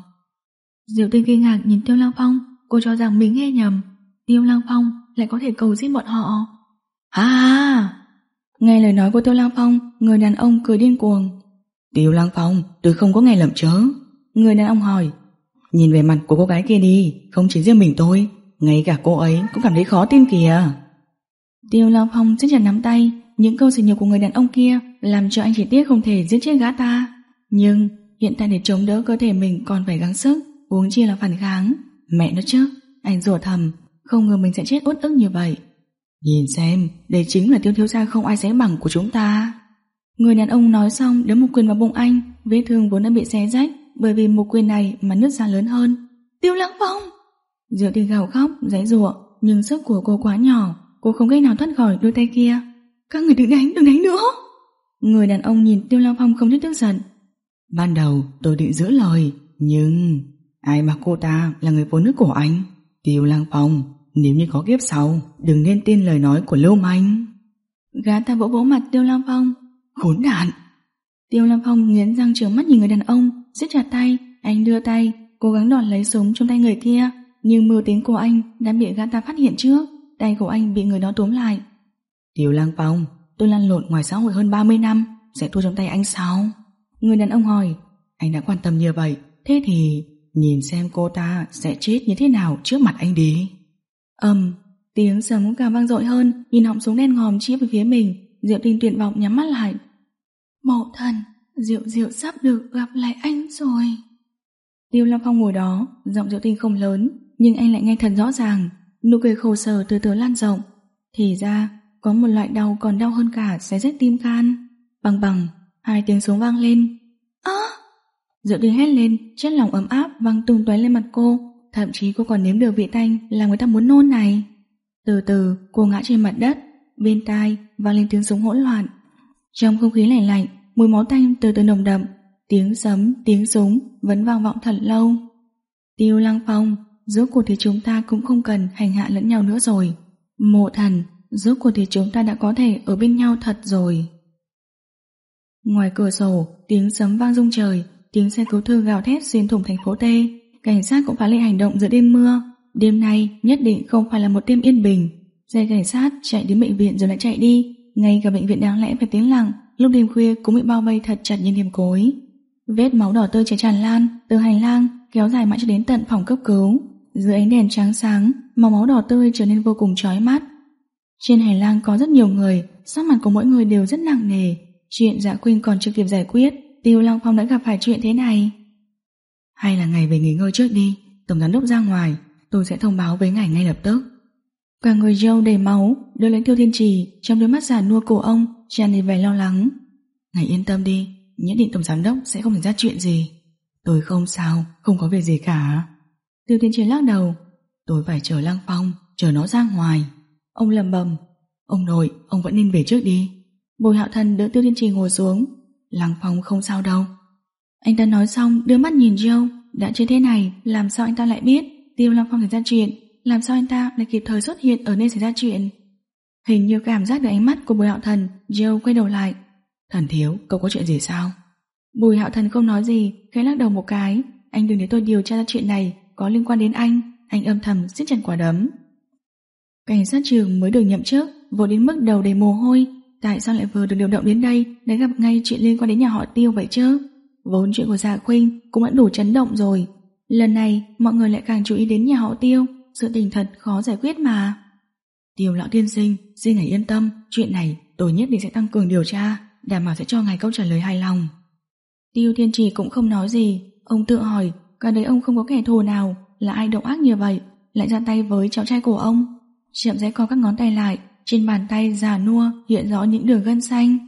Diệu Tinh kinh ngạc nhìn Tiêu Lăng Phong. Cô cho rằng mình nghe nhầm. Tiêu Lăng Phong lại có thể cầu xin bọn họ. Ha ha! Nghe lời nói của Tiêu Lăng Phong, người đàn ông cười điên cuồng. Tiêu Lăng Phong, tôi không có nghe lầm chớ. Người đàn ông hỏi. Nhìn về mặt của cô gái kia đi, không chỉ riêng mình tôi, ngay cả cô ấy cũng cảm thấy khó tin kìa. Tiêu Lăng Phong siết chặt nắm tay. Những câu sỉ nhục của người đàn ông kia làm cho anh chỉ tiếc không thể giết chết gã ta. Nhưng hiện tại để chống đỡ cơ thể mình còn phải gắng sức, huống chi là phản kháng. Mẹ nó chứ, anh rủa thầm, không ngờ mình sẽ chết uất ức như vậy. Nhìn xem, đây chính là Tiêu thiếu gia không ai sánh bằng của chúng ta. Người đàn ông nói xong đấm một quyền vào bụng anh. Vết thương vốn đã bị xé rách, bởi vì một quyền này mà nứt ra lớn hơn. Tiêu Lăng Phong! Diệu Tinh gào khóc, giãy giụa, nhưng sức của cô quá nhỏ, cô không cách nào thoát khỏi đôi tay kia. Các người đừng đánh, đừng đánh nữa! Người đàn ông nhìn Tiêu Lăng Phong không chút tức giận. Ban đầu tôi định giữ lời, nhưng ai mà cô ta là người phụ nữ của anh. Tiêu Lăng Phong, nếu như có kiếp sau, đừng nên tin lời nói của lưu manh. Gã ta vỗ vỗ mặt Tiêu Lăng Phong. Khốn nạn! Tiêu Lăng Phong nghiến răng trừng mắt nhìn người đàn ông, siết chặt tay. Anh đưa tay, cố gắng đòn lấy súng trong tay người kia, nhưng mưu tính của anh đã bị gã ta phát hiện trước. Tay của anh bị người đó túm lại. Tiêu Lăng Phong, tôi lăn lộn ngoài xã hội hơn ba mươi năm, sẽ thua trong tay anh sao? Người đàn ông hỏi. Anh đã quan tâm như vậy, thế thì nhìn xem cô ta sẽ chết như thế nào trước mặt anh đi. Ầm, tiếng sấm càng vang dội hơn. Nhìn họng súng đen ngòm chĩa về phía mình, Diệu Tinh tuyệt vọng nhắm mắt lại. Mộ thần, Diệu Diệu sắp được gặp lại anh rồi. Tiêu Lăng Phong ngồi đó, giọng Diệu Tinh không lớn, nhưng anh lại nghe thật rõ ràng. Nụ cười khổ sở từ từ lan rộng. Thì ra có một loại đau còn đau hơn cả xé rách tim can. Bằng bằng, hai tiếng súng vang lên. Á! À! Diệu Tinh hét lên, chất lỏng ấm áp văng tung tóe lên mặt cô. Thậm chí cô còn nếm được vị tanh làm người ta muốn nôn này. Từ từ cô ngã trên mặt đất, bên tai vang lên tiếng súng hỗn loạn. Trong không khí lạnh lạnh, mùi máu tanh từ từ nồng đậm. Tiếng sấm, tiếng súng vẫn vang vọng thật lâu. Tiêu Lăng Phong, rốt cuộc thì chúng ta cũng không cần hành hạ lẫn nhau nữa rồi. Mộ thần, rốt cuộc thì chúng ta đã có thể ở bên nhau thật rồi. Ngoài cửa sổ, tiếng sấm vang rung trời, tiếng xe cứu thương gào thét xuyên thủng thành phố T. Cảnh sát cũng phá lệ hành động giữa đêm mưa. Đêm nay nhất định không phải là một đêm yên bình. Xe cảnh sát chạy đến bệnh viện rồi lại chạy đi. Ngay cả bệnh viện đáng lẽ phải tĩnh lặng, lúc đêm khuya cũng bị bao vây thật chặt như niềm cối. Vết máu đỏ tươi chảy tràn lan từ hành lang kéo dài mãi cho đến tận phòng cấp cứu. Dưới ánh đèn trắng sáng, màu máu đỏ tươi trở nên vô cùng chói mắt. Trên hành lang có rất nhiều người, sắc mặt của mỗi người đều rất nặng nề. Chuyện Dạ Khuynh còn chưa kịp giải quyết, Tiêu Lăng Phong đã gặp phải chuyện thế này. Hay là ngài về nghỉ ngơi trước đi, tổng giám đốc ra ngoài, tôi sẽ thông báo với ngài ngay lập tức. Cả người Joe đầy máu đưa lấy Tiêu Thiên Trì, trong đôi mắt già nua của ông tràn đầy vẻ lo lắng. Ngài yên tâm đi, nhất định tổng giám đốc sẽ không xảy ra chuyện gì. Tôi không sao, không có việc gì cả. Tiêu Thiên Trì lắc đầu. Tôi phải chờ Lăng Phong, chờ nó ra ngoài. Ông lẩm bẩm. Ông nội, ông vẫn nên về trước đi. Bùi Hạo Thần đỡ Tiêu Thiên Trì ngồi xuống. Lăng Phong không sao đâu. Anh ta nói xong đưa mắt nhìn Joe. Đã chưa thế này, làm sao anh ta lại biết Tiêu Lăng Phong xảy ra chuyện? Làm sao anh ta lại kịp thời xuất hiện ở nơi xảy ra chuyện? Hình như cảm giác được ánh mắt của Bùi Hạo Thần, Joe quay đầu lại. Thần thiếu, cậu có chuyện gì sao? Bùi Hạo Thần không nói gì, khẽ lắc đầu một cái. Anh đừng để tôi điều tra ra chuyện này có liên quan đến anh. Anh âm thầm siết chặt quả đấm. Cảnh sát trưởng mới được nhậm chức, vội đến mức đầu đầy mồ hôi. Tại sao lại vừa được điều động đến đây để gặp ngay chuyện liên quan đến nhà họ Tiêu vậy chứ? Vốn chuyện của Dạ Khuynh cũng đã đủ chấn động rồi. Lần này mọi người lại càng chú ý đến nhà họ Tiêu. Sự tình thật khó giải quyết mà. Tiêu lão tiên sinh, xin hãy yên tâm. Chuyện này tôi nhất định sẽ tăng cường điều tra, đảm bảo sẽ cho ngài câu trả lời hài lòng. Tiêu Thiên Trì cũng không nói gì. Ông tự hỏi, cả đời ông không có kẻ thù nào, là ai độc ác như vậy lại ra tay với cháu trai của ông. Chậm rãi co các ngón tay lại, trên bàn tay già nua hiện rõ những đường gân xanh.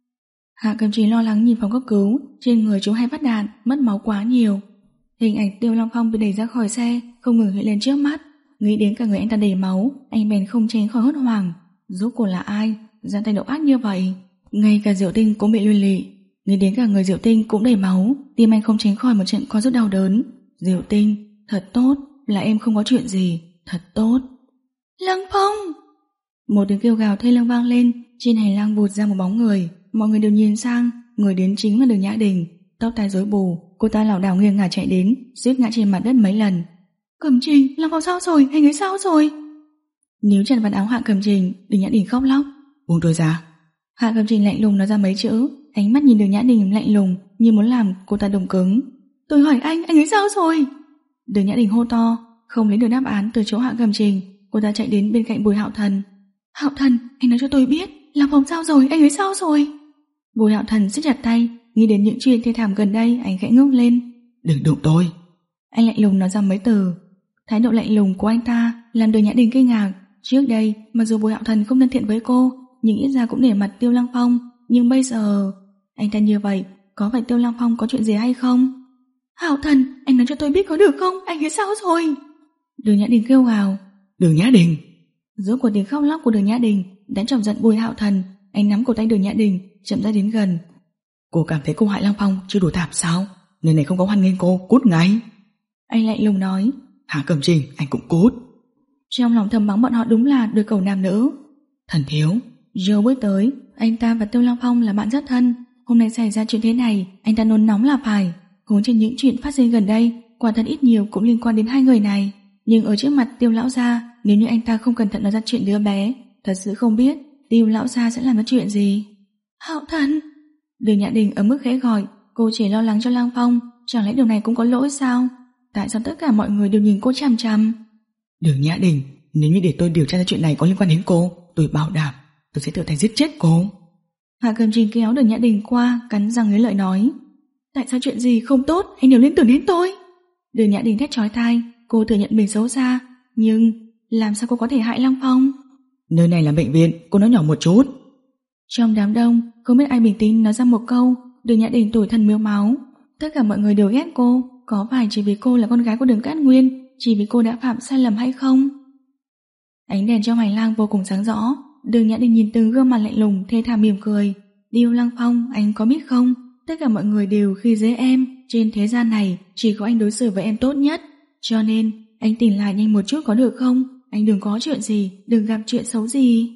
Hạ Cầm Trì lo lắng nhìn phòng cấp cứu. Trên người chúng hay phát đạn, mất máu quá nhiều. Hình ảnh Tiêu Lăng Phong bị đẩy ra khỏi xe không ngừng hiện lên trước mắt. Nghĩ đến cả người anh ta đầy máu, anh bèn không tránh khỏi hốt hoảng. Rốt cuộc là ai ra tay độc ác như vậy? Ngay cả Diệu Tinh cũng bị liên lụy. Nghĩ đến cả người Diệu Tinh cũng đầy máu, tim anh không tránh khỏi một trận co rút đau đớn. Diệu Tinh, thật tốt, là em không có chuyện gì, thật tốt. Lăng Phong! Một tiếng kêu gào thê lương vang lên. Trên hành lang vụt ra một bóng người. Mọi người đều nhìn sang, người đến chính là Đường Nhã Đình. Tóc tai rối bù, cô ta lảo đảo nghiêng ngả chạy đến, suýt ngã trên mặt đất mấy lần. Cẩm Trình, Lăng Phong sao rồi, anh ấy sao rồi? Níu chặt vạt áo Hạ Cẩm Trình, Đường Nhã Đình khóc lóc. Buông tôi ra. Hạ Cẩm Trình lạnh lùng nói ra mấy chữ, ánh mắt nhìn Đường Nhã Đình lạnh lùng như muốn làm cô ta đông cứng. Tôi hỏi anh, anh ấy sao rồi? Đường Nhã Đình hô to, không lấy được đáp án từ chỗ Hạ Cẩm Trình, cô ta chạy đến bên cạnh Bùi Hạo Thần. Hạo Thần, anh nói cho tôi biết, Lăng Phong sao rồi, anh ấy sao rồi? Bùi Hạo Thần siết chặt tay, nghĩ đến những chuyện thê thảm gần đây, anh khẽ ngước lên. Đừng đụng tôi. Anh lạnh lùng nói ra mấy từ. Thái độ lạnh lùng của anh ta làm Đường Nhã Đình kinh ngạc. Trước đây, mặc dù Bùi Hạo Thần không thân thiện với cô, nhưng ít ra cũng để mặt Tiêu Lăng Phong. Nhưng bây giờ, anh ta như vậy, có phải Tiêu Lăng Phong có chuyện gì hay không? Hạo Thần, anh nói cho tôi biết có được không? Anh ấy sao rồi? Đường Nhã Đình kêu gào. Đường Nhã Đình! Rốt cuộc tiếng khóc lóc của Đường Nhã Đình đã chọc giận Bùi Hạo Thần. Anh nắm cổ tay Đường Nhã Đình, chậm rãi đến gần. Cô cảm thấy cô hại Lăng Phong chưa đủ thảm sao? Nơi này không có hoan nghênh cô, cút ngay. Anh lạnh lùng nói. Hạ Cẩm Trình, anh cũng cút. Trong lòng thầm mắng bọn họ đúng là đôi cầu nam nữ. Thần thiếu. Joe bước tới. Anh ta và Tiêu Lăng Phong là bạn rất thân. Hôm nay xảy ra chuyện thế này, anh ta nôn nóng là phải. Huống trên những chuyện phát sinh gần đây, quả thật ít nhiều cũng liên quan đến hai người này. Nhưng ở trước mặt Tiêu lão gia, nếu như anh ta không cẩn thận nói ra chuyện đứa bé, thật sự không biết Tiêu lão gia sẽ làm ra chuyện gì. Hạo Thần! Đường Nhã Đình ở mức khẽ gọi. Cô chỉ lo lắng cho Lăng Phong. Chẳng lẽ điều này cũng có lỗi sao? Tại sao tất cả mọi người đều nhìn cô chằm chằm? Đường Nhã Đình, nếu như để tôi điều tra ra chuyện này có liên quan đến cô, tôi bảo đảm tôi sẽ tự tay giết chết cô. Hạ Cẩm Trình kéo Đường Nhã Đình qua, cắn răng nghiến lợi nói. Tại sao chuyện gì không tốt anh đều liên tưởng đến tôi? Đường Nhã Đình thét chói tai. Cô thừa nhận mình xấu xa, nhưng làm sao cô có thể hại Lăng Phong? Nơi này là bệnh viện, cô nói nhỏ một chút. Trong đám đông, không biết ai bình tĩnh nói ra một câu. Đường Nhã Đình tủi thân miếu máu. Tất cả mọi người đều ghét cô. Có phải chỉ vì cô là con gái của Đường Cát Nguyên, chỉ vì cô đã phạm sai lầm hay không? Ánh đèn trong hành lang vô cùng sáng rõ. Đường Nhã Đình nhìn từng gương mặt lạnh lùng thê thảm mỉm cười. Tiêu Lăng Phong, anh có biết không? Tất cả mọi người đều khi dễ em. Trên thế gian này chỉ có anh đối xử với em tốt nhất. Cho nên anh tỉnh lại nhanh một chút có được không? Anh đừng có chuyện gì, đừng gặp chuyện xấu gì.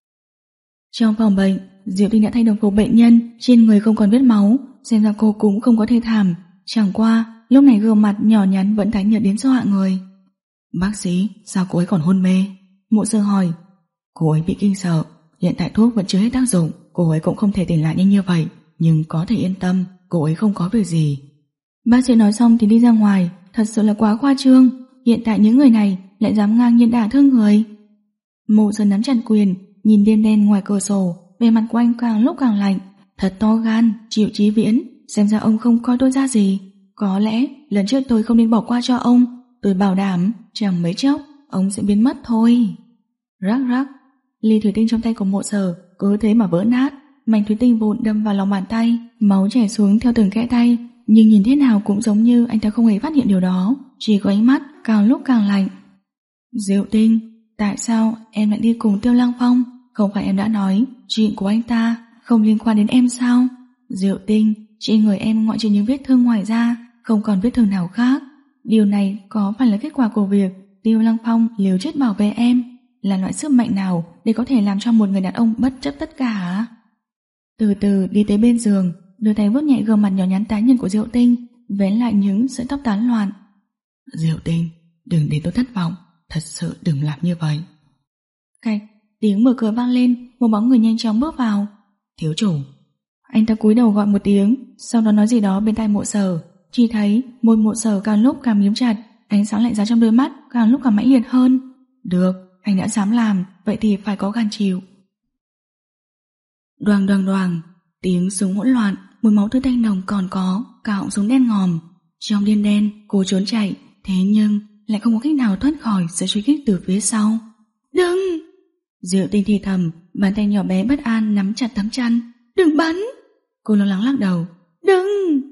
Trong phòng bệnh, Diệu Tinh đã thay đồng phục bệnh nhân, trên người không còn vết máu, xem ra cô cũng không có thê thảm. Chẳng qua, lúc này gương mặt nhỏ nhắn vẫn tái nhợt đến do hạ người. Bác sĩ, sao cô ấy còn hôn mê? Mộ Sơ hỏi. Cô ấy bị kinh sợ, hiện tại thuốc vẫn chưa hết tác dụng, cô ấy cũng không thể tỉnh lại nhanh như vậy, nhưng có thể yên tâm, cô ấy không có việc gì. Bác sĩ nói xong thì đi ra ngoài. Thật sự là quá khoa trương. Hiện tại những người này lại dám ngang nhiên đả thương người. Mộ Sơ nắm chặt quyền, nhìn đêm đen ngoài cửa sổ. Bề mặt của anh càng lúc càng lạnh. Thật to gan, Triệu Chí Viễn. Xem ra ông không coi tôi ra gì. Có lẽ lần trước tôi không nên bỏ qua cho ông. Tôi bảo đảm chẳng mấy chốc ông sẽ biến mất thôi. Rắc rắc. Ly thủy tinh trong tay của Mộ Sở cứ thế mà vỡ nát. Mảnh thủy tinh vụn đâm vào lòng bàn tay, máu chảy xuống theo từng kẽ tay. Nhưng nhìn thế nào cũng giống như anh ta không hề phát hiện điều đó. Chỉ có ánh mắt càng lúc càng lạnh. Diệu Tinh, tại sao em lại đi cùng Tiêu Lăng Phong? Không phải em đã nói chuyện của anh ta không liên quan đến em sao? Diệu Tinh, trên người em ngoại trừ những vết thương ngoài ra, không còn vết thương nào khác. Điều này có phải là kết quả của việc Tiêu Lăng Phong liều chết bảo vệ em? Là loại sức mạnh nào để có thể làm cho một người đàn ông bất chấp tất cả? Từ từ đi tới bên giường, đưa tay vuốt nhẹ gương mặt nhỏ nhắn tái nhợt của Diệu Tinh, vén lại những sợi tóc tán loạn. Diệu Tinh, đừng để tôi thất vọng, thật sự đừng làm như vậy. Cạch, tiếng mở cửa vang lên, một bóng người nhanh chóng bước vào. Thiếu chủ. Anh ta cúi đầu gọi một tiếng, sau đó nói gì đó bên tai Mộ Sở. Chỉ thấy môi Mộ Sở càng lúc càng miếm chặt, ánh sáng lạnh giá trong đôi mắt càng lúc càng mãnh liệt hơn. Được, anh đã dám làm, vậy thì phải có gan chịu. Đoàng đoàng đoàng, tiếng súng hỗn loạn, mùi máu tươi tanh nồng còn có, cả họng súng đen ngòm. Trong điên đen, cô trốn chạy, thế nhưng lại không có cách nào thoát khỏi sự truy kích từ phía sau. Đừng! Diệu Tinh thì thầm, bàn tay nhỏ bé bất an nắm chặt tấm chăn. Đừng bắn! Cô lo lắng lắc đầu. Đừng!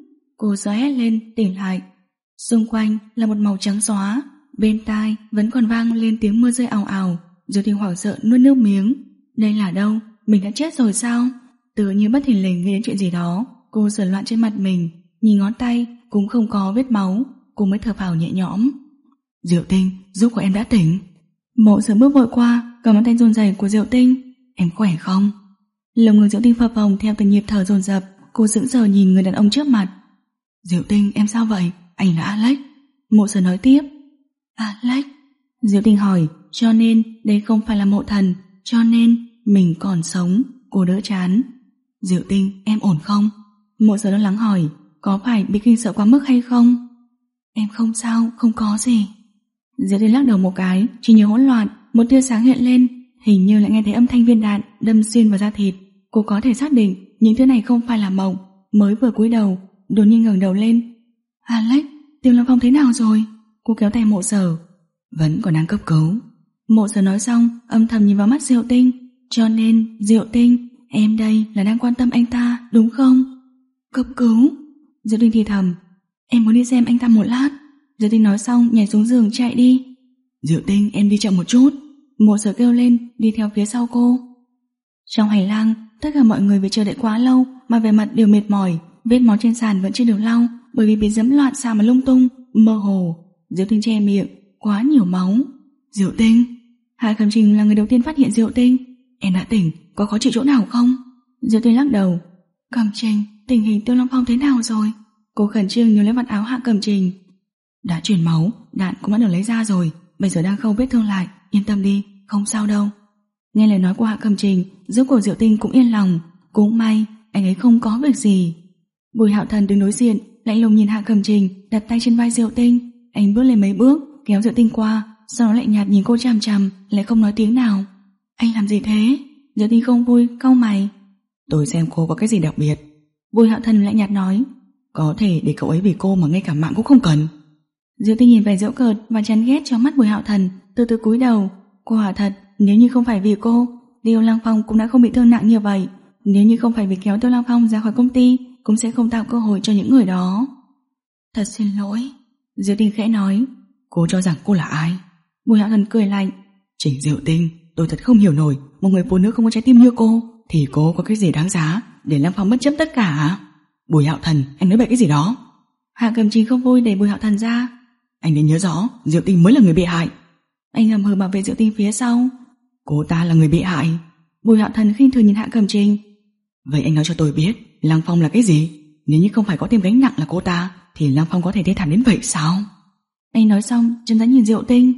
Cô giơ hét lên, tỉnh lại. Xung quanh là một màu trắng xóa, bên tai vẫn còn vang lên tiếng mưa rơi ào ào. Diệu Tinh hoảng sợ nuốt nước miếng. Đây là đâu? Mình đã chết rồi sao? Tự như bất thình lình nghĩ đến chuyện gì đó, cô sờ loạn trên mặt mình, nhìn ngón tay cũng không có vết máu, cô mới thở phào nhẹ nhõm. Diệu Tinh, giúp của em đã tỉnh. Mộ Sở bước vội qua, cầm ngón tay run rẩy của Diệu Tinh. Em khỏe không? Lồng ngực Diệu Tinh phập phồng theo từng nhịp thở dồn dập, cô sững sờ nhìn người đàn ông trước mặt. Diệu Tinh, em sao vậy? Anh là Alex. Mộ Sở nói tiếp. Alex? Diệu Tinh hỏi, cho nên đây không phải là mộ thần, cho nên mình còn sống. Cô đỡ chán. Diệu Tinh, em ổn không? Mộ Sở lo lắng hỏi, có phải bị kinh sợ quá mức hay không? Em không sao, không có gì. Diệu Tinh lắc đầu một cái, chỉ nhớ hỗn loạn, một tia sáng hiện lên, hình như lại nghe thấy âm thanh viên đạn đâm xuyên vào da thịt. Cô có thể xác định những thứ này không phải là mộng. Mới vừa cúi đầu, đột nhiên ngẩng đầu lên. Alex, Tiêu Lăng Phong thế nào rồi? Cô kéo tay Mộ Sở. Vẫn còn đang cấp cứu. Mộ Sở nói xong, âm thầm nhìn vào mắt Diệu Tinh. Cho nên, Diệu Tinh, em đây là đang quan tâm anh ta, đúng không? Cấp cứu? Diệu Tinh thì thầm. Em muốn đi xem anh ta một lát. Diệu Tinh nói xong nhảy xuống giường chạy đi. Diệu Tinh, em đi chậm một chút. Mộ Sở kêu lên, đi theo phía sau cô. Trong hành lang, tất cả mọi người vì chờ đợi quá lâu mà vẻ mặt đều mệt mỏi. Vết máu trên sàn vẫn chưa được lau, bởi vì bị dẫm loạn xà mà lung tung, mơ hồ. Diệu Tinh che miệng, quá nhiều máu. Diệu Tinh. Hạ Cẩm Trình là người đầu tiên phát hiện Diệu Tinh. Em đã tỉnh, có khó chịu chỗ nào không? Diệu Tinh lắc đầu. Cẩm Trình, tình hình Tiêu Lăng Phong thế nào rồi? Cô khẩn trương nhớ lấy vạt áo Hạ Cẩm Trình. Đã truyền máu, đạn cũng đã được lấy ra rồi, bây giờ đang khâu vết thương lại, yên tâm đi, không sao đâu. Nghe lời nói của Hạ Cẩm Trình, giúp của Diệu Tinh cũng yên lòng. Cũng may anh ấy không có việc gì. Bùi Hạo Thần đứng đối diện, lạnh lùng nhìn Hạ Cẩm Trình, đặt tay trên vai Diệu Tinh. Anh bước lên mấy bước, kéo Diệu Tinh qua, sau đó lạnh nhạt nhìn cô chằm chằm, lại không nói tiếng nào. Anh làm gì thế? Diệu Tinh không vui, cau mày. Tôi xem cô có cái gì đặc biệt. Bùi Hạo Thần lạnh nhạt nói. Có thể để cậu ấy vì cô mà ngay cả mạng cũng không cần. Diệu Tinh nhìn vẻ giễu cợt và chán ghét trong mắt Bùi Hạo Thần, từ từ cúi đầu. Cô hỏi thật, nếu như không phải vì cô, Tiêu Lăng Phong cũng đã không bị thương nặng như vậy. Nếu như không phải vì kéo Tiêu Lăng Phong ra khỏi công ty, cũng sẽ không tạo cơ hội cho những người đó. Thật xin lỗi. Diệu Tinh khẽ nói. Cô cho rằng cô là ai? Bùi Hạo Thần cười lạnh. Trình Diệu Tinh, tôi thật không hiểu nổi, một người phụ nữ không có trái tim như cô thì cô có cái gì đáng giá để Lăng Phong bất chấp tất cả? Bùi Hạo Thần, anh nói bậy cái gì đó? Hạ Cẩm Trình không vui đẩy Bùi Hạo Thần ra. Anh nên nhớ rõ, Diệu Tinh mới là người bị hại. Anh ngầm hừ bảo vệ Diệu Tinh phía sau. Cô ta là người bị hại. Bùi Hạo Thần khinh thường nhìn Hạ Cẩm Trình. Vậy anh nói cho tôi biết Lăng Phong là cái gì? Nếu như không phải có thêm gánh nặng là cô ta, thì Lăng Phong có thể thê thảm đến vậy sao? Anh nói xong chân giá nhìn Diệu Tinh.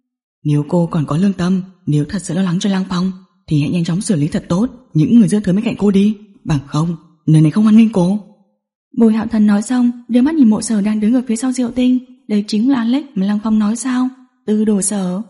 Nếu cô còn có lương tâm, nếu thật sự lo lắng cho Lăng Phong, thì hãy nhanh chóng xử lý thật tốt những người dơ thớ bên cạnh cô đi. Bằng không, nơi này không hoan nghênh cô. Bùi Hạo Thần nói xong, đưa mắt nhìn Mộ Sở đang đứng ở phía sau Diệu Tinh. Đây chính là Alex mà Lăng Phong nói sao? Từ Đồ Sở.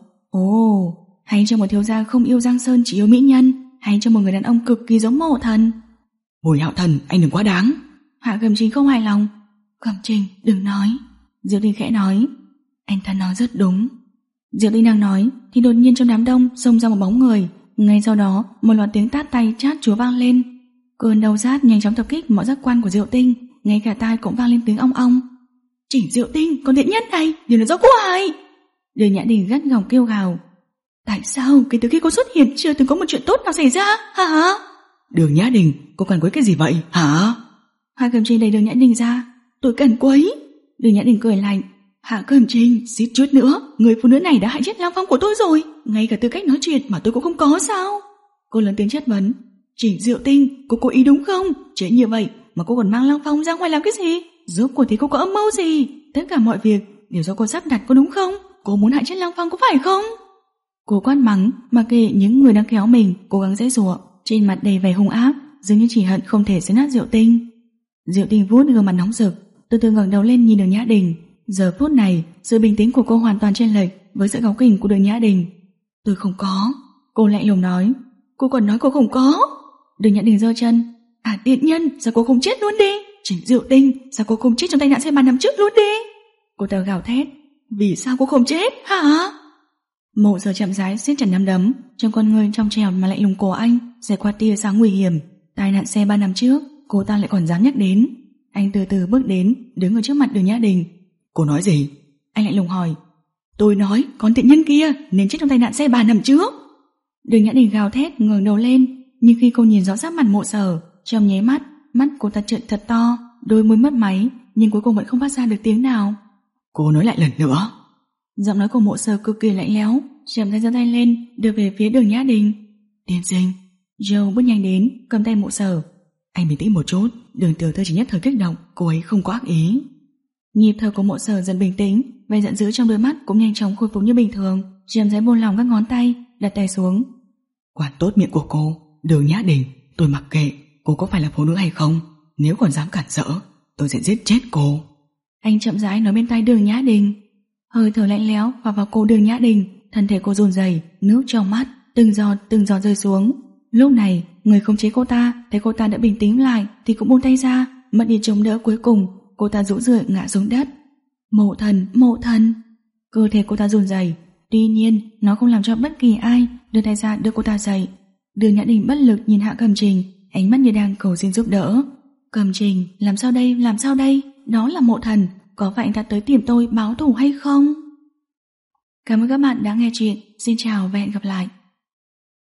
Ồ, hay cho một thiếu gia không yêu Giang Sơn chỉ yêu mỹ nhân, hay cho một người đàn ông cực kỳ giống Mộ Thần? Bùi Hạo Thần, anh đừng quá đáng. Hạ Cẩm Trình không hài lòng. Cẩm Trình, đừng nói. Diệu Tinh khẽ nói. Anh ta nói rất đúng. Diệu Tinh đang nói thì đột nhiên trong đám đông xông ra một bóng người. Ngay sau đó một loạt tiếng tát tay chát chúa vang lên. Cơn đau rát nhanh chóng tập kích mọi giác quan của Diệu Tinh, ngay cả tai cũng vang lên tiếng ong ong. Chỉnh Diệu Tinh, con thiện nhất này đều là do cô hại. Đường Nhã Đình gắt gỏng kêu gào. Tại sao kể từ khi cô xuất hiện chưa từng có một chuyện tốt nào xảy ra hả? Đường Nhã Đình, cô cần quấy cái gì vậy hả? Hạ Cẩm Trình đẩy Đường Nhã Đình ra. Tôi cần quấy. Đường Nhã Đình cười lạnh. Hạ Cẩm Trình, suýt chút nữa người phụ nữ này đã hại chết Lăng Phong của tôi rồi. Ngay cả tư cách nói chuyện mà tôi cũng không có sao? Cô lớn tiếng chất vấn. Trình Diệu Tinh, cô cố ý đúng không? Trễ như vậy mà cô còn mang Lăng Phong ra ngoài làm cái gì? Rốt cuộc thì cô có âm mưu gì? Tất cả mọi việc đều do cô sắp đặt, có đúng không? Cô muốn hại chết Lăng Phong có phải không? Cô quát mắng, mặc kệ những người đang kéo mình cố gắng giãy giụa, trên mặt đầy vẻ hung ác, dường như chỉ hận không thể xé nát Diệu Tinh. Diệu Tinh vuốt gương mặt nóng rực, từ từ ngẩng đầu lên nhìn Đường Nhã Đình. Giờ phút này, sự bình tĩnh của cô hoàn toàn chênh lệch với sự cáu kỉnh của Đường Nhã Đình. Tôi không có. Cô lạnh lùng nói. Cô còn nói cô không có. Đường Nhã Đình giơ chân. À tiện nhân, sao cô không chết luôn đi? Trình Diệu Tinh, sao cô không chết trong tai nạn xe ba năm trước luôn đi? Cô ta gào thét. Vì sao cô không chết hả? Mộ Sở chậm rãi siết chặt nắm đấm, trong con người trong trèo mà lạnh lùng của anh sẽ qua tia sáng nguy hiểm. Tai nạn xe ba năm trước, cô ta lại còn dám nhắc đến. Anh từ từ bước đến, đứng ở trước mặt Đường Nhã Đình. Cô nói gì? Anh lạnh lùng hỏi. Tôi nói con tiện nhân kia nên chết trong tai nạn xe ba năm trước. Đường Nhã Đình gào thét ngẩng đầu lên, nhưng khi cô nhìn rõ sắc mặt Mộ Sở, trong nháy mắt, mắt cô ta trợn thật to, đôi môi mất máy, nhưng cuối cùng vẫn không phát ra được tiếng nào. Cô nói lại lần nữa. Giọng nói của Mộ Sở cực kỳ lạnh lẽo, chậm rãi giơ tay lên, đưa về phía Đường Nhã Đình. Tiên sinh. Joe bước nhanh đến, cầm tay Mộ Sở. Anh bình tĩnh một chút, Đường tiểu thư chỉ nhất thời kích động, cô ấy không có ác ý. Nhịp thở của Mộ Sở dần bình tĩnh, vẻ giận dữ trong đôi mắt cũng nhanh chóng khôi phục như bình thường, chậm rãi buông lỏng các ngón tay, đặt tay xuống. Quản tốt miệng của cô, Đường Nhã Đình, tôi mặc kệ cô có phải là phụ nữ hay không, nếu còn dám cản rỡ, tôi sẽ giết chết cô. Anh chậm rãi nói bên tai Đường Nhã Đình. Hơi thở lạnh lẽo vào vào cô Đường Nhã Đình, thân thể cô run rẩy, nước trong mắt từng giọt từng giọt rơi xuống. Lúc này, người khống chế cô ta thấy cô ta đã bình tĩnh lại thì cũng buông tay ra, mất đi chống đỡ. Cuối cùng cô ta rũ rượi ngã xuống đất. Mộ thần, mộ thần. Cơ thể cô ta run rẩy, tuy nhiên nó không làm cho bất kỳ ai đưa tay ra đưa cô ta dậy. Đường Nhã Đình bất lực nhìn Hạ Cẩm Trình, ánh mắt như đang cầu xin giúp đỡ. Cẩm Trình, làm sao đây, làm sao đây? Đó là Mộ thần, có phải anh ta tới tìm tôi báo thù hay không? Cảm ơn các bạn đã nghe chuyện. Xin chào và hẹn gặp lại.